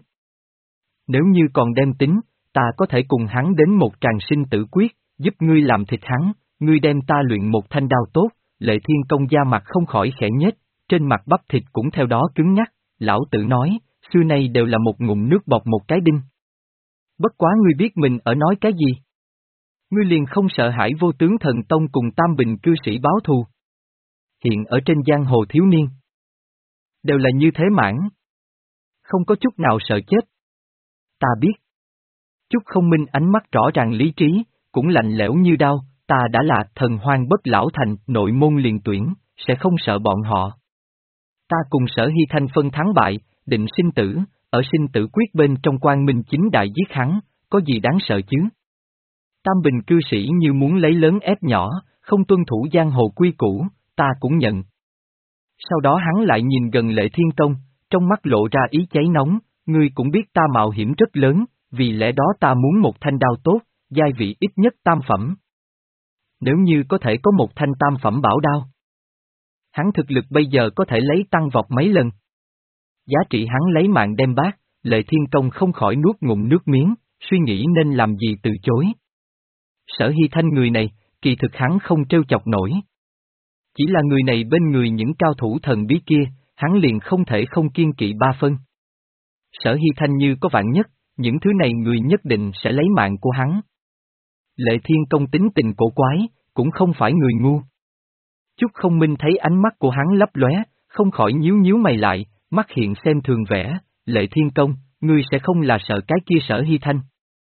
Nếu như còn đem tính, ta có thể cùng hắn đến một tràng sinh tử quyết, giúp ngươi làm thịt hắn, ngươi đem ta luyện một thanh đao tốt. Lệ Thiên Công da mặt không khỏi khẽ nhếch, trên mặt bắp thịt cũng theo đó cứng nhắc, lão tử nói, xưa nay đều là một ngụm nước bọt một cái đinh. Bất quá ngươi biết mình ở nói cái gì? Ngươi liền không sợ hãi Vô Tướng Thần Tông cùng Tam Bình cư sĩ báo thù. Hiện ở trên giang hồ thiếu niên. Đều là như thế mãn. Không có chút nào sợ chết. Ta biết. Chúc Không Minh ánh mắt rõ ràng lý trí, cũng lạnh lẽo như đao, ta đã là thần hoang bất lão thành, nội môn liền tuyển, sẽ không sợ bọn họ. Ta cùng Sở Hy Thanh phân thắng bại, định sinh tử, ở sinh tử quyết bên trong Quang Minh chính đại giết hắn, có gì đáng sợ chứ? Tam Bình cư sĩ như muốn lấy lớn ép nhỏ, không tuân thủ giang hồ quy củ, ta cũng nhận. Sau đó hắn lại nhìn gần Lệ Thiên Tông, trong mắt lộ ra ý cháy nóng, ngươi cũng biết ta mạo hiểm rất lớn, vì lẽ đó ta muốn một thanh đao tốt, giai vị ít nhất tam phẩm. Nếu như có thể có một thanh tam phẩm bảo đao. Hắn thực lực bây giờ có thể lấy tăng vọt mấy lần. Giá trị hắn lấy mạng đem bát, Lệ Thiên Công không khỏi nuốt ngụm nước miếng, suy nghĩ nên làm gì từ chối. Sở Hy Thanh người này, kỳ thực hắn không trêu chọc nổi. Chỉ là người này bên người những cao thủ thần bí kia, hắn liền không thể không kiên kỵ ba phân. Sở Hy Thanh như có vạn nhất, những thứ này người nhất định sẽ lấy mạng của hắn. Lệ Thiên Công tính tình cổ quái, cũng không phải người ngu. Chúc Không Minh thấy ánh mắt của hắn lấp lóe, không khỏi nhíu nhíu mày lại, mắt hiện xem thường vẻ, Lệ Thiên Công, ngươi sẽ không là sợ cái kia Sở Hy Thanh.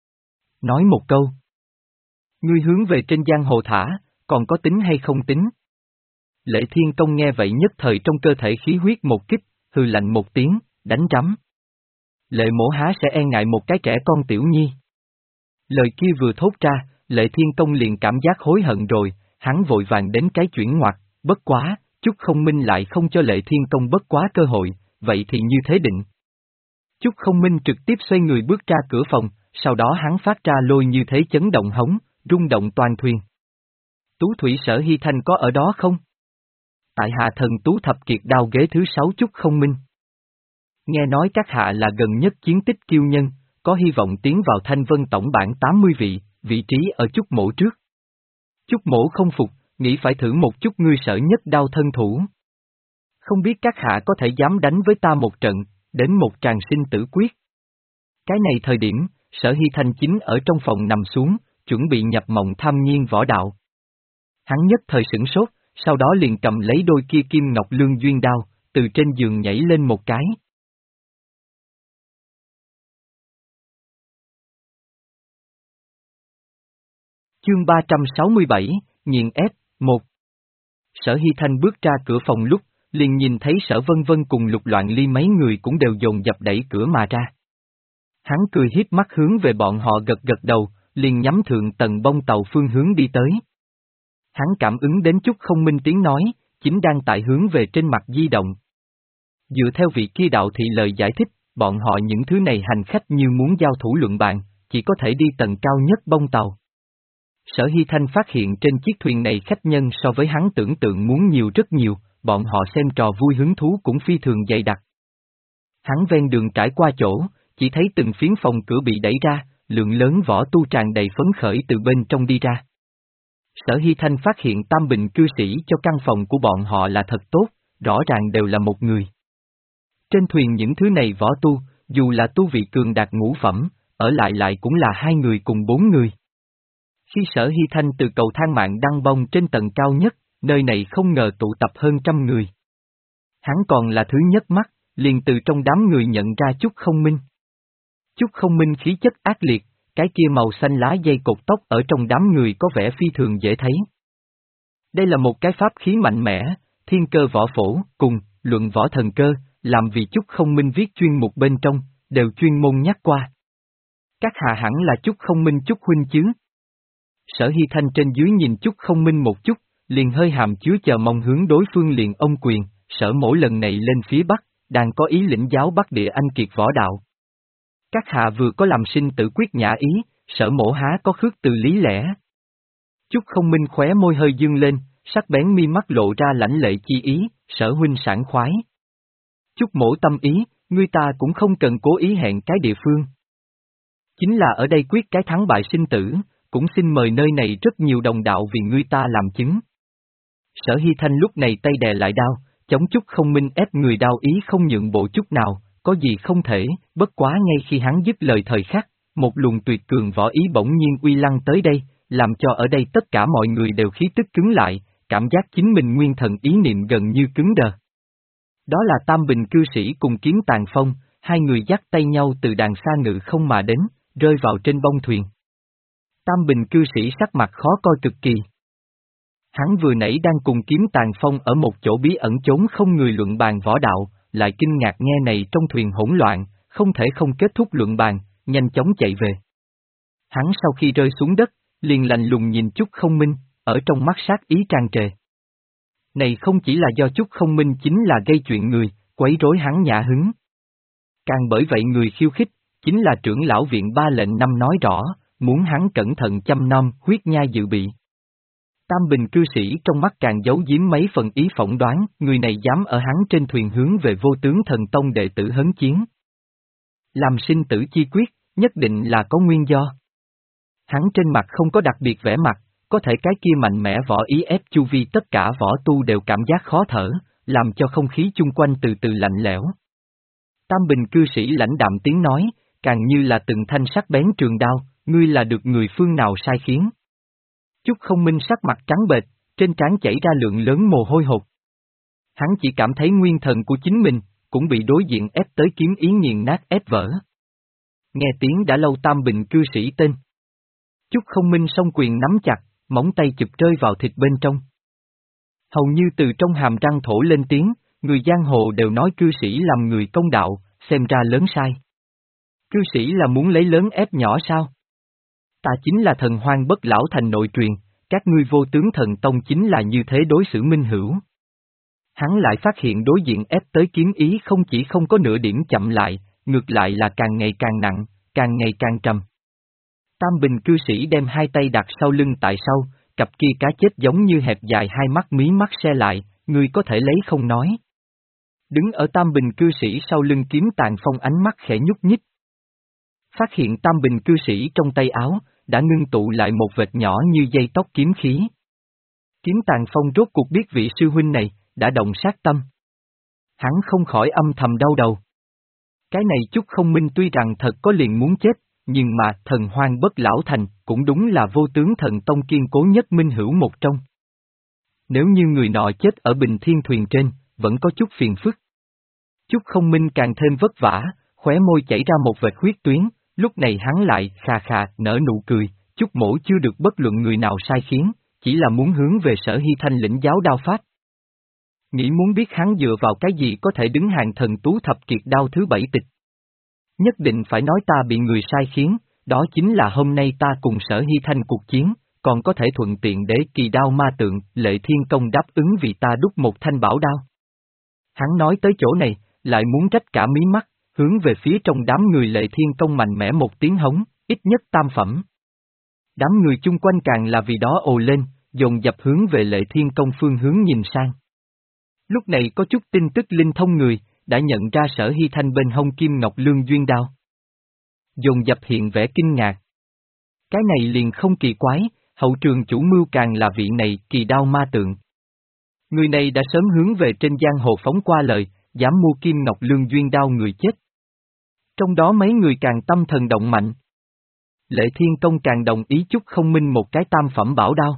Nói một câu. Ngươi hướng về trên giang hồ thả, còn có tính hay không tính? Lệ Thiên Công nghe vậy nhất thời trong cơ thể khí huyết một kích, hừ lạnh một tiếng, đánh rắm. Lệ mổ há sẽ e ngại một cái trẻ con tiểu nhi. Lời kia vừa thốt ra, Lệ Thiên Công liền cảm giác hối hận rồi, hắn vội vàng đến cái chuyển ngoặt, bất quá, Chúc Không Minh lại không cho Lệ Thiên Công bất quá cơ hội, vậy thì như thế định. Chúc Không Minh trực tiếp xoay người bước ra cửa phòng, sau đó hắn phát ra lôi như thế chấn động hống, rung động toàn thuyền. Tú Thủy Sở Hy Thanh có ở đó không? Tại hạ thần Tú Thập Kiệt đao ghế thứ sáu Chúc Không Minh. Nghe nói các hạ là gần nhất chiến tích kiêu nhân, có hy vọng tiến vào Thanh Vân tổng bảng tám mươi vị, vị trí ở Chúc Mỗ trước. Chúc Mỗ không phục, nghĩ phải thử một chút ngươi sở nhất đao thân thủ. Không biết các hạ có thể dám đánh với ta một trận, đến một tràng sinh tử quyết. Cái này thời điểm, Sở Hy Thanh chính ở trong phòng nằm xuống, chuẩn bị nhập mộng tham nhiên võ đạo. Hắn nhất thời sửng sốt, sau đó liền cầm lấy đôi kia kim ngọc lương duyên đao, từ trên giường nhảy lên một cái. Chương ba trăm sáu mươi bảy, nghiền ép, một. Sở Hy Thanh bước ra cửa phòng lúc, liền nhìn thấy Sở Vân Vân cùng Lục Loạn Ly mấy người cũng đều dồn dập đẩy cửa mà ra. Hắn cười hiếp mắt hướng về bọn họ gật gật đầu, liền nhắm thượng tầng bông tàu phương hướng đi tới. Hắn cảm ứng đến Chúc Không Minh tiếng nói, chính đang tại hướng về trên mặt di động. Dựa theo vị kia đạo thị lời giải thích, bọn họ những thứ này hành khách như muốn giao thủ luận bàn, chỉ có thể đi tầng cao nhất bông tàu. Sở Hy Thanh phát hiện trên chiếc thuyền này khách nhân so với hắn tưởng tượng muốn nhiều rất nhiều, bọn họ xem trò vui hứng thú cũng phi thường dày đặc. Hắn ven đường trải qua chỗ, chỉ thấy từng phiến phòng cửa bị đẩy ra, lượng lớn võ tu tràn đầy phấn khởi từ bên trong đi ra. Sở Hy Thanh phát hiện tam bình cư sĩ cho căn phòng của bọn họ là thật tốt, rõ ràng đều là một người. Trên thuyền những thứ này võ tu, dù là tu vị cường đạt ngũ phẩm, ở lại lại cũng là hai người cùng bốn người. Khi Sở Hy Thanh từ cầu thang mạng đăng bông trên tầng cao nhất, nơi này không ngờ tụ tập hơn trăm người. Hắn còn là thứ nhất mắt, liền từ trong đám người nhận ra Chúc Không Minh. Chúc Không Minh khí chất ác liệt, cái kia màu xanh lá dây cột tóc ở trong đám người có vẻ phi thường dễ thấy. Đây là một cái pháp khí mạnh mẽ, thiên cơ võ phổ, cùng, luận võ thần cơ, làm vì Chúc Không Minh viết chuyên mục bên trong, đều chuyên môn nhắc qua. Các hạ hẳn là Chúc Không Minh Chúc huynh chứ? Sở Hy Thanh trên dưới nhìn Chúc Không Minh một chút, liền hơi hàm chứa chờ mong hướng đối phương liền ông quyền, Sở Mỗ lần này lên phía Bắc, đang có ý lĩnh giáo Bắc Địa Anh kiệt võ đạo. Các hạ vừa có làm sinh tử quyết nhã ý, Sở Mỗ há có khước từ lý lẽ. Chúc Không Minh khóe môi hơi dương lên, sắc bén mi mắt lộ ra lãnh lệ chi ý, Sở huynh sảng khoái. Chúc Mỗ tâm ý, ngươi ta cũng không cần cố ý hẹn cái địa phương. Chính là ở đây quyết cái thắng bại sinh tử, cũng xin mời nơi này rất nhiều đồng đạo vì ngươi ta làm chứng. Sở Hy Thanh lúc này tay đè lại đao, chống Chúc Không Minh ép người đao ý không nhượng bộ chút nào, có gì không thể, bất quá ngay khi hắn dứt lời thời khắc, một luồng tuyệt cường võ ý bỗng nhiên uy lăng tới đây, làm cho ở đây tất cả mọi người đều khí tức cứng lại, cảm giác chính mình nguyên thần ý niệm gần như cứng đờ. Đó là Tam Bình cư sĩ cùng Kiếm Tàn Phong, hai người dắt tay nhau từ đàng xa ngự không mà đến, rơi vào trên bông thuyền. Tam Bình cư sĩ sắc mặt khó coi cực kỳ. Hắn vừa nãy đang cùng Kiếm Tàn Phong ở một chỗ bí ẩn chốn không người luận bàn võ đạo, lại kinh ngạc nghe này trong thuyền hỗn loạn, không thể không kết thúc luận bàn, nhanh chóng chạy về. Hắn sau khi rơi xuống đất, liền lạnh lùng nhìn Chúc Không Minh, ở trong mắt sát ý tràn trề. Này không chỉ là do Chúc Không Minh chính là gây chuyện người, quấy rối hắn nhã hứng. Càng bởi vậy người khiêu khích, chính là trưởng lão viện ba lệnh năm nói rõ, muốn hắn cẩn thận chăm nom, huyết nhai dự bị. Tam Bình cư sĩ trong mắt càng giấu giếm mấy phần ý phỏng đoán, người này dám ở hắn trên thuyền hướng về Vô Tướng Thần Tông đệ tử hấn chiến. Làm sinh tử chi quyết, nhất định là có nguyên do. Hắn trên mặt không có đặc biệt vẻ mặt, có thể cái kia mạnh mẽ võ ý ép chu vi tất cả võ tu đều cảm giác khó thở, làm cho không khí chung quanh từ từ lạnh lẽo. Tam Bình cư sĩ lãnh đạm tiếng nói, càng như là từng thanh sắc bén trường đao, ngươi là được người phương nào sai khiến. Chúc Không Minh sắc mặt trắng bệch, trên trán chảy ra lượng lớn mồ hôi hột. Hắn chỉ cảm thấy nguyên thần của chính mình, cũng bị đối diện ép tới kiếm ý nghiền nát ép vỡ. Nghe tiếng đã lâu Tam Bình cư sĩ tên. Chúc Không Minh song quyền nắm chặt, móng tay chụp rơi vào thịt bên trong. Hầu như từ trong hàm răng thổ lên tiếng, người giang hồ đều nói cư sĩ làm người công đạo, xem ra lớn sai. Cư sĩ là muốn lấy lớn ép nhỏ sao? Ta chính là thần hoang bất lão thành nội truyền, các ngươi Vô Tướng Thần Tông chính là như thế đối xử minh hữu. Hắn lại phát hiện đối diện ép tới kiếm ý không chỉ không có nửa điểm chậm lại, ngược lại là càng ngày càng nặng, càng ngày càng trầm. Tam Bình cư sĩ đem hai tay đặt sau lưng tại sau, cặp kia cá chết giống như hẹp dài hai mắt mí mắt xe lại, ngươi có thể lấy không nói. Đứng ở Tam Bình cư sĩ sau lưng Kiếm Tàn Phong ánh mắt khẽ nhúc nhích. Phát hiện Tam Bình cư sĩ trong tay áo, đã ngưng tụ lại một vệt nhỏ như dây tóc kiếm khí. Kiếm Tàn Phong rốt cuộc biết vị sư huynh này, đã động sát tâm. Hắn không khỏi âm thầm đau đầu. Cái này Chúc Không Minh tuy rằng thật có liền muốn chết, nhưng mà thần hoang bất lão thành, cũng đúng là Vô Tướng Thần Tông kiên cố nhất minh hữu một trong. Nếu như người nọ chết ở Bình Thiên thuyền trên, vẫn có chút phiền phức. Chúc Không Minh càng thêm vất vả, khóe môi chảy ra một vệt huyết tuyến, lúc này hắn lại khà khà nở nụ cười, Chúc Mỗ chưa được bất luận người nào sai khiến, chỉ là muốn hướng về Sở Hy Thanh lĩnh giáo đao pháp. Nghĩ muốn biết hắn dựa vào cái gì có thể đứng hàng thần tú thập kiệt đao thứ bảy tịch. Nhất định phải nói ta bị người sai khiến, đó chính là hôm nay ta cùng Sở Hy Thanh cuộc chiến, còn có thể thuận tiện để kỳ đao ma tượng Lệ Thiên Công đáp ứng vì ta đúc một thanh bảo đao. Hắn nói tới chỗ này, lại muốn trách cả mí mắt, hướng về phía trong đám người Lệ Thiên Công mạnh mẽ một tiếng hống, ít nhất tam phẩm. Đám người chung quanh càng là vì đó ồ lên, dồn dập hướng về Lệ Thiên Công phương hướng nhìn sang. Lúc này có chút tin tức linh thông người, đã nhận ra Sở Hy Thanh bên hông Kim Ngọc Lương Duyên đao. Dồn dập hiện vẻ kinh ngạc. Cái này liền không kỳ quái, hậu trường chủ mưu càng là vị này Kỳ Đao Ma Tượng. Người này đã sớm hướng về trên giang hồ phóng qua lời, dám mua Kim Ngọc Lương Duyên đao người chết. Trong đó mấy người càng tâm thần động mạnh. Lệ Thiên Công càng đồng ý Chúc Không Minh một cái tam phẩm bảo đao.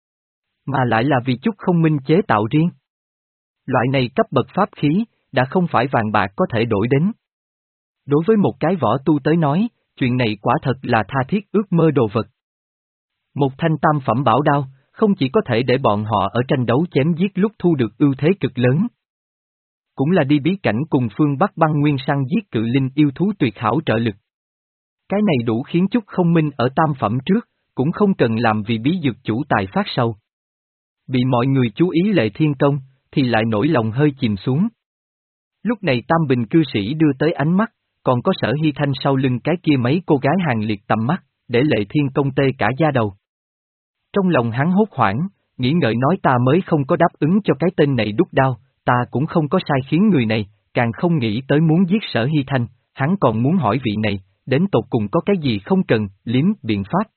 Mà lại là vì Chúc Không Minh chế tạo riêng. Loại này cấp bậc pháp khí, đã không phải vàng bạc có thể đổi đến. Đối với một cái võ tu tới nói, chuyện này quả thật là tha thiết ước mơ đồ vật. Một thanh tam phẩm bảo đao, không chỉ có thể để bọn họ ở tranh đấu chém giết lúc thu được ưu thế cực lớn. Cũng là đi bí cảnh cùng phương Bắc băng nguyên săn giết cự linh yêu thú tuyệt hảo trợ lực. Cái này đủ khiến Chúc Không Minh ở tam phẩm trước, cũng không cần làm vì bí dược chủ tài phát sầu. Bị mọi người chú ý Lệ Thiên Công, thì lại nổi lòng hơi chìm xuống. Lúc này Tam Bình cư sĩ đưa tới ánh mắt, còn có Sở Hy Thanh sau lưng cái kia mấy cô gái hàng liệt tầm mắt, để Lệ Thiên Công tê cả da đầu. Trong lòng hắn hốt hoảng, nghĩ ngợi nói ta mới không có đáp ứng cho cái tên này đút đao, ta cũng không có sai khiến người này, càng không nghĩ tới muốn giết Sở Hy Thanh, hắn còn muốn hỏi vị này, đến tột cùng có cái gì không cần, liếm biện pháp.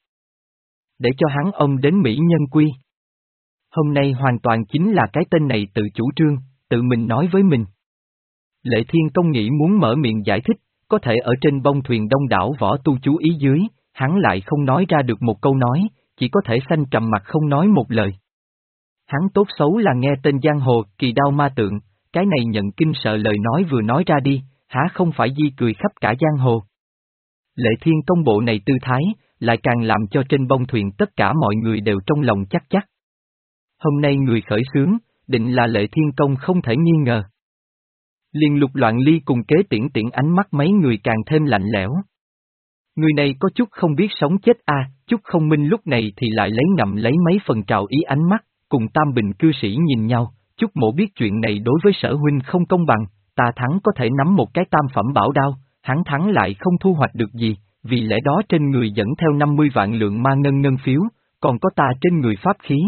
Để cho hắn ông đến Mỹ nhân quy. Hôm nay hoàn toàn chính là cái tên này tự chủ trương, tự mình nói với mình. Lệ Thiên Công nghĩ muốn mở miệng giải thích, có thể ở trên bông thuyền đông đảo võ tu chú ý dưới, hắn lại không nói ra được một câu nói, chỉ có thể xanh trầm mặt không nói một lời. Hắn tốt xấu là nghe tên giang hồ, Kỳ Đao Ma Tượng, cái này nhận kinh sợ lời nói vừa nói ra đi, há không phải di cười khắp cả giang hồ. Lệ Thiên Công bộ này tư thái, lại càng làm cho trên bông thuyền tất cả mọi người đều trong lòng chắc chắc. Hôm nay người khởi xướng, định là Lệ Thiên Công không thể nghi ngờ. Liên Lục Loạn Ly cùng Kế Tiễn Tiễn ánh mắt mấy người càng thêm lạnh lẽo. Người này có chút không biết sống chết a, à, Chúc Không Minh lúc này thì lại lấy ngậm lấy mấy phần trào ý ánh mắt, cùng Tam Bình cư sĩ nhìn nhau, Chúc Mỗ biết chuyện này đối với Sở huynh không công bằng, ta thắng có thể nắm một cái tam phẩm bảo đao, hắn thắng lại không thu hoạch được gì, vì lẽ đó trên người dẫn theo năm mươi vạn lượng ma ngân ngân phiếu, còn có ta trên người pháp khí.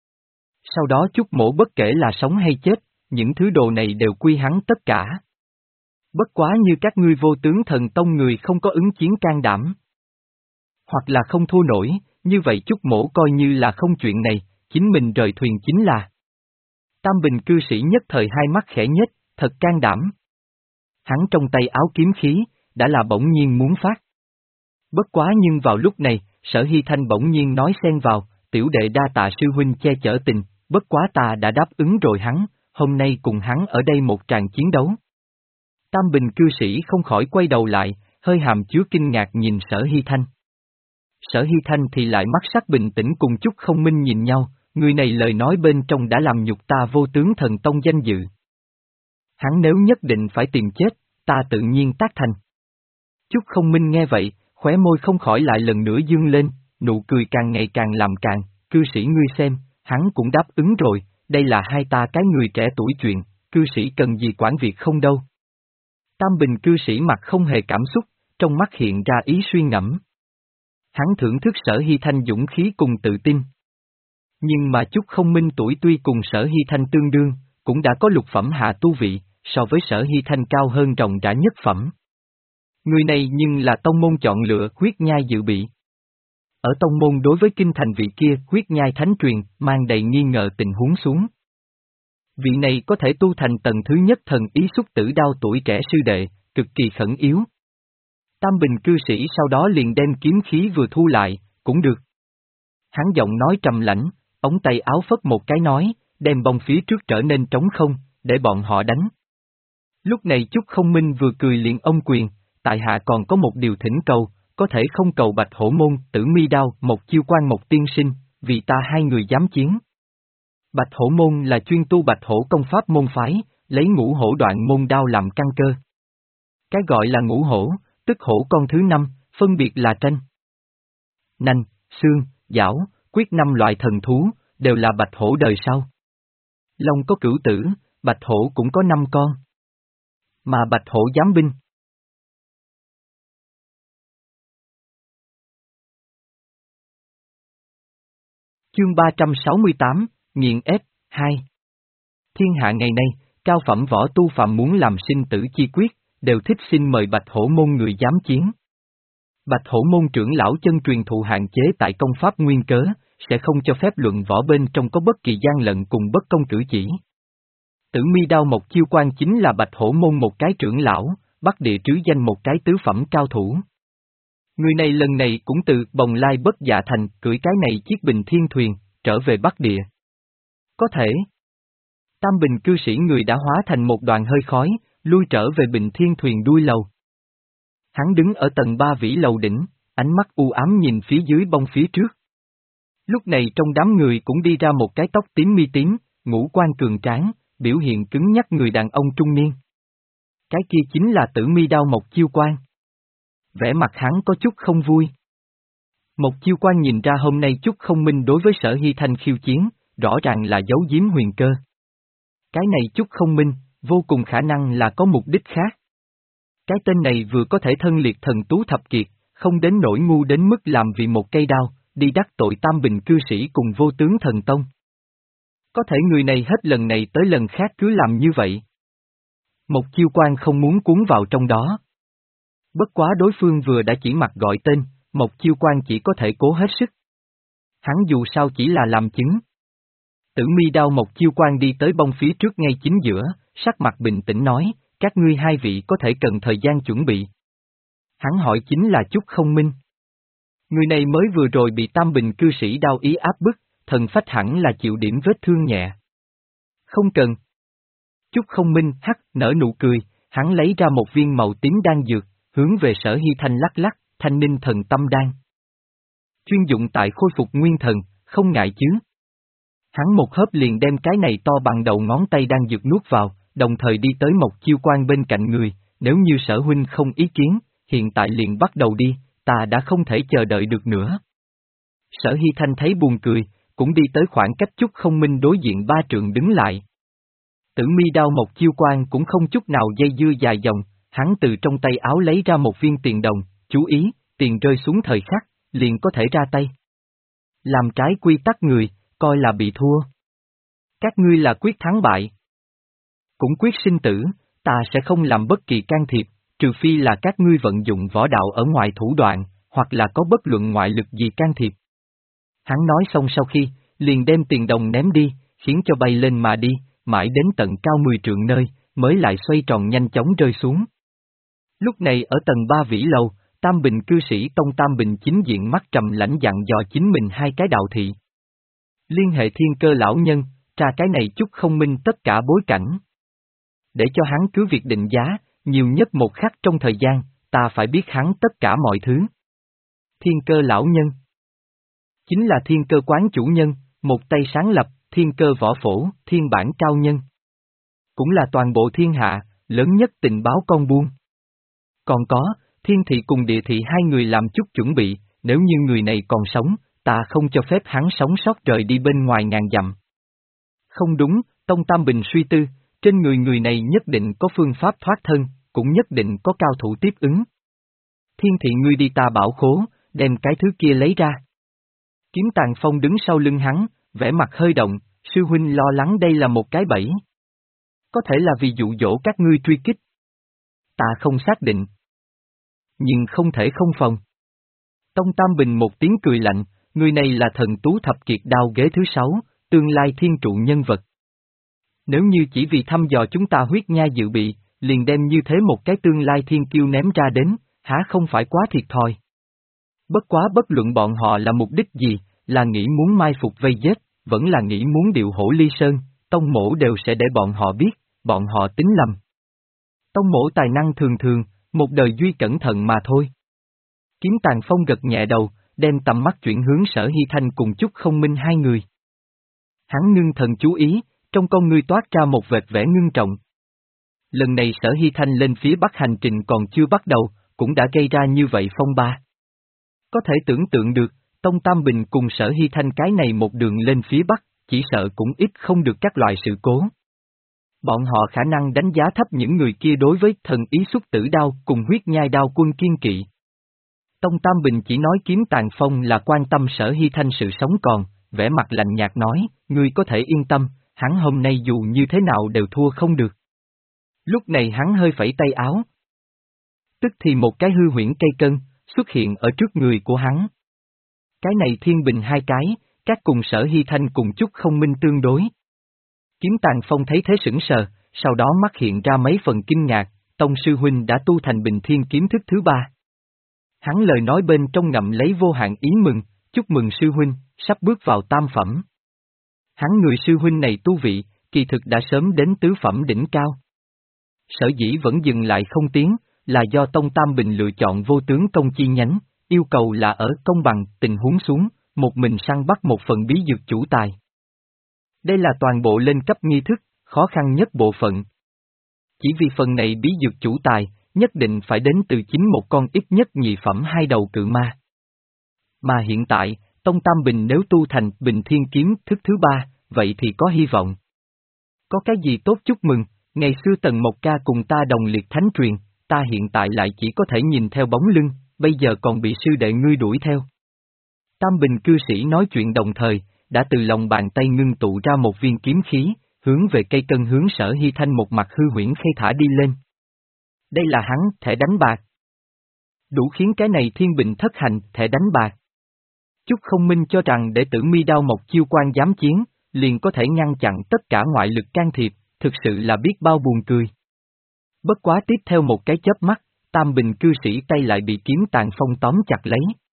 Sau đó Chúc Mỗ bất kể là sống hay chết, những thứ đồ này đều quy hắn tất cả. Bất quá như các ngươi vô tướng thần tông người không có ứng chiến can đảm. Hoặc là không thua nổi, như vậy Chúc Mỗ coi như là không chuyện này, chính mình rời thuyền chính là. Tam Bình cư sĩ nhất thời hai mắt khẽ nhếch, thật can đảm. Hắn trong tay áo kiếm khí, đã là bỗng nhiên muốn phát. Bất quá nhưng vào lúc này, Sở Hy Thanh bỗng nhiên nói xen vào, tiểu đệ đa tạ sư huynh che chở tình, bất quá ta đã đáp ứng rồi hắn, hôm nay cùng hắn ở đây một tràng chiến đấu. Tam Bình cư sĩ không khỏi quay đầu lại, hơi hàm chứa kinh ngạc nhìn Sở Hy Thanh. Sở Hy Thanh thì lại mắt sắc bình tĩnh cùng Chúc Không Minh nhìn nhau, người này lời nói bên trong đã làm nhục ta vô tướng thần tông danh dự. Hắn nếu nhất định phải tìm chết, ta tự nhiên tác thành. Chúc Không Minh nghe vậy, khóe môi không khỏi lại lần nữa dương lên, nụ cười càng ngày càng làm càng, cư sĩ ngươi xem, hắn cũng đáp ứng rồi, đây là hai ta cái người trẻ tuổi chuyện, cư sĩ cần gì quản việc không đâu. Tam Bình cư sĩ mặt không hề cảm xúc, trong mắt hiện ra ý suy ngẫm. Hắn thưởng thức Sở Hy Thanh dũng khí cùng tự tin. Nhưng mà Chúc Không Minh tuổi tuy cùng Sở Hy Thanh tương đương, cũng đã có lục phẩm hạ tu vị, so với Sở Hy Thanh cao hơn ròng rã nhất phẩm. Người này nhưng là tông môn chọn lựa huyết nhai dự bị. Ở tông môn đối với kinh thành vị kia huyết nhai thánh truyền, mang đầy nghi ngờ tình huống xuống. Vị này có thể tu thành tầng thứ nhất thần ý xúc tử đao tuổi trẻ sư đệ, cực kỳ khẩn yếu. Tam Bình cư sĩ sau đó liền đem kiếm khí vừa thu lại, cũng được. Hắn giọng nói trầm lãnh, ống tay áo phất một cái nói, đem bông phía trước trở nên trống không, để bọn họ đánh. Lúc này Chúc Không Minh vừa cười liền ông quyền, tại hạ còn có một điều thỉnh cầu, có thể không cầu Bạch Hổ môn, Tử Mi đao, một chiêu quan một tiên sinh, vì ta hai người dám chiến. Bạch Hổ môn là chuyên tu Bạch Hổ công pháp môn phái, lấy ngũ hổ đoạn môn đao làm căn cơ. Cái gọi là ngũ hổ, tức hổ con thứ năm, phân biệt là tranh, nanh, xương, giảo, quyết năm loại thần thú, đều là bạch hổ đời sau. Long có cửu tử, bạch hổ cũng có năm con. Mà bạch hổ giám binh. Chương ba trăm sáu mươi tám, nghiền ép, hai. Thiên hạ ngày nay, cao phẩm võ tu phàm muốn làm sinh tử chi quyết, đều thích xin mời Bạch Hổ môn người dám chiến. Bạch Hổ môn trưởng lão chân truyền thụ hạn chế tại công pháp nguyên cớ, sẽ không cho phép luận võ bên trong có bất kỳ gian lận cùng bất công cử chỉ. Tử Mi Đao Mộc Chiêu Quan chính là Bạch Hổ môn một cái trưởng lão, Bắc Địa trứ danh một cái tứ phẩm cao thủ. Người này lần này cũng từ Bồng Lai Bất Dạ Thành cưỡi cái này chiếc bình thiên thuyền, trở về Bắc Địa. Có thể. Tam Bình cư sĩ người đã hóa thành một đoàn hơi khói, lui trở về bình thiên thuyền đuôi lầu. Hắn đứng ở tầng ba vĩ lầu đỉnh, ánh mắt u ám nhìn phía dưới bông phía trước. Lúc này trong đám người cũng đi ra một cái tóc tím mi tím, ngũ quan cường tráng, biểu hiện cứng nhắc người đàn ông trung niên. Cái kia chính là Tử Mi Đao Mộc Chiêu Quan. Vẻ mặt hắn có chút không vui. Mộc Chiêu Quan nhìn ra hôm nay chút không minh đối với Sở Hy Thanh khiêu chiến, rõ ràng là giấu giếm huyền cơ. Cái này chút không minh, vô cùng khả năng là có mục đích khác. Cái tên này vừa có thể thân liệt thần tú thập kiệt, không đến nỗi ngu đến mức làm vì một cây đao, đi đắc tội Tam Bình cư sĩ cùng vô tướng thần tông. Có thể người này hết lần này tới lần khác cứ làm như vậy. Mộc Chiêu Quan không muốn cuốn vào trong đó. Bất quá đối phương vừa đã chỉ mặt gọi tên, Mộc Chiêu Quan chỉ có thể cố hết sức. Hắn dù sao chỉ là làm chứng. Tử Mi Đao Mộc Chiêu Quan đi tới bông phía trước ngay chính giữa, sắc mặt bình tĩnh nói, các ngươi hai vị có thể cần thời gian chuẩn bị. Hắn hỏi chính là chút không minh. Người này mới vừa rồi bị Tam Bình cư sĩ đao ý áp bức, thần phách hẳn là chịu điểm vết thương nhẹ. Không cần. Chút không minh hắc nở nụ cười, hắn lấy ra một viên màu tím đan dược, hướng về Sở Hy Thanh lắc lắc, Thanh Ninh Thần Tâm Đan. Chuyên dụng tại khôi phục nguyên thần, không ngại chứ. Hắn một hớp liền đem cái này to bằng đầu ngón tay đan dược nuốt vào, đồng thời đi tới Mộc Chiêu Quan bên cạnh người, nếu như Sở huynh không ý kiến, hiện tại liền bắt đầu đi, ta đã không thể chờ đợi được nữa. Sở Hy Thanh thấy buồn cười, cũng đi tới khoảng cách chút không minh đối diện ba trượng đứng lại. Tử Mi Đao Mộc Chiêu Quan cũng không chút nào dây dưa dài dòng, hắn từ trong tay áo lấy ra một viên tiền đồng, chú ý, tiền rơi xuống thời khắc, liền có thể ra tay. Làm trái quy tắc người, coi là bị thua. Các ngươi là quyết thắng bại. Cũng quyết sinh tử, ta sẽ không làm bất kỳ can thiệp, trừ phi là các ngươi vận dụng võ đạo ở ngoài thủ đoạn, hoặc là có bất luận ngoại lực gì can thiệp. Hắn nói xong sau khi, liền đem tiền đồng ném đi, khiến cho bay lên mà đi, mãi đến tận cao mười trượng nơi, mới lại xoay tròn nhanh chóng rơi xuống. Lúc này ở tầng ba vĩ lầu, Tam Bình cư sĩ Tông Tam Bình chính diện mắt trầm lãnh dặn dò chính mình hai cái đạo thị. Liên hệ thiên cơ lão nhân, tra cái này chút không minh tất cả bối cảnh. Để cho hắn cứ việc định giá, nhiều nhất một khắc trong thời gian, ta phải biết hắn tất cả mọi thứ. Thiên cơ lão nhân chính là thiên cơ quán chủ nhân, một tay sáng lập, thiên cơ võ phổ, thiên bản cao nhân. Cũng là toàn bộ thiên hạ, lớn nhất tình báo con buôn. Còn có, thiên thị cùng địa thị hai người làm chút chuẩn bị, nếu như người này còn sống, ta không cho phép hắn sống sót rời đi bên ngoài ngàn dặm. Không đúng, Tông Tam Bình suy tư, trên người người này nhất định có phương pháp thoát thân, cũng nhất định có cao thủ tiếp ứng. Thiên thị ngươi đi ta bảo khố, đem cái thứ kia lấy ra. Kiếm Tàn Phong đứng sau lưng hắn, vẻ mặt hơi động, sư huynh lo lắng đây là một cái bẫy. Có thể là vì dụ dỗ các ngươi truy kích. Ta không xác định. Nhưng không thể không phòng. Tông Tam Bình một tiếng cười lạnh, người này là thần tú thập kiệt đao ghế thứ sáu, tương lai thiên trụ nhân vật. Nếu như chỉ vì thăm dò chúng ta huyết nha dự bị, liền đem như thế một cái tương lai thiên kiêu ném ra đến, há không phải quá thiệt thòi. Bất quá bất luận bọn họ là mục đích gì, là nghĩ muốn mai phục vây giết, vẫn là nghĩ muốn điệu hổ ly sơn, tông mổ đều sẽ để bọn họ biết, bọn họ tính lầm. Tông mổ tài năng thường thường, một đời duy cẩn thận mà thôi. Kiếm Tàn Phong gật nhẹ đầu, đem tầm mắt chuyển hướng Sở Hy Thanh cùng chút không minh hai người. Hắn ngưng thần chú ý, trong con ngươi toát ra một vệt vẻ ngưng trọng. Lần này Sở Hy Thanh lên phía Bắc hành trình còn chưa bắt đầu, cũng đã gây ra như vậy phong ba. Có thể tưởng tượng được, Tông Tam Bình cùng Sở Hy Thanh cái này một đường lên phía Bắc, chỉ sợ cũng ít không được các loại sự cố. Bọn họ khả năng đánh giá thấp những người kia đối với thần ý xuất tử đao cùng huyết nhai đao quân kiên kỵ. Tông Tam Bình chỉ nói Kiếm Tàn Phong là quan tâm Sở Hy Thanh sự sống còn, vẻ mặt lạnh nhạt nói, ngươi có thể yên tâm, hắn hôm nay dù như thế nào đều thua không được. Lúc này hắn hơi phẩy tay áo. Tức thì một cái hư huyễn cây cân, xuất hiện ở trước người của hắn. Cái này thiên bình hai cái, các cùng Sở Hy Thanh cùng chút không minh tương đối. Kiếm Tàn Phong thấy thế sững sờ, sau đó mắt hiện ra mấy phần kinh ngạc, Tông sư huynh đã tu thành Bình Thiên kiếm thức thứ ba. Hắn lời nói bên trong ngậm lấy vô hạn ý mừng, chúc mừng sư huynh, sắp bước vào tam phẩm. Hắn người sư huynh này tu vị, kỳ thực đã sớm đến tứ phẩm đỉnh cao. Sở dĩ vẫn dừng lại không tiến, là do Tông Tam Bình lựa chọn vô tướng công chi nhánh, yêu cầu là ở công bằng tình huống xuống, một mình săn bắt một phần bí dược chủ tài. Đây là toàn bộ lên cấp nghi thức, khó khăn nhất bộ phận. Chỉ vì phần này bí dược chủ tài, nhất định phải đến từ chính một con ít nhất nhị phẩm hai đầu cự ma. Mà hiện tại, Tông Tam Bình nếu tu thành Bình Thiên kiếm thức thứ ba, vậy thì có hy vọng. Có cái gì tốt chúc mừng, ngày xưa Tần Mộc Ca cùng ta đồng liệt thánh truyền, ta hiện tại lại chỉ có thể nhìn theo bóng lưng, bây giờ còn bị sư đệ ngươi đuổi theo. Tam Bình cư sĩ nói chuyện đồng thời, đã từ lòng bàn tay ngưng tụ ra một viên kiếm khí, hướng về cây cân hướng Sở Hy Thanh một mặt hư huyễn khây thả đi lên. Đây là hắn, thẻ đánh bạc. Đủ khiến cái này thiên bình thất hành, thẻ đánh bạc. Chúc không minh cho rằng đệ tử Mi Đao Mộc chiêu quan dám chiến, liền có thể ngăn chặn tất cả ngoại lực can thiệp, thực sự là biết bao buồn cười. Bất quá tiếp theo một cái chớp mắt, Tam Bình cư sĩ tay lại bị Kiếm Tàn Phong tóm chặt lấy.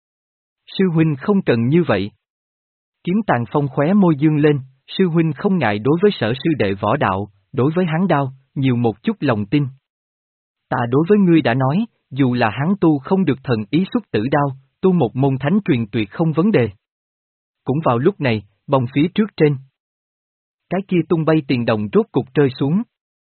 Sư huynh không cần như vậy. Kiếm Tàn Phong khóe môi dương lên, sư huynh không ngại đối với Sở sư đệ võ đạo, đối với hắn đao, nhiều một chút lòng tin. Ta đối với ngươi đã nói, dù là hắn tu không được thần ý xuất tử đao, tu một môn thánh truyền tuyệt không vấn đề. Cũng vào lúc này, bông phía trước trên. Cái kia tung bay tiền đồng rốt cục rơi xuống.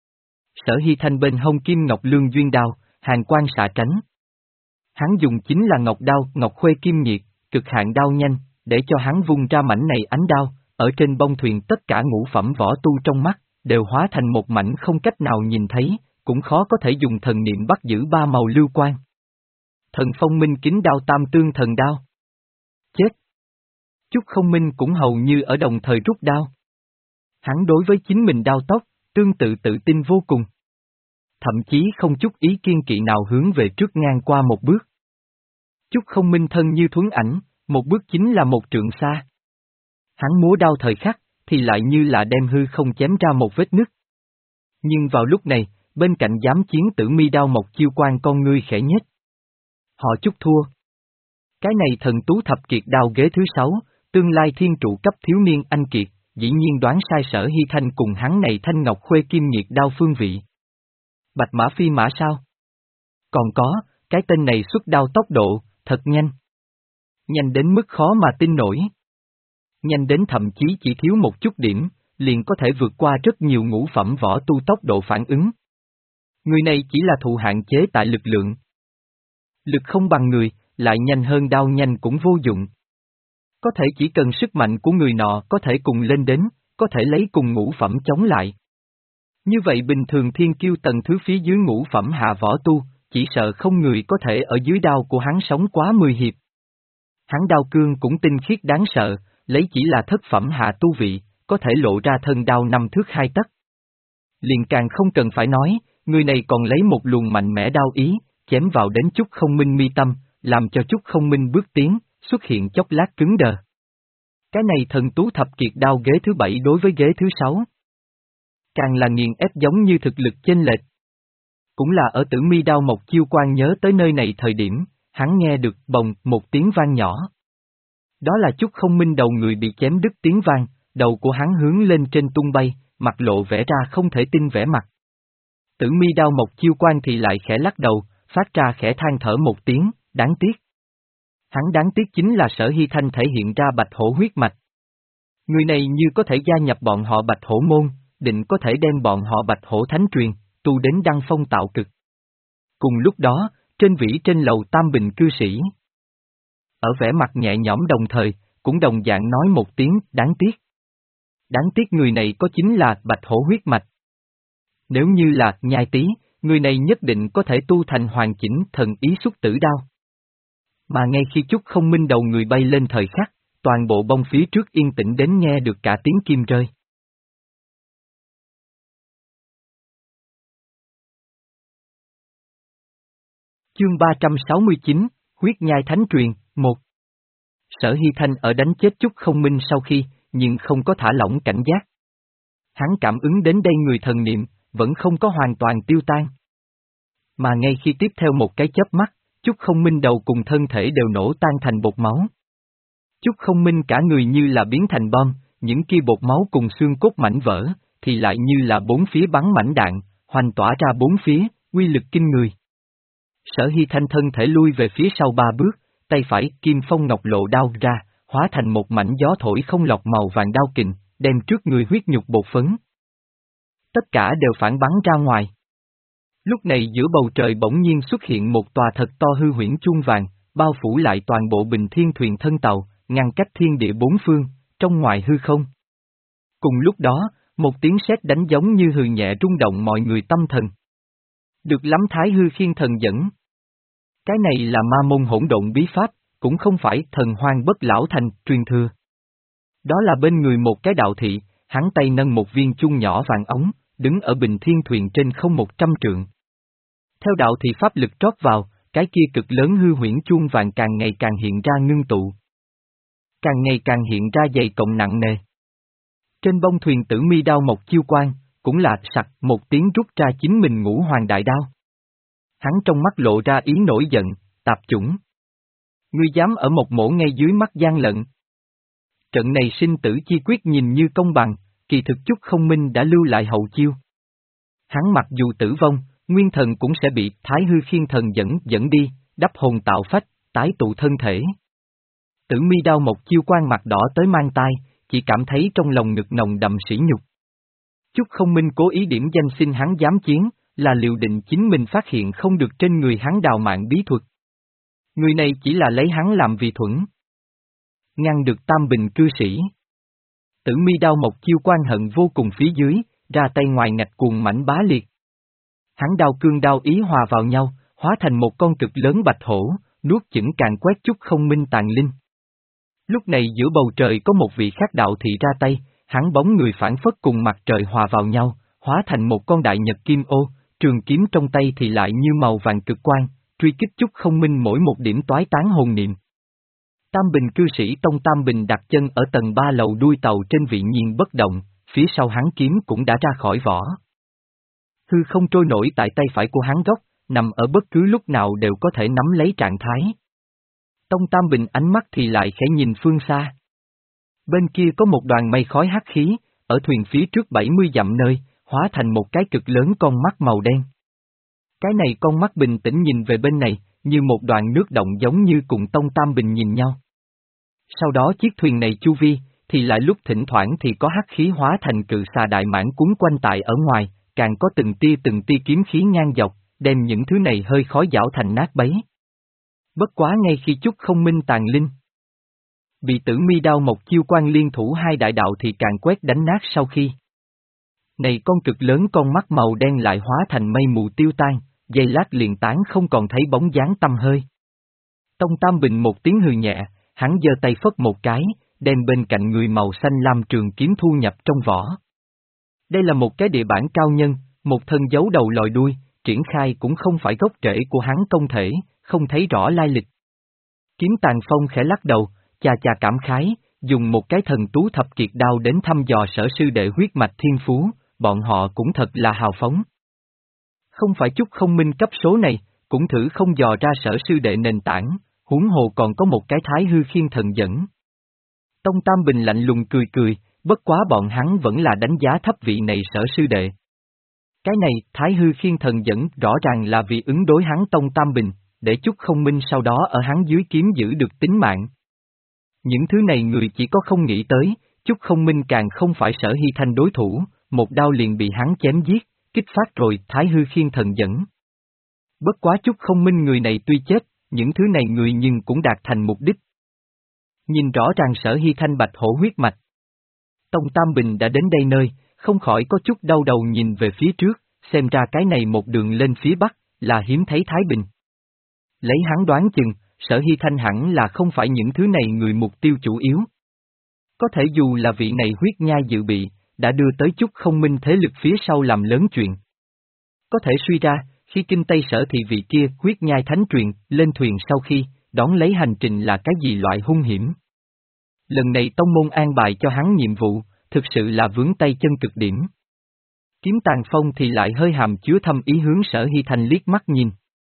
Sở Hy Thanh bên hông kim ngọc lương duyên đao, hàn quang xạ tránh. Hắn dùng chính là ngọc đao, ngọc khuê kim nhiệt, cực hạn đao nhanh, để cho hắn vung ra mảnh này ánh đao, ở trên bông thuyền tất cả ngũ phẩm võ tu trong mắt, đều hóa thành một mảnh không cách nào nhìn thấy, cũng khó có thể dùng thần niệm bắt giữ ba màu lưu quang. Thần phong minh kính đao tam tương thần đao. Chết! Chúc không minh cũng hầu như ở đồng thời rút đao. Hắn đối với chính mình đao tóc, tương tự tự tin vô cùng. Thậm chí không chút ý kiên kỵ nào hướng về trước ngang qua một bước. Chúc không minh thân như thuấn ảnh, một bước chính là một trượng xa. Hắn múa đao thời khắc, thì lại như là đem hư không chém ra một vết nứt. Nhưng vào lúc này, bên cạnh giám chiến tử Mi Đao Mộc chiêu quan con ngươi khẽ nhếch. Họ chúc thua. Cái này thần tú thập kiệt đao ghế thứ sáu, tương lai thiên trụ cấp thiếu niên anh kiệt, dĩ nhiên đoán sai Sở Hy Thanh cùng hắn này thanh ngọc khuê kim nhiệt đao phương vị. Bạch mã phi mã sao? Còn có, cái tên này xuất đao tốc độ, thật nhanh. Nhanh đến mức khó mà tin nổi. Nhanh đến thậm chí chỉ thiếu một chút điểm, liền có thể vượt qua rất nhiều ngũ phẩm võ tu tốc độ phản ứng. Người này chỉ là thụ hạn chế tại lực lượng. Lực không bằng người, lại nhanh hơn đao nhanh cũng vô dụng. Có thể chỉ cần sức mạnh của người nọ có thể cùng lên đến, có thể lấy cùng ngũ phẩm chống lại. Như vậy bình thường thiên kiêu tầng thứ phía dưới ngũ phẩm hạ võ tu, chỉ sợ không người có thể ở dưới đao của hắn sống quá mười hiệp. Hắn đao cương cũng tinh khiết đáng sợ, lấy chỉ là thất phẩm hạ tu vị, có thể lộ ra thân đao năm thước hai tấc. Liền càng không cần phải nói, người này còn lấy một luồng mạnh mẽ đao ý, chém vào đến chút không minh mi tâm, làm cho chút không minh bước tiến, xuất hiện chốc lát cứng đờ. Cái này thần tú thập kiệt đao ghế thứ bảy đối với ghế thứ sáu. Càng là nghiền ép giống như thực lực chênh lệch. Cũng là ở Tử Mi Đao Mộc chiêu quan nhớ tới nơi này thời điểm, hắn nghe được bồng một tiếng vang nhỏ. Đó là chút không minh đầu người bị chém đứt tiếng vang, đầu của hắn hướng lên trên tung bay, mặt lộ vẻ ra không thể tin vẻ mặt. Tử Mi Đao Mộc chiêu quan thì lại khẽ lắc đầu, phát ra khẽ than thở một tiếng, đáng tiếc. Hắn đáng tiếc chính là Sở Hy Thanh thể hiện ra bạch hổ huyết mạch. Người này như có thể gia nhập bọn họ bạch hổ môn, định có thể đem bọn họ bạch hổ thánh truyền, tu đến đăng phong tạo cực. Cùng lúc đó, trên vĩ trên lầu Tam Bình cư sĩ. Ở vẻ mặt nhẹ nhõm đồng thời, cũng đồng dạng nói một tiếng đáng tiếc. Đáng tiếc người này có chính là bạch hổ huyết mạch. Nếu như là nhai tí, người này nhất định có thể tu thành hoàn chỉnh thần ý xuất tử đao. Mà ngay khi chút không minh đầu người bay lên thời khắc, toàn bộ bông phía trước yên tĩnh đến nghe được cả tiếng kim rơi. Chương ba trăm sáu mươi chín, Huyết Nhai Thánh Truyền, một. Sở Hy Thanh ở đánh chết Chúc Không Minh sau khi, nhưng không có thả lỏng cảnh giác. Hắn cảm ứng đến đây người thần niệm, vẫn không có hoàn toàn tiêu tan. Mà ngay khi tiếp theo một cái chớp mắt, Chúc Không Minh đầu cùng thân thể đều nổ tan thành bột máu. Chúc Không Minh cả người như là biến thành bom, những kia bột máu cùng xương cốt mảnh vỡ, thì lại như là bốn phía bắn mảnh đạn, hoành tỏa ra bốn phía, uy lực kinh người. Sở Hy Thanh thân thể lui về phía sau ba bước, tay phải kim phong ngọc lộ đao ra, hóa thành một mảnh gió thổi không lọc màu vàng đao kình, đem trước người huyết nhục bột phấn. Tất cả đều phản bắn ra ngoài. Lúc này giữa bầu trời bỗng nhiên xuất hiện một tòa thật to hư huyễn chuông vàng, bao phủ lại toàn bộ Bình Thiên thuyền thân tàu, ngăn cách thiên địa bốn phương, trong ngoài hư không. Cùng lúc đó, một tiếng sét đánh giống như hừ nhẹ rung động mọi người tâm thần. Được lắm Thái Hư Khiên Thần dẫn. Cái này là ma môn hỗn độn bí pháp, cũng không phải thần hoang bất lão thành truyền thừa. Đó là bên người một cái đạo thị, hắn tay nâng một viên chuông nhỏ vàng ống, đứng ở Bình Thiên thuyền trên không một trăm trượng. Theo đạo thị pháp lực trót vào, cái kia cực lớn hư huyễn chuông vàng càng ngày càng hiện ra ngưng tụ. Càng ngày càng hiện ra dày cộng nặng nề. Trên bông thuyền Tử Mi đao một chiêu quang, cũng là sặc một tiếng rút ra chính mình ngũ hoàng đại đao. Hắn trong mắt lộ ra ý nổi giận, tạp chủng. Ngươi dám ở một mổ ngay dưới mắt gian lận. Trận này sinh tử chi quyết nhìn như công bằng, kỳ thực Chúc Không Minh đã lưu lại hậu chiêu. Hắn mặc dù tử vong, nguyên thần cũng sẽ bị Thái Hư Khiên Thần dẫn dẫn đi, đắp hồn tạo phách, tái tụ thân thể. Tử Mi đao một chiêu quang mặt đỏ tới mang tai, chỉ cảm thấy trong lòng ngực nồng đậm sỉ nhục. Chúc Không Minh cố ý điểm danh xin hắn dám chiến, là liều định chính mình phát hiện không được trên người hắn đào mạng bí thuật. Người này chỉ là lấy hắn làm vì thuẫn. Ngăn được Tam Bình cư sĩ. Tử Mi đao một chiêu quan hận vô cùng phía dưới, ra tay ngoài ngạch cuồng mảnh bá liệt. Hắn đao cương đao ý hòa vào nhau, hóa thành một con cực lớn bạch hổ, nuốt chửng càng quét Chúc Không Minh tàn linh. Lúc này giữa bầu trời có một vị khác đạo thị ra tay, hắn bóng người phản phất cùng mặt trời hòa vào nhau, hóa thành một con đại nhật kim ô, trường kiếm trong tay thì lại như màu vàng cực quang, truy kích Chúc Không Minh mỗi một điểm toái tán hồn niệm. Tam Bình cư sĩ Tông Tam Bình đặt chân ở tầng ba lầu đuôi tàu trên vị nhiên bất động, phía sau hắn kiếm cũng đã ra khỏi vỏ. Hư không trôi nổi tại tay phải của hắn góc, nằm ở bất cứ lúc nào đều có thể nắm lấy trạng thái. Tông Tam Bình ánh mắt thì lại khẽ nhìn phương xa. Bên kia có một đoàn mây khói hắc khí, ở thuyền phía trước bảy mươi dặm nơi, hóa thành một cái cực lớn con mắt màu đen. Cái này con mắt bình tĩnh nhìn về bên này, như một đoàn nước động giống như cùng Tông Tam Bình nhìn nhau. Sau đó chiếc thuyền này chu vi, thì lại lúc thỉnh thoảng thì có hắc khí hóa thành cự xà đại mãng cuốn quanh tại ở ngoài, càng có từng tia từng tia kiếm khí ngang dọc, đem những thứ này hơi khói giảo thành nát bấy. Bất quá ngay khi Chúc Không Minh tàn linh, bị Tử Mi đao một chiêu quan liên thủ hai đại đạo thì càng quét đánh nát sau khi. Này con cực lớn con mắt màu đen lại hóa thành mây mù tiêu tan, giây lát liền tán không còn thấy bóng dáng tăm hơi. Tông Tam Bình một tiếng hừ nhẹ, hắn giơ tay phất một cái, đem bên cạnh người màu xanh lam trường kiếm thu nhập trong vỏ. Đây là một cái địa bản cao nhân, một thân giấu đầu lòi đuôi, triển khai cũng không phải gốc rễ của hắn công thể, không thấy rõ lai lịch. Kiếm Tàn Phong khẽ lắc đầu, chà chà cảm khái, dùng một cái thần tú thập kiệt đao đến thăm dò sở sư đệ huyết mạch thiên phú, bọn họ cũng thật là hào phóng. Không phải Chúc Không Minh cấp số này, cũng thử không dò ra sở sư đệ nền tảng, huống hồ còn có một cái Thái Hư Khiên Thần dẫn. Tông Tam Bình lạnh lùng cười cười, bất quá bọn hắn vẫn là đánh giá thấp vị này sở sư đệ. Cái này, Thái Hư Khiên Thần dẫn rõ ràng là vì ứng đối hắn Tông Tam Bình, để Chúc Không Minh sau đó ở hắn dưới kiếm giữ được tính mạng. Những thứ này người chỉ có không nghĩ tới, Chúc Không Minh càng không phải Sở Hy Thanh đối thủ, một đao liền bị hắn chém giết, kích phát rồi Thái Hư Khiên Thần dẫn. Bất quá Chúc Không Minh người này tuy chết, những thứ này người nhưng cũng đạt thành mục đích. Nhìn rõ ràng Sở Hy Thanh bạch hổ huyết mạch. Tông Tam Bình đã đến đây nơi, không khỏi có chút đau đầu nhìn về phía trước, xem ra cái này một đường lên phía bắc, là hiếm thấy Thái Bình. Lấy hắn đoán chừng, Sở Hy Thanh hẳn là không phải những thứ này người mục tiêu chủ yếu, Có thể dù là vị này huyết nhai dự bị, đã đưa tới chút không minh thế lực phía sau làm lớn chuyện. Có thể suy ra, khi kinh Tây Sở thì vị kia huyết nhai thánh truyền, lên thuyền sau khi, đón lấy hành trình là cái gì loại hung hiểm. Lần này tông môn an bài cho hắn nhiệm vụ, thực sự là vướng tay chân cực điểm. Kiếm Tàn Phong thì lại hơi hàm chứa thâm ý hướng Sở Hy Thanh liếc mắt nhìn.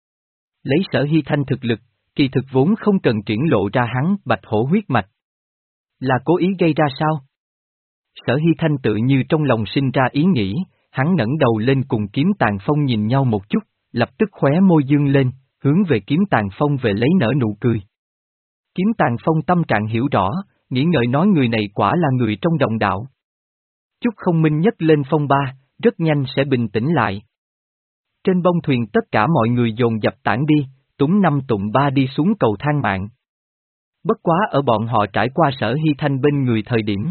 Lấy Sở Hy Thanh thực lực, kỳ thực vốn không cần triển lộ ra hắn bạch hổ huyết mạch. Là cố ý gây ra sao? Sở Hy Thanh tự như trong lòng sinh ra ý nghĩ, hắn ngẩng đầu lên cùng Kiếm Tàn Phong nhìn nhau một chút, lập tức khóe môi dương lên, hướng về Kiếm Tàn Phong về lấy nở nụ cười. Kiếm Tàn Phong tâm trạng hiểu rõ, nghĩ ngợi nói người này quả là người trong đồng đạo. Chút không minh nhất lên phong ba, rất nhanh sẽ bình tĩnh lại. Trên bông thuyền tất cả mọi người dồn dập tản đi, túng năm tụng ba đi xuống cầu thang mạng. Bất quá ở bọn họ trải qua Sở Hy Thanh bên người thời điểm.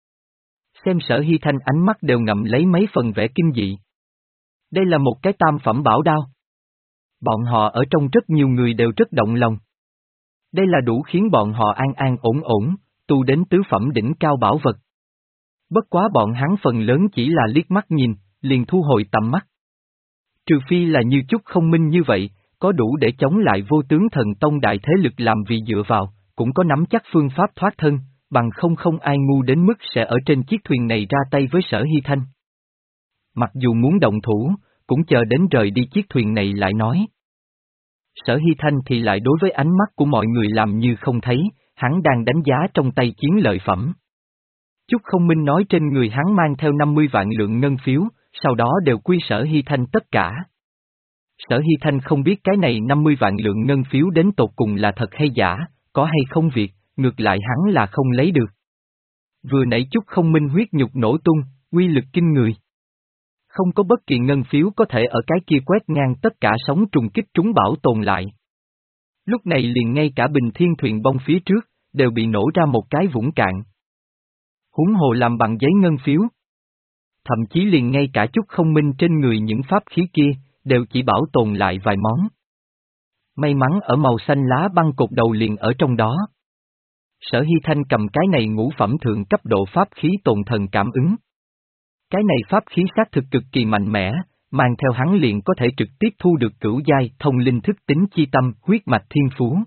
Xem Sở Hy Thanh ánh mắt đều ngậm lấy mấy phần vẻ kinh dị. Đây là một cái tam phẩm bảo đao. Bọn họ ở trong rất nhiều người đều rất động lòng. Đây là đủ khiến bọn họ an an ổn ổn, tu đến tứ phẩm đỉnh cao bảo vật. Bất quá bọn hắn phần lớn chỉ là liếc mắt nhìn, liền thu hồi tầm mắt. Trừ phi là như chút không minh như vậy, có đủ để chống lại vô tướng thần tông đại thế lực làm vì dựa vào, cũng có nắm chắc phương pháp thoát thân, bằng không không ai ngu đến mức sẽ ở trên chiếc thuyền này ra tay với Sở Hy Thanh. Mặc dù muốn động thủ, cũng chờ đến rời đi chiếc thuyền này lại nói. Sở Hy Thanh thì lại đối với ánh mắt của mọi người làm như không thấy, hắn đang đánh giá trong tay chiến lợi phẩm. Chút không minh nói trên người hắn mang theo năm mươi vạn lượng ngân phiếu, sau đó đều quy Sở Hy Thanh tất cả. Sở Hy Thanh không biết cái này năm mươi vạn lượng ngân phiếu đến tột cùng là thật hay giả, có hay không việc, ngược lại hắn là không lấy được. Vừa nãy chút không minh huyết nhục nổ tung, uy lực kinh người. Không có bất kỳ ngân phiếu có thể ở cái kia quét ngang tất cả sóng trùng kích trúng bảo tồn lại. Lúc này liền ngay cả bình thiên thuyền bông phía trước, đều bị nổ ra một cái vũng cạn. Huống hồ làm bằng giấy ngân phiếu. Thậm chí liền ngay cả chút không minh trên người những pháp khí kia, đều chỉ bảo tồn lại vài món. May mắn ở màu xanh lá băng cột đầu liền ở trong đó. Sở Hy Thanh cầm cái này ngũ phẩm thượng cấp độ pháp khí tồn thần cảm ứng. Cái này pháp khí xác thực cực kỳ mạnh mẽ, mang theo hắn liền có thể trực tiếp thu được cửu giai thông linh thức tính chi tâm huyết mạch thiên phú.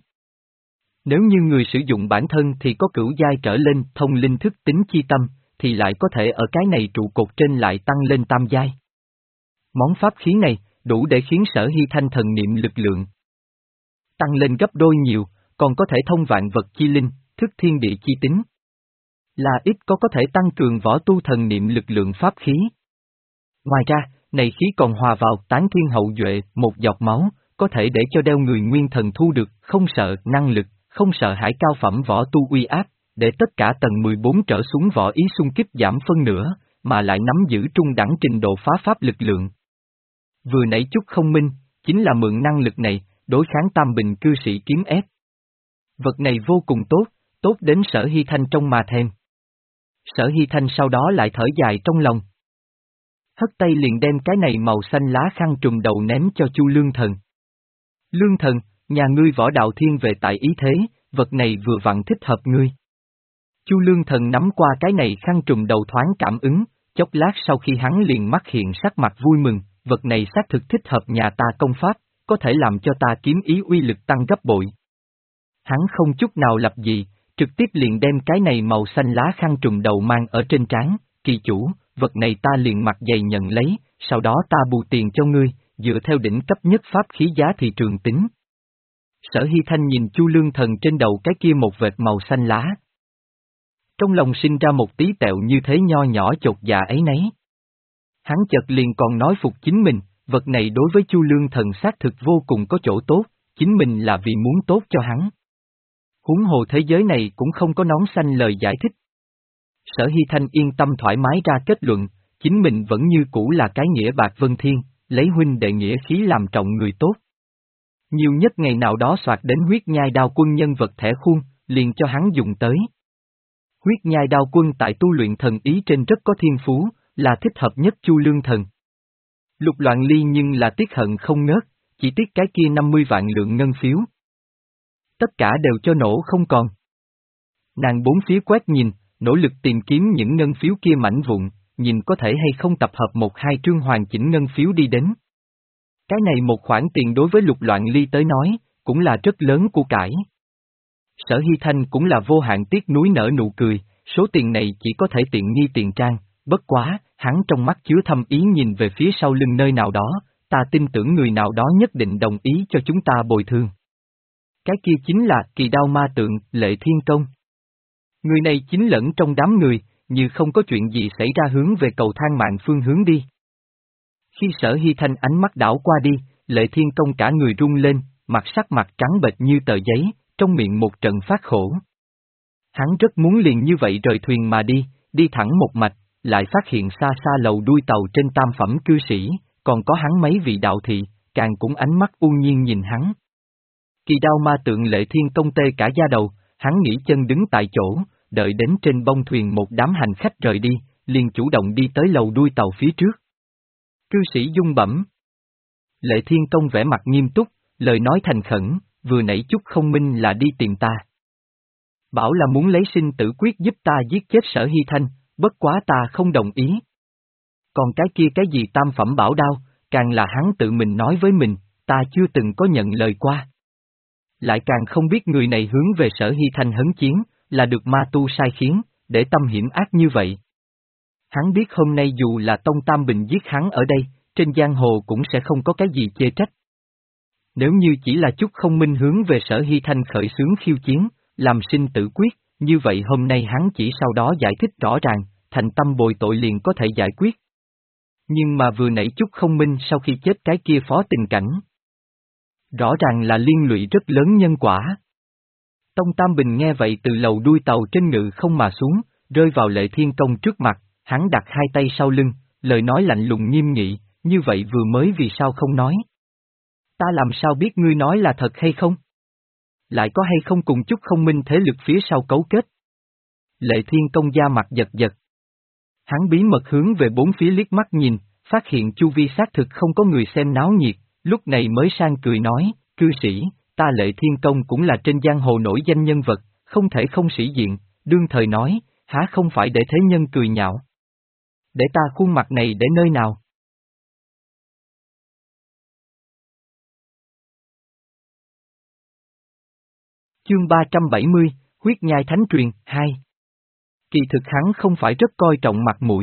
Nếu như người sử dụng bản thân thì có cửu giai trở lên thông linh thức tính chi tâm, thì lại có thể ở cái này trụ cột trên lại tăng lên tam giai. Món pháp khí này, đủ để khiến Sở Hy Thanh thần niệm lực lượng tăng lên gấp đôi nhiều, còn có thể thông vạn vật chi linh, thức thiên địa chi tính. Là ít có có thể tăng cường võ tu thần niệm lực lượng pháp khí. Ngoài ra, này khí còn hòa vào tán thiên hậu duệ, một giọt máu, có thể để cho đeo người nguyên thần thu được, không sợ năng lực, không sợ hãi cao phẩm võ tu uy áp, để tất cả tầng mười bốn trở xuống võ ý xung kích giảm phân nửa, mà lại nắm giữ trung đẳng trình độ phá pháp lực lượng. Vừa nãy chút không minh, chính là mượn năng lực này, đối kháng tam bình cư sĩ kiếm ép. Vật này vô cùng tốt, tốt đến Sở Hy Thanh trong mà thèm. Sở Hy Thanh sau đó lại thở dài trong lòng. Hất tay liền đem cái này màu xanh lá khăn trùm đầu ném cho Chu Lương Thần. Lương Thần, nhà ngươi võ đạo thiên về tại ý thế, vật này vừa vặn thích hợp ngươi. Chu Lương Thần nắm qua cái này khăn trùm đầu thoáng cảm ứng, chốc lát sau khi hắn liền mắt hiện sắc mặt vui mừng, vật này xác thực thích hợp nhà ta công pháp, có thể làm cho ta kiếm ý uy lực tăng gấp bội. Hắn không chút nào lập gì, trực tiếp liền đem cái này màu xanh lá khăn trùm đầu mang ở trên trán, kỳ chủ, vật này ta liền mặt dày nhận lấy, sau đó ta bù tiền cho ngươi, dựa theo đỉnh cấp nhất pháp khí giá thị trường tính. Sở Hy Thanh nhìn Chu Lương Thần trên đầu cái kia một vệt màu xanh lá. Trong lòng sinh ra một tí tẹo như thế nho nhỏ chột dạ ấy nấy. Hắn chợt liền còn nói phục chính mình, vật này đối với Chu Lương Thần xác thực vô cùng có chỗ tốt, chính mình là vì muốn tốt cho hắn. Huống hồ thế giới này cũng không có nón xanh lời giải thích. Sở Hy Thanh yên tâm thoải mái ra kết luận, chính mình vẫn như cũ là cái nghĩa bạc vân thiên, lấy huynh đệ nghĩa khí làm trọng người tốt. Nhiều nhất ngày nào đó soạt đến huyết nhai đao quân nhân vật thẻ khuôn, liền cho hắn dùng tới. Huyết nhai đao quân tại tu luyện thần ý trên rất có thiên phú, là thích hợp nhất Chu Lương Thần. Lục Loạn Ly nhưng là tiếc hận không ngớt, chỉ tiếc cái kia năm mươi vạn lượng ngân phiếu. Tất cả đều cho nổ không còn. Nàng bốn phía quét nhìn, nỗ lực tìm kiếm những ngân phiếu kia mảnh vụn, nhìn có thể hay không tập hợp một hai trương hoàn chỉnh ngân phiếu đi đến. Cái này một khoản tiền đối với Lục Loạn Ly tới nói, cũng là rất lớn của cải. Sở Hy Thanh cũng là vô hạn tiếc nuối nở nụ cười, số tiền này chỉ có thể tiện nghi tiền trang, bất quá, hắn trong mắt chứa thâm ý nhìn về phía sau lưng nơi nào đó, ta tin tưởng người nào đó nhất định đồng ý cho chúng ta bồi thường. Cái kia chính là Kỳ Đao Ma Tượng, Lệ Thiên Công. Người này chính lẫn trong đám người, như không có chuyện gì xảy ra hướng về cầu thang mạng phương hướng đi. Khi Sở Hy Thanh ánh mắt đảo qua đi, Lệ Thiên Công cả người rung lên, mặt sắc mặt trắng bệch như tờ giấy, trong miệng một trận phát khổ. Hắn rất muốn liền như vậy rời thuyền mà đi, đi thẳng một mạch, lại phát hiện xa xa lầu đuôi tàu trên tam phẩm cư sĩ, còn có hắn mấy vị đạo thị, càng cũng ánh mắt u nhiên nhìn hắn. Kỳ Đao Ma Tượng Lệ Thiên Công tê cả da đầu, hắn nghỉ chân đứng tại chỗ, đợi đến trên bông thuyền một đám hành khách rời đi, liền chủ động đi tới lầu đuôi tàu phía trước. Cư sĩ dung bẩm. Lệ Thiên Công vẻ mặt nghiêm túc, lời nói thành khẩn, vừa nãy chút không minh là đi tìm ta. Bảo là muốn lấy sinh tử quyết giúp ta giết chết Sở Hy Thanh, bất quá ta không đồng ý. Còn cái kia cái gì tam phẩm bảo đao, càng là hắn tự mình nói với mình, ta chưa từng có nhận lời qua. Lại càng không biết người này hướng về Sở Hy Thanh hấn chiến, là được ma tu sai khiến, để tâm hiểm ác như vậy. Hắn biết hôm nay dù là Tông Tam Bình giết hắn ở đây, trên giang hồ cũng sẽ không có cái gì chê trách. Nếu như chỉ là chút không minh hướng về Sở Hy Thanh khởi xướng khiêu chiến, làm sinh tử quyết, như vậy hôm nay hắn chỉ sau đó giải thích rõ ràng, thành tâm bồi tội liền có thể giải quyết. Nhưng mà vừa nãy chút không minh sau khi chết cái kia phó tình cảnh. Rõ ràng là liên lụy rất lớn nhân quả. Tông Tam Bình nghe vậy từ lầu đuôi tàu trên ngự không mà xuống, rơi vào Lệ Thiên Công trước mặt, hắn đặt hai tay sau lưng, lời nói lạnh lùng nghiêm nghị, như vậy vừa mới vì sao không nói? Ta làm sao biết ngươi nói là thật hay không? Lại có hay không cùng chút không minh thế lực phía sau cấu kết? Lệ Thiên Công da mặt giật giật. Hắn bí mật hướng về bốn phía liếc mắt nhìn, phát hiện chu vi xác thực không có người xem náo nhiệt, lúc này mới sang cười nói, cư sĩ, ta Lệ Thiên Công cũng là trên giang hồ nổi danh nhân vật, không thể không sĩ diện, đương thời nói, há không phải để thế nhân cười nhạo. Để ta khuôn mặt này để nơi nào? Chương ba trăm bảy mươi, Huyết Nhai Thánh Truyền, hai. Kỳ thực hắn không phải rất coi trọng mặt mũi.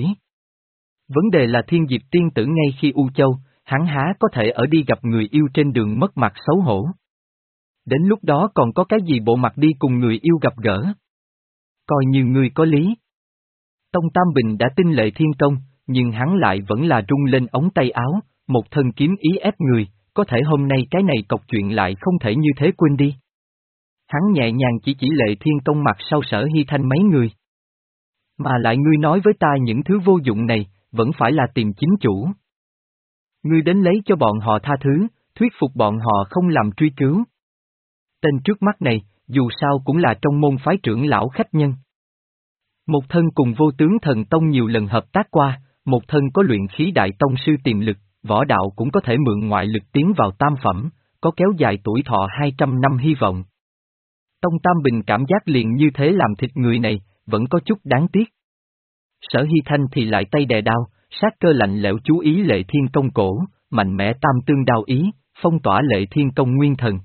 Vấn đề là Thiên Diệp tiên tử ngay khi U Châu, hắn há có thể ở đi gặp người yêu trên đường mất mặt xấu hổ. Đến lúc đó còn có cái gì bộ mặt đi cùng người yêu gặp gỡ. Coi như người có lý. Tông Tam Bình đã tin Lệ Thiên Công, nhưng hắn lại vẫn là rung lên ống tay áo, một thân kiếm ý ép người, có thể hôm nay cái này cọc chuyện lại không thể như thế quên đi. Hắn nhẹ nhàng chỉ chỉ Lệ Thiên Công mặt sau Sở Hy Thanh mấy người. Mà lại ngươi nói với ta những thứ vô dụng này, vẫn phải là tìm chính chủ. Ngươi đến lấy cho bọn họ tha thứ, thuyết phục bọn họ không làm truy cứu. Tên trước mắt này, dù sao cũng là trong môn phái trưởng lão khách nhân. Một thân cùng Vô Tướng Thần Tông nhiều lần hợp tác qua, một thân có luyện khí đại tông sư tiềm lực, võ đạo cũng có thể mượn ngoại lực tiến vào tam phẩm, có kéo dài tuổi thọ hai trăm năm hy vọng. Tông Tam Bình cảm giác liền như thế làm thịt người này, vẫn có chút đáng tiếc. Sở Hy Thanh thì lại tay đè đao, sát cơ lạnh lẽo chú ý Lệ Thiên Công cổ, mạnh mẽ tam tương đao ý, phong tỏa Lệ Thiên Công nguyên thần.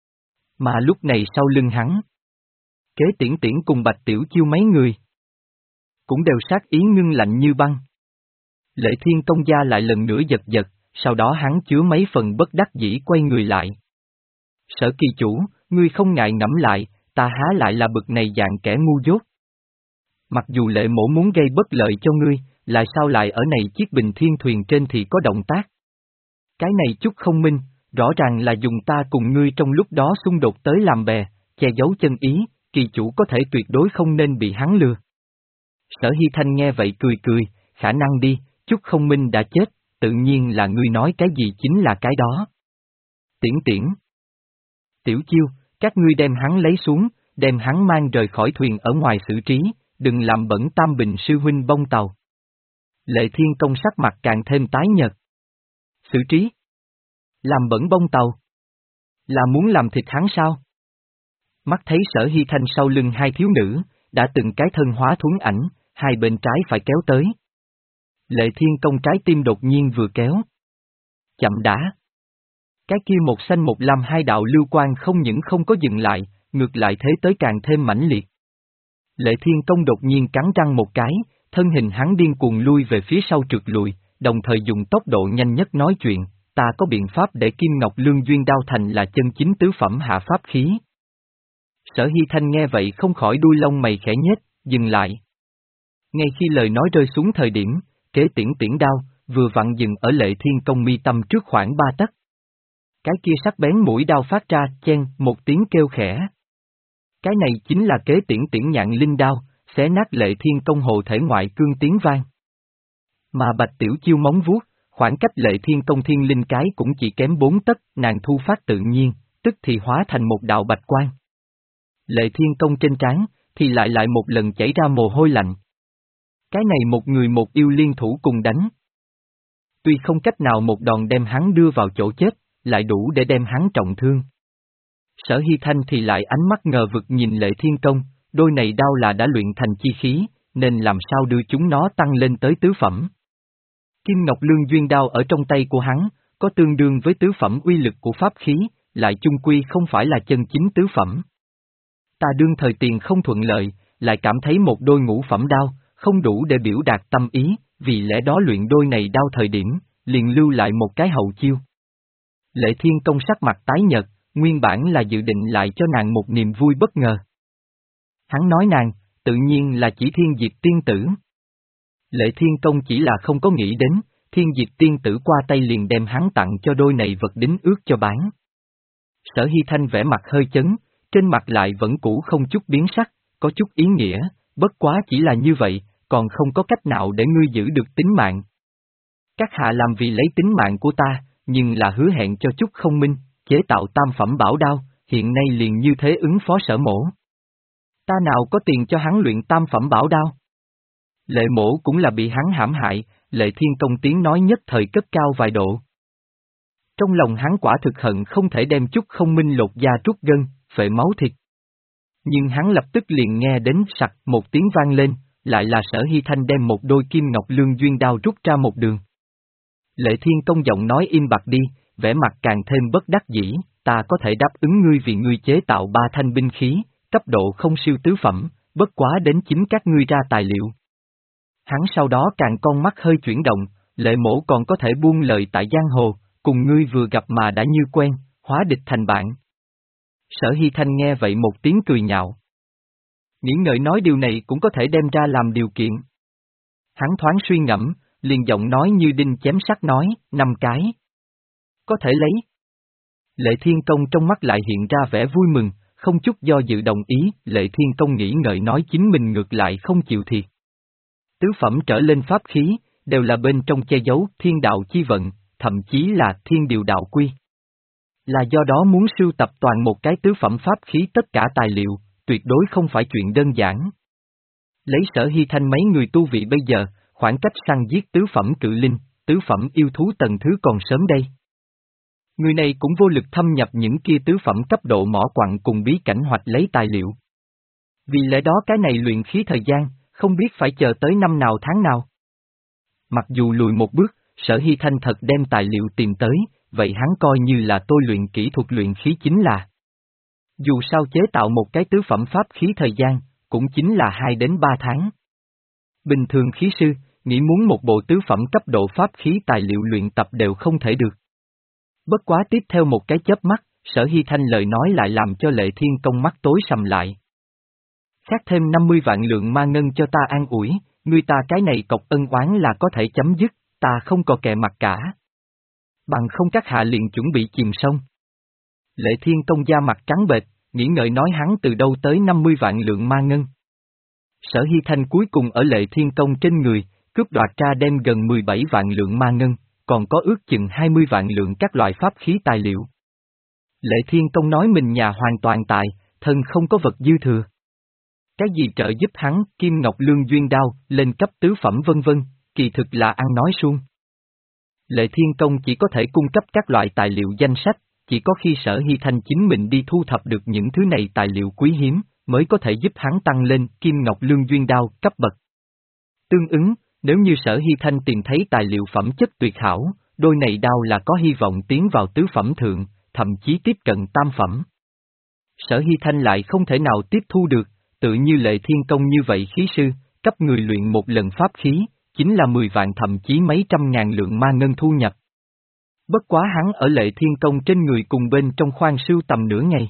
Mà lúc này sau lưng hắn, Kế Tiễn Tiễn cùng Bạch Tiểu Chiêu mấy người, cũng đều sát ý ngưng lạnh như băng. Lệ Thiên Công gia lại lần nữa giật giật, sau đó hắn chứa mấy phần bất đắc dĩ quay người lại. Sở kỳ chủ, ngươi không ngại ngẫm lại, ta há lại là bực này dạng kẻ ngu dốt. Mặc dù Lệ mổ muốn gây bất lợi cho ngươi, lại sao lại ở này chiếc bình thiên thuyền trên thì có động tác. Cái này chút không minh, rõ ràng là dùng ta cùng ngươi trong lúc đó xung đột tới làm bè, che giấu chân ý, kỳ chủ có thể tuyệt đối không nên bị hắn lừa. Sở Hy Thanh nghe vậy cười cười, khả năng đi, chút không minh đã chết, tự nhiên là ngươi nói cái gì chính là cái đó. Tiễn Tiễn, Tiểu Chiêu, các ngươi đem hắn lấy xuống, đem hắn mang rời khỏi thuyền ở ngoài xử trí, đừng làm bẩn Tam Bình sư huynh bông tàu. Lệ Thiên Công sắc mặt càng thêm tái nhợt. Xử trí? Làm bẩn bông tàu? Là muốn làm thịt hắn sao? Mắt thấy Sở Hy Thanh sau lưng hai thiếu nữ, đã từng cái thân hóa thuấn ảnh, hai bên trái phải kéo tới. Lệ Thiên Công trái tim đột nhiên vừa kéo. Chậm đã. Cái kia một xanh một lam hai đạo lưu quang không những không có dừng lại, ngược lại thế tới càng thêm mãnh liệt. Lệ Thiên Công đột nhiên cắn răng một cái, thân hình hắn điên cuồng lui về phía sau trượt lùi, đồng thời dùng tốc độ nhanh nhất nói chuyện, ta có biện pháp để Kim Ngọc Lương Duyên Đao thành là chân chính tứ phẩm hạ pháp khí. Sở Hy Thanh nghe vậy không khỏi đuôi lông mày khẽ nhếch, dừng lại. Ngay khi lời nói rơi xuống thời điểm, kế tiễn tiễn đao, vừa vặn dừng ở Lệ Thiên Công mi tâm trước khoảng ba tấc. Cái kia sắc bén mũi đao phát ra, chen, một tiếng kêu khẽ. Cái này chính là kế tiễn tiễn nhạn linh đao, xé nát Lệ Thiên Công hồ thể ngoại cương tiếng vang. Mà Bạch Tiểu Chiêu móng vuốt, khoảng cách Lệ Thiên Công thiên linh cái cũng chỉ kém bốn tấc, nàng thu phát tự nhiên, tức thì hóa thành một đạo bạch quang. Lệ Thiên Công trên trán, thì lại lại một lần chảy ra mồ hôi lạnh. Cái này một người một yêu liên thủ cùng đánh. Tuy không cách nào một đòn đem hắn đưa vào chỗ chết, lại đủ để đem hắn trọng thương. Sở Hy Thanh thì lại ánh mắt ngờ vực nhìn Lệ Thiên Công, đôi này đao là đã luyện thành chi khí, nên làm sao đưa chúng nó tăng lên tới tứ phẩm. Kim Ngọc Lương Duyên đao ở trong tay của hắn, có tương đương với tứ phẩm uy lực của pháp khí, lại chung quy không phải là chân chính tứ phẩm. Ta đương thời tiền không thuận lợi, lại cảm thấy một đôi ngũ phẩm đao, không đủ để biểu đạt tâm ý, vì lẽ đó luyện đôi này đao thời điểm, liền lưu lại một cái hậu chiêu. Lệ Thiên Công sắc mặt tái nhợt, nguyên bản là dự định lại cho nàng một niềm vui bất ngờ. Hắn nói nàng, tự nhiên là chỉ Thiên Diệp tiên tử. Lệ Thiên Công chỉ là không có nghĩ đến, Thiên Diệp tiên tử qua tay liền đem hắn tặng cho đôi này vật đính ước cho bán. Sở Hy Thanh vẻ mặt hơi chấn, trên mặt lại vẫn cũ không chút biến sắc, có chút ý nghĩa, bất quá chỉ là như vậy, còn không có cách nào để ngươi giữ được tính mạng. Các hạ làm vì lấy tính mạng của ta, nhưng là hứa hẹn cho chút không minh, chế tạo tam phẩm bảo đao, hiện nay liền như thế ứng phó Sở mỗ. Ta nào có tiền cho hắn luyện tam phẩm bảo đao? Lệ mỗ cũng là bị hắn hãm hại, Lệ Thiên Công tiếng nói nhất thời cất cao vài độ. Trong lòng hắn quả thực hận không thể đem chút không minh lột da trút gân, phệ máu thịt. Nhưng hắn lập tức liền nghe đến sặc một tiếng vang lên, lại là Sở Hy Thanh đem một đôi kim ngọc lương duyên đao rút ra một đường. Lệ Thiên Công giọng nói im bặt đi, vẻ mặt càng thêm bất đắc dĩ, ta có thể đáp ứng ngươi vì ngươi chế tạo ba thanh binh khí, cấp độ không siêu tứ phẩm, bất quá đến chính các ngươi ra tài liệu. Hắn sau đó càng con mắt hơi chuyển động, Lệ mỗ còn có thể buông lời tại giang hồ, cùng ngươi vừa gặp mà đã như quen, hóa địch thành bạn. Sở Hy Thanh nghe vậy một tiếng cười nhạo. Nghĩ ngợi nói điều này cũng có thể đem ra làm điều kiện. Hắn thoáng suy ngẫm, liền giọng nói như đinh chém sắt nói, năm cái. Có thể lấy. Lệ Thiên Công trong mắt lại hiện ra vẻ vui mừng, không chút do dự đồng ý, Lệ Thiên Công nghĩ ngợi nói chính mình ngược lại không chịu thiệt. Tứ phẩm trở lên pháp khí, đều là bên trong che giấu thiên đạo chi vận, thậm chí là thiên điều đạo quy. Là do đó muốn sưu tập toàn một cái tứ phẩm pháp khí tất cả tài liệu, tuyệt đối không phải chuyện đơn giản. Lấy Sở Hy Thanh mấy người tu vị bây giờ, khoảng cách săn giết tứ phẩm cự linh, tứ phẩm yêu thú tầng thứ còn sớm đây. Người này cũng vô lực thâm nhập những kia tứ phẩm cấp độ mỏ quặng cùng bí cảnh hoạch lấy tài liệu. Vì lẽ đó cái này luyện khí thời gian, không biết phải chờ tới năm nào tháng nào. Mặc dù lùi một bước, Sở Hy Thanh thật đem tài liệu tìm tới, vậy hắn coi như là tôi luyện kỹ thuật luyện khí chính là. Dù sao chế tạo một cái tứ phẩm pháp khí thời gian, cũng chính là hai đến ba tháng. Bình thường khí sư, nghĩ muốn một bộ tứ phẩm cấp độ pháp khí tài liệu luyện tập đều không thể được. Bất quá tiếp theo một cái chớp mắt, Sở Hy Thanh lời nói lại làm cho Lệ Thiên Công mắt tối sầm lại. Khác thêm năm mươi vạn lượng ma ngân cho ta an ủi, người ta cái này cọc ân oán là có thể chấm dứt, ta không có kè mặt cả. Bằng không các hạ liền chuẩn bị chìm sông. Lệ Thiên Công da mặt trắng bệch, nghĩ ngợi nói hắn từ đâu tới năm mươi vạn lượng ma ngân. Sở Hy Thanh cuối cùng ở Lệ Thiên Công trên người, cướp đoạt ra đem gần mười bảy vạn lượng ma ngân, còn có ước chừng hai mươi vạn lượng các loại pháp khí tài liệu. Lệ Thiên Công nói mình nhà hoàn toàn tài, thân không có vật dư thừa. Cái gì trợ giúp hắn, Kim Ngọc Lương Duyên Đao, lên cấp tứ phẩm vân vân, kỳ thực là ăn nói suông. Lệ Thiên Công chỉ có thể cung cấp các loại tài liệu danh sách, chỉ có khi Sở Hy Thanh chính mình đi thu thập được những thứ này tài liệu quý hiếm, mới có thể giúp hắn tăng lên Kim Ngọc Lương Duyên Đao cấp bậc. Tương ứng, nếu như Sở Hy Thanh tìm thấy tài liệu phẩm chất tuyệt hảo, đôi này đao là có hy vọng tiến vào tứ phẩm thượng, thậm chí tiếp cận tam phẩm. Sở Hy Thanh lại không thể nào tiếp thu được, tự như Lệ Thiên Công như vậy khí sư, cấp người luyện một lần pháp khí, chính là mười vạn thậm chí mấy trăm ngàn lượng ma ngân thu nhập. Bất quá hắn ở Lệ Thiên Công trên người cùng bên trong khoang sưu tầm nửa ngày.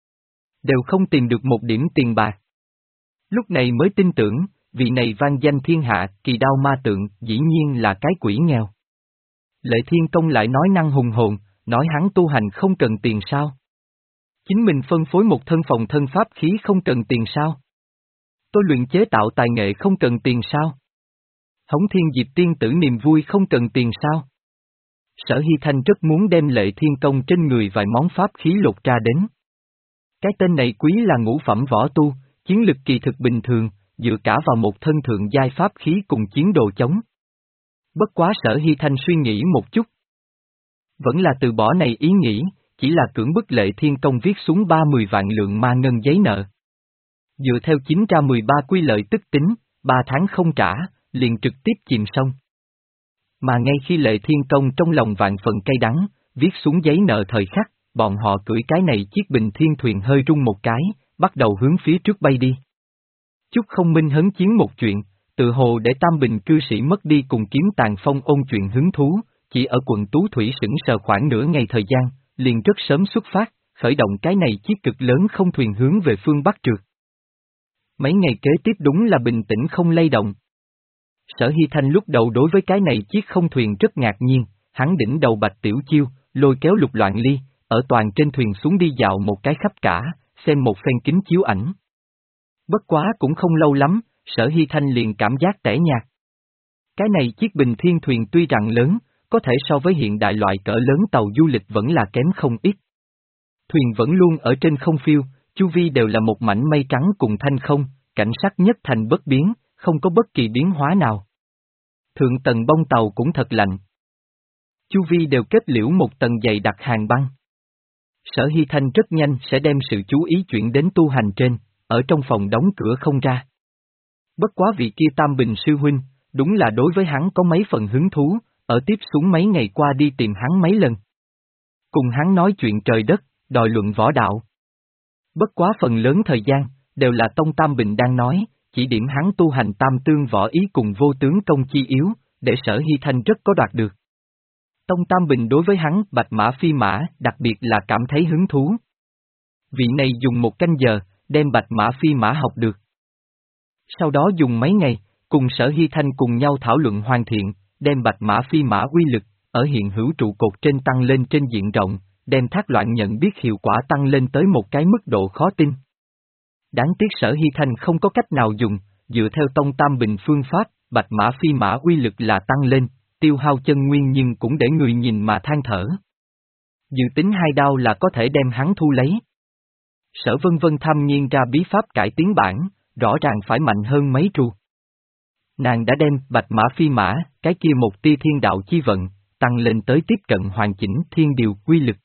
Đều không tìm được một điểm tiền bạc. Lúc này mới tin tưởng, vị này vang danh thiên hạ, kỳ đao ma tượng, dĩ nhiên là cái quỷ nghèo. Lệ Thiên Công lại nói năng hùng hồn, nói hắn tu hành không cần tiền sao? Chính mình phân phối một thân phòng thân pháp khí không cần tiền sao? Tôi luyện chế tạo tài nghệ không cần tiền sao? Hống Thiên Diệp tiên tử niềm vui không cần tiền sao? Sở Hy Thanh rất muốn đem Lệ Thiên Công trên người vài món pháp khí lột ra đến. Cái tên này quý là ngũ phẩm võ tu, chiến lực kỳ thực bình thường, dựa cả vào một thân thượng giai pháp khí cùng chiến đồ chống. Bất quá Sở Hy Thanh suy nghĩ một chút. Vẫn là từ bỏ này ý nghĩ, chỉ là cưỡng bức Lệ Thiên Công viết xuống ba mươi vạn lượng ma ngân giấy nợ. Dựa theo chín ra mười ba quy lợi tức tính, ba tháng không trả, liền trực tiếp chìm sông. Mà ngay khi Lệ Thiên Công trong lòng vạn phần cay đắng, viết xuống giấy nợ thời khắc, bọn họ cưỡi cái này chiếc bình thiên thuyền hơi rung một cái, bắt đầu hướng phía trước bay đi. Chút không minh hấn chiến một chuyện, tự hồ để Tam Bình cư sĩ mất đi cùng Kiếm Tàn Phong ôn chuyện hứng thú, chỉ ở quận Tú Thủy sững sờ khoảng nửa ngày thời gian, liền rất sớm xuất phát, khởi động cái này chiếc cực lớn không thuyền hướng về phương Bắc trượt. Mấy ngày kế tiếp đúng là bình tĩnh không lay động. Sở Hy Thanh lúc đầu đối với cái này chiếc không thuyền rất ngạc nhiên, hắn đỉnh đầu Bạch Tiểu Chiêu, lôi kéo Lục Loạn Ly, ở toàn trên thuyền xuống đi dạo một cái khắp cả, xem một phen kính chiếu ảnh. Bất quá cũng không lâu lắm, Sở Hy Thanh liền cảm giác tẻ nhạt. Cái này chiếc bình thiên thuyền tuy rằng lớn, có thể so với hiện đại loại cỡ lớn tàu du lịch vẫn là kém không ít. Thuyền vẫn luôn ở trên không phiêu, chu vi đều là một mảnh mây trắng cùng thanh không, cảnh sắc nhất thành bất biến, không có bất kỳ biến hóa nào. Thượng tầng bông tàu cũng thật lạnh. Chu vi đều kết liễu một tầng dày đặc hàng băng. Sở Hy Thanh rất nhanh sẽ đem sự chú ý chuyển đến tu hành trên, ở trong phòng đóng cửa không ra. Bất quá vị kia Tam Bình sư huynh, đúng là đối với hắn có mấy phần hứng thú, ở tiếp xuống mấy ngày qua đi tìm hắn mấy lần. Cùng hắn nói chuyện trời đất, đòi luận võ đạo. Bất quá phần lớn thời gian, đều là Tông Tam Bình đang nói, chỉ điểm hắn tu hành tam tương võ ý cùng vô tướng công chi yếu, để Sở Hy Thanh rất có đoạt được. Tông Tam Bình đối với hắn bạch mã phi mã đặc biệt là cảm thấy hứng thú. Vị này dùng một canh giờ, đem bạch mã phi mã học được. Sau đó dùng mấy ngày, cùng Sở Hy Thanh cùng nhau thảo luận hoàn thiện, đem bạch mã phi mã uy lực, ở hiện hữu trụ cột trên tăng lên trên diện rộng, đem thác loạn nhận biết hiệu quả tăng lên tới một cái mức độ khó tin. Đáng tiếc Sở Hy Thanh không có cách nào dùng, dựa theo Tông Tam Bình phương pháp, bạch mã phi mã uy lực là tăng lên, tiêu hao chân nguyên nhưng cũng để người nhìn mà than thở. Dự tính hai đao là có thể đem hắn thu lấy. Sở Vân Vân tham nhiên ra bí pháp cải tiến bản, rõ ràng phải mạnh hơn mấy tru. Nàng đã đem bạch mã phi mã, cái kia một tia thiên đạo chi vận, tăng lên tới tiếp cận hoàn chỉnh thiên điều quy lực.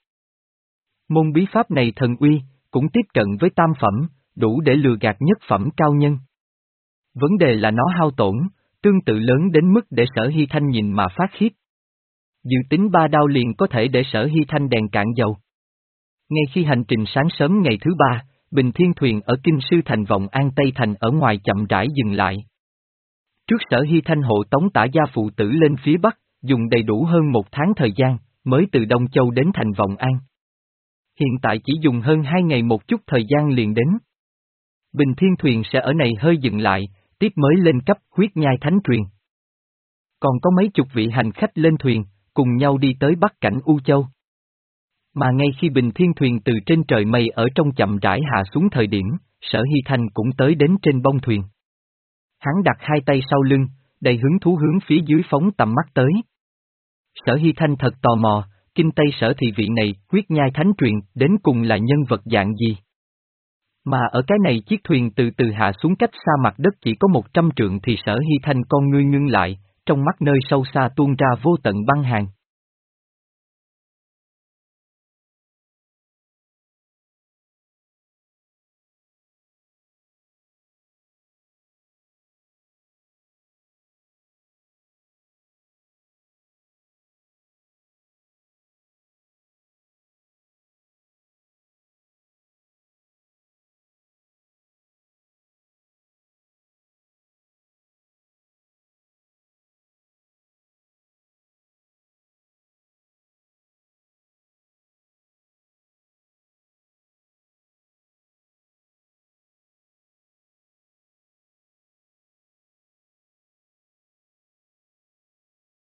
Môn bí pháp này thần uy, cũng tiếp cận với tam phẩm, đủ để lừa gạt nhất phẩm cao nhân. Vấn đề là nó hao tổn, tương tự lớn đến mức để Sở Hy Thanh nhìn mà phát khiếp. Dự tính ba đao liền có thể để Sở Hy Thanh đèn cạn dầu. Ngay khi hành trình sáng sớm ngày thứ ba, Bình Thiên Thuyền ở Kinh Sư Thành Vọng An Tây Thành ở ngoài chậm rãi dừng lại. Trước Sở Hy Thanh hộ tống Tả gia phụ tử lên phía Bắc, dùng đầy đủ hơn một tháng thời gian, mới từ Đông Châu đến thành Vọng An. Hiện tại chỉ dùng hơn hai ngày một chút thời gian liền đến. Bình Thiên Thuyền sẽ ở này hơi dừng lại, tiếp mới lên cấp huyết nhai thánh truyền. Còn có mấy chục vị hành khách lên thuyền, cùng nhau đi tới Bắc cảnh U Châu. Mà ngay khi Bình Thiên Thuyền từ trên trời mây ở trong chậm rãi hạ xuống thời điểm, Sở Hy Thanh cũng tới đến trên bông thuyền. Hắn đặt hai tay sau lưng, đầy hứng thú hướng phía dưới phóng tầm mắt tới. Sở Hy Thanh thật tò mò, kinh Tây Sở thị vị này, huyết nhai thánh truyền, đến cùng là nhân vật dạng gì? Mà ở cái này chiếc thuyền từ từ hạ xuống cách xa mặt đất chỉ có một trăm trượng thì Sở Hy Thanh con ngươi ngưng lại, trong mắt nơi sâu xa tuôn ra vô tận băng hàn.